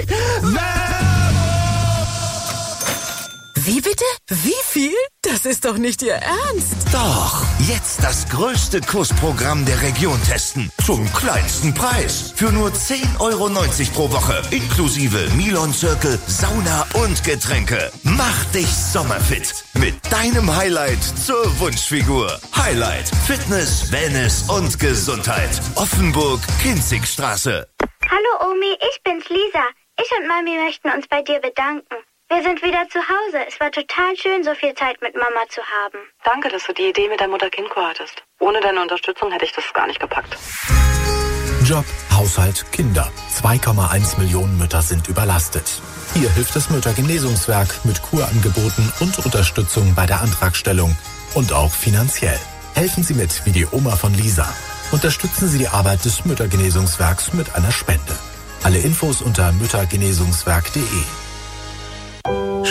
Wie bitte? Wie viel? Das ist doch nicht Ihr Ernst. Doch, jetzt das größte Kursprogramm der Region testen. Zum kleinsten Preis. Für nur 10,90 € pro Woche. Inklusive Milon Circle, Sauna und Getränke. Mach dich sommerfit. Mit deinem Highlight zur Wunschfigur. Highlight, Fitness, Wellness und Gesundheit. Offenburg-Kinzigstraße. Hallo Omi, ich bin's Lisa. Ich und Mami möchten uns bei dir bedanken. Wir sind wieder zu Hause. Es war total schön, so viel Zeit mit Mama zu haben. Danke, dass du die Idee mit der Mutter-Kind-Kur hattest. Ohne deine Unterstützung hätte ich das gar nicht gepackt. Job, Haushalt, Kinder. 2,1 Millionen Mütter sind überlastet. Hier hilft das Müttergenesungswerk mit Kurangeboten und Unterstützung bei der Antragstellung. Und auch finanziell. Helfen Sie mit, wie die Oma von Lisa. Unterstützen Sie die Arbeit des Müttergenesungswerks mit einer Spende. Alle Infos unter müttergenesungswerk.de.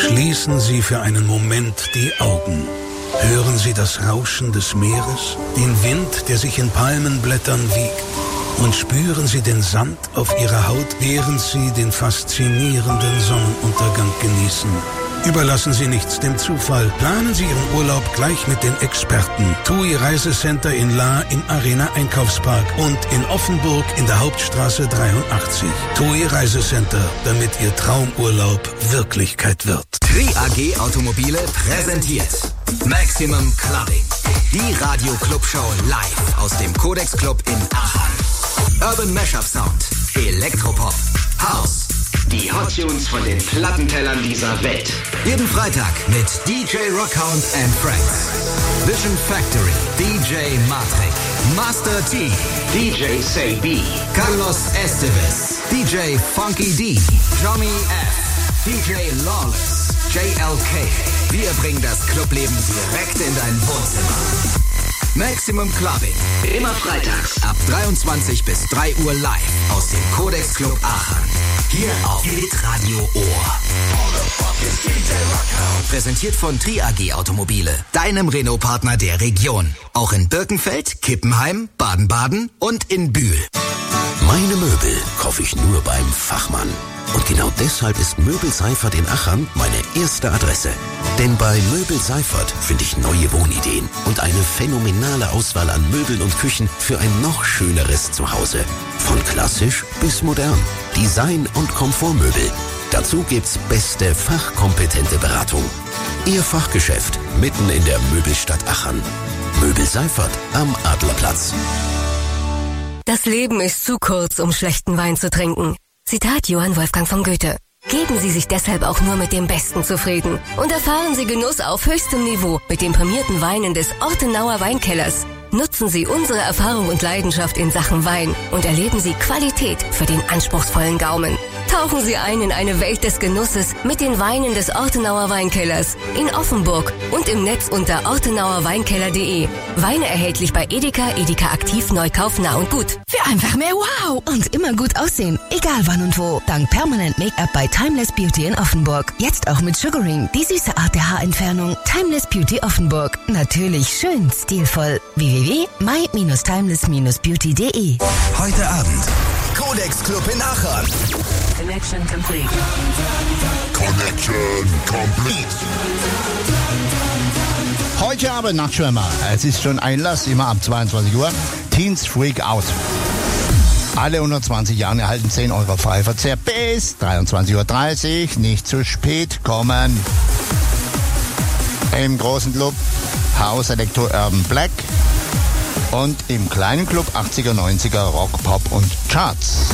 Schließen Sie für einen Moment die Augen. Hören Sie das Rauschen des Meeres, den Wind, der sich in Palmenblättern wiegt. Und spüren Sie den Sand auf Ihrer Haut, während Sie den faszinierenden Sonnenuntergang genießen. Überlassen Sie nichts dem Zufall. Planen Sie Ihren Urlaub gleich mit den Experten. TUI Reisecenter in Lahr im Arena Einkaufspark und in Offenburg in der Hauptstraße 83. TUI Reisecenter, damit Ihr Traumurlaub Wirklichkeit wird. TRI AG Automobile präsentiert Maximum Clubbing. Die Radio-Club-Show live aus dem Codex Club in Aachen. Urban Mashup Sound, Elektropop, House. Die Hot Tunes von den Plattentellern dieser Welt. Jeden Freitag mit DJ Rockhound and Friends. Vision Factory, DJ Matrix, Master T, DJ Say B, Carlos Esteves, DJ Funky D, Johnny F, DJ Lawless, JLK. Wir bringen das Clubleben direkt in dein Wohnzimmer. Maximum Clubbing. Immer freitags ab 23 bis 3 Uhr live aus dem Codex Club Aachen. Hier auf Hitradio Ohr. Präsentiert von TRI AG Automobile, deinem Renault-Partner der Region. Auch in Birkenfeld, Kippenheim, Baden-Baden und in Bühl. Meine Möbel kaufe ich nur beim Fachmann. Und genau deshalb ist Möbel Seifert in Aachen meine erste Adresse. Denn bei Möbel Seifert finde ich neue Wohnideen und eine phänomenale Auswahl an Möbeln und Küchen für ein noch schöneres Zuhause. Von klassisch bis modern. Design- und Komfortmöbel. Dazu gibt's beste fachkompetente Beratung. Ihr Fachgeschäft mitten in der Möbelstadt Aachen. Möbel Seifert am Adlerplatz. Das Leben ist zu kurz, um schlechten Wein zu trinken. Zitat Johann Wolfgang von Goethe. Geben Sie sich deshalb auch nur mit dem Besten zufrieden und erfahren Sie Genuss auf höchstem Niveau mit den prämierten Weinen des Ortenauer Weinkellers. Nutzen Sie unsere Erfahrung und Leidenschaft in Sachen Wein und erleben Sie Qualität für den anspruchsvollen Gaumen. Tauchen Sie ein in eine Welt des Genusses mit den Weinen des Ortenauer Weinkellers in Offenburg und im Netz unter ortenauerweinkeller.de. Weine erhältlich bei Edeka, Edeka Aktiv, Neukauf, Nah und Gut. Für einfach mehr Wow und immer gut aussehen, egal wann und wo. Dank Permanent Make-up bei Timeless Beauty in Offenburg. Jetzt auch mit Sugaring, die süße Art der Haarentfernung. Timeless Beauty Offenburg. Natürlich schön stilvoll. www.my-timeless-beauty.de. Heute Abend Codex Club in Aachen. Connection complete. Connection complete. Heute Abend Nachtschwimmer. Es ist schon Einlass, immer ab 22 Uhr. Teens Freak Out. Alle unter 20 Jahren erhalten 10 Euro Freiverzehr bis 23.30 Uhr. Nicht zu spät kommen. Im großen Club House Electro Urban Black. Und im kleinen Club 80er, 90er Rock, Pop und Charts.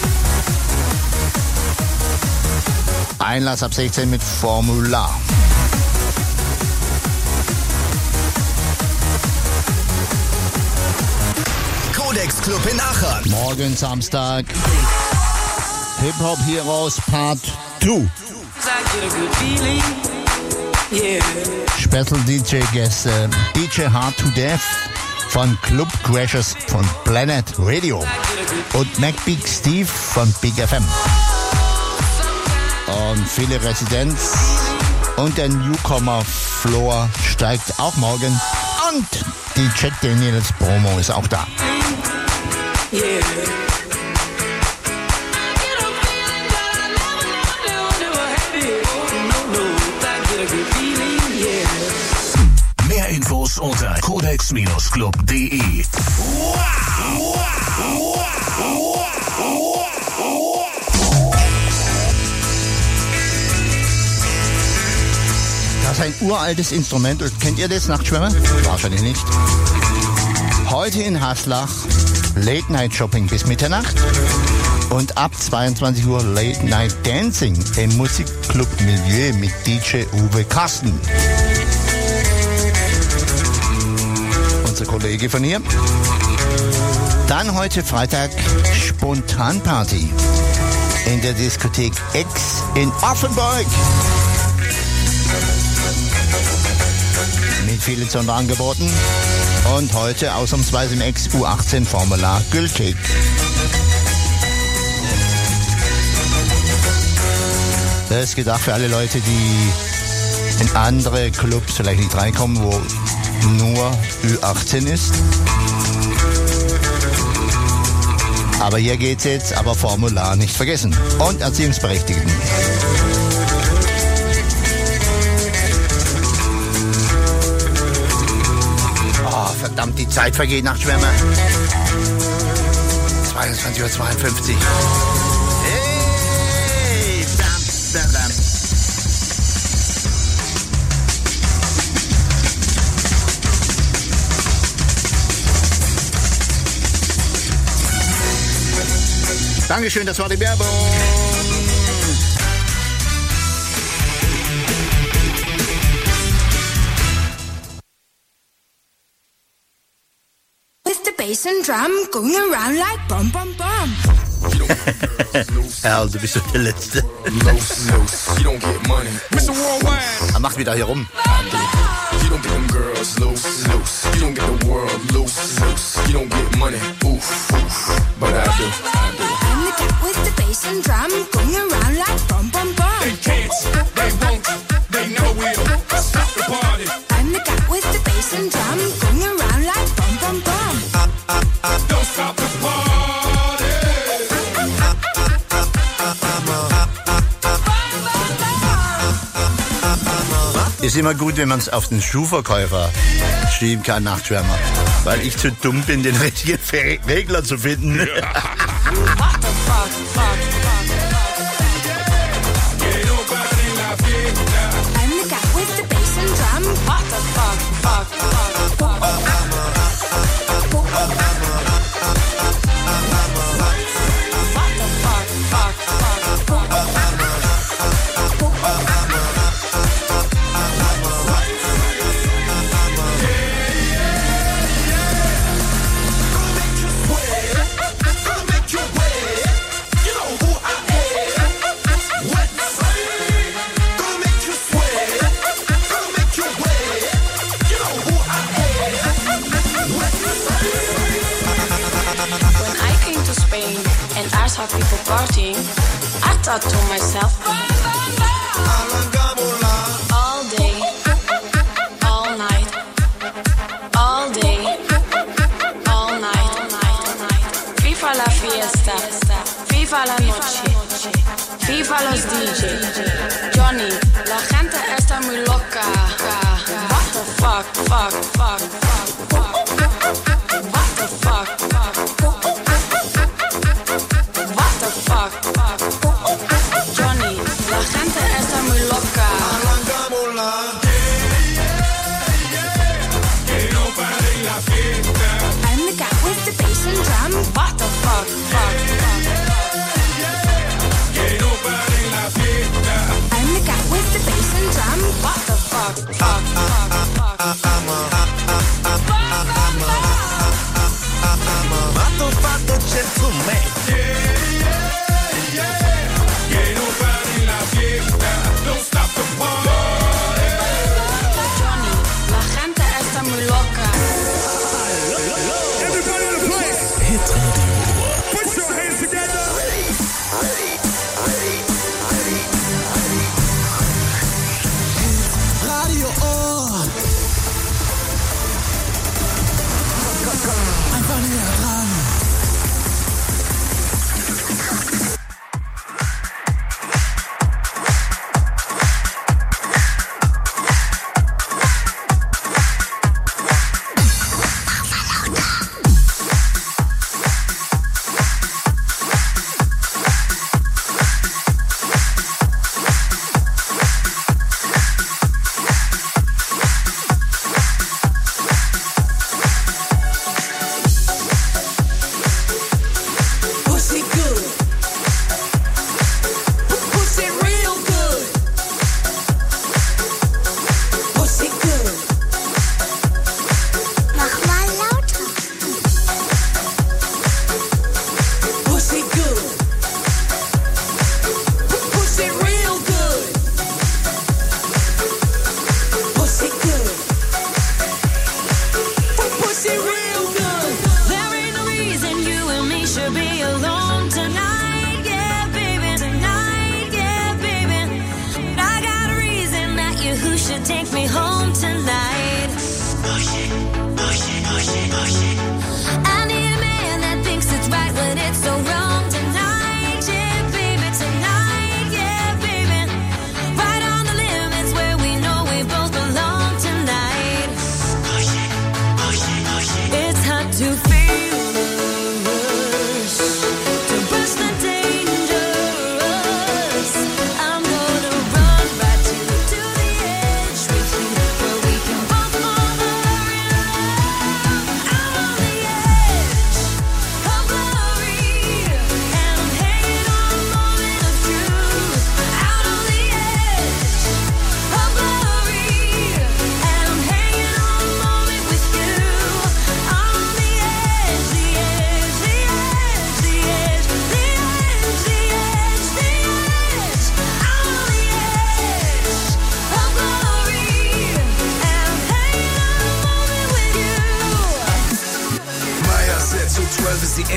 Einlass ab 16 mit Formular. Codex Club in Aachen. Morgen Samstag. Hip-Hop Heroes Part 2. Special DJ-Gäste DJ Hard to Death von Club Crashers von Planet Radio und Mac Big Steve von Big FM. Und viele Residenz und der Newcomer Floor steigt auch morgen und die Jack Daniels Promo ist auch da. Mehr Infos unter codex-club.de. Das ist ein uraltes Instrument. Kennt ihr das, Nachtschwimmer? Wahrscheinlich nicht. Heute in Haslach Late Night Shopping bis Mitternacht und ab 22 Uhr Late Night Dancing im Musikclub Milieu mit DJ Uwe Carsten. Unser Kollege von hier. Dann heute Freitag Spontanparty in der Diskothek X in Offenburg. Mit vielen Sonderangeboten. Und heute ausnahmsweise im X U18 Formular gültig. Das ist gedacht für alle Leute, die in andere Clubs vielleicht nicht reinkommen, wo nur Ü18 ist. Aber hier geht's jetzt, aber Formular nicht vergessen. Und Erziehungsberechtigten. Oh, verdammt, die Zeit vergeht, Nachtschwärmer. 22:52 Uhr. Hey, bam, bam, bam. Dankeschön, das war die Werbung. With the bass and drum going around like bum bum bum. Herr, du bist doch der Letzte. Er macht wieder hier rum. You don't get them girls loose, loose. You don't get the world loose, loose. You don't get money, oof, oof. But I do, I do. I'm the cat with the bass and drum going around like bum bum bum. They can't, they won't, they know we'll stop the party. I'm the cat with the bass and drum going around like bum bum bum. Don't stop the party. Ist immer gut, wenn man es auf den Schuhverkäufer schieben kann, Nachtschwärmer. Weil ich zu dumm bin, den richtigen Regler zu finden. I'm the cat with the bass and drum. What the fuck, fuck, fuck. Saw people partying, I thought to myself, all day, all night, all day, all night. Viva la fiesta, viva la noche, viva los DJ. Johnny, la gente está muy loca. What the fuck, fuck, fuck, fuck, fuck. What the fuck, fuck. Johnny, la gente está muy loca. I'm the cat with the bass and drum. What the fuck, fuck, I'm the cat with the bass and drum. What the fuck, fuck, fuck, fuck. Motherfucker gentleman. Don't stop the party. Johnny, la gente está muy loca. Everybody in the place. Hit Radio Ohr. Put your hands together. Radio Ohr.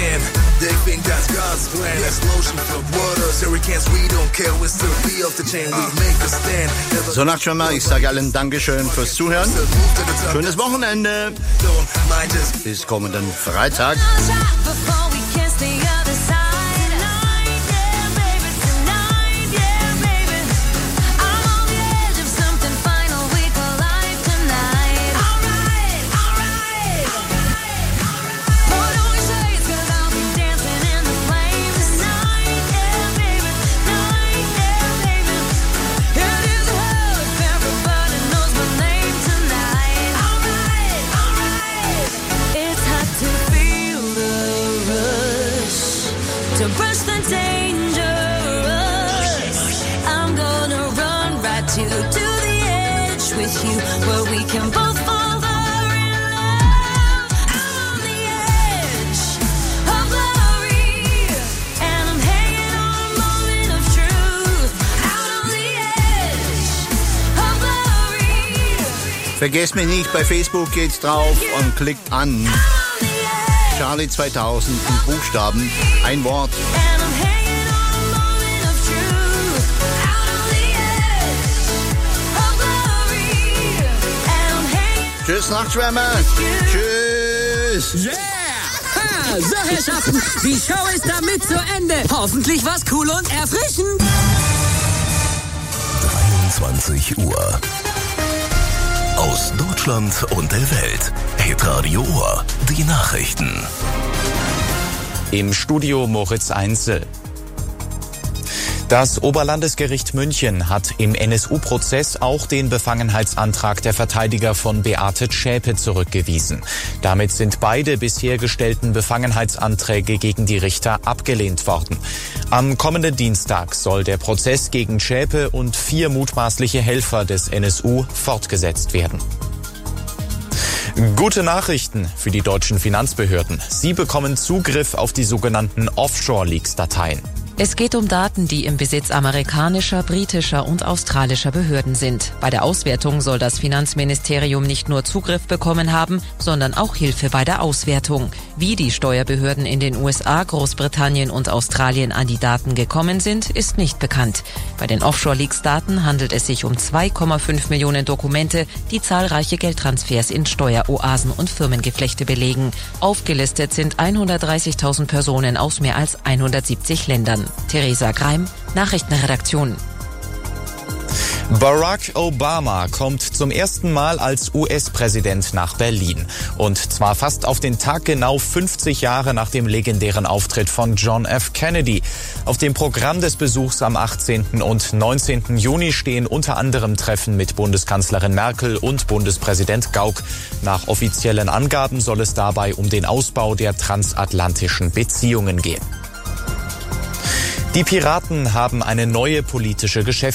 man. They think that's God's plan. That's lotion for waters. Hurricanes, we don't care. We're still be off the chain. We make a stand. So, Nachtschwärmer, ich sage allen Dankeschön fürs Zuhören. Schönes Wochenende. Bis kommenden Freitag. Where we can both fall in love. I'm on the edge of glory, and I'm hanging on a moment of truth. Out on the edge of glory. Vergesst mich nicht, bei Facebook geht's drauf und klickt an. Charlie 2000 in Buchstaben, ein Wort. Tschüss, Nachtschwärmer. Tschüss. Yeah! Ha, so, Herrschaften, die Show ist damit zu Ende. Hoffentlich war's cool und erfrischend. 23 Uhr. Aus Deutschland und der Welt. Hitradio Ohr. Die Nachrichten. Im Studio Moritz Einzel. Das Oberlandesgericht München hat im NSU-Prozess auch den Befangenheitsantrag der Verteidiger von Beate Zschäpe zurückgewiesen. Damit sind beide bisher gestellten Befangenheitsanträge gegen die Richter abgelehnt worden. Am kommenden Dienstag soll der Prozess gegen Zschäpe und 4 mutmaßliche Helfer des NSU fortgesetzt werden. Gute Nachrichten für die deutschen Finanzbehörden. Sie bekommen Zugriff auf die sogenannten Offshore-Leaks-Dateien. Es geht um Daten, die im Besitz amerikanischer, britischer und australischer Behörden sind. Bei der Auswertung soll das Finanzministerium nicht nur Zugriff bekommen haben, sondern auch Hilfe bei der Auswertung. Wie die Steuerbehörden in den USA, Großbritannien und Australien an die Daten gekommen sind, ist nicht bekannt. Bei den Offshore-Leaks-Daten handelt es sich um 2,5 Millionen Dokumente, die zahlreiche Geldtransfers in Steueroasen und Firmengeflechte belegen. Aufgelistet sind 130.000 Personen aus mehr als 170 Ländern. Theresa Greim, Nachrichtenredaktion. Barack Obama kommt zum ersten Mal als US-Präsident nach Berlin. Und zwar fast auf den Tag genau 50 Jahre nach dem legendären Auftritt von John F. Kennedy. Auf dem Programm des Besuchs am 18. und 19. Juni stehen unter anderem Treffen mit Bundeskanzlerin Merkel und Bundespräsident Gauck. Nach offiziellen Angaben soll es dabei um den Ausbau der transatlantischen Beziehungen gehen. Die Piraten haben eine neue politische Geschäftsführung.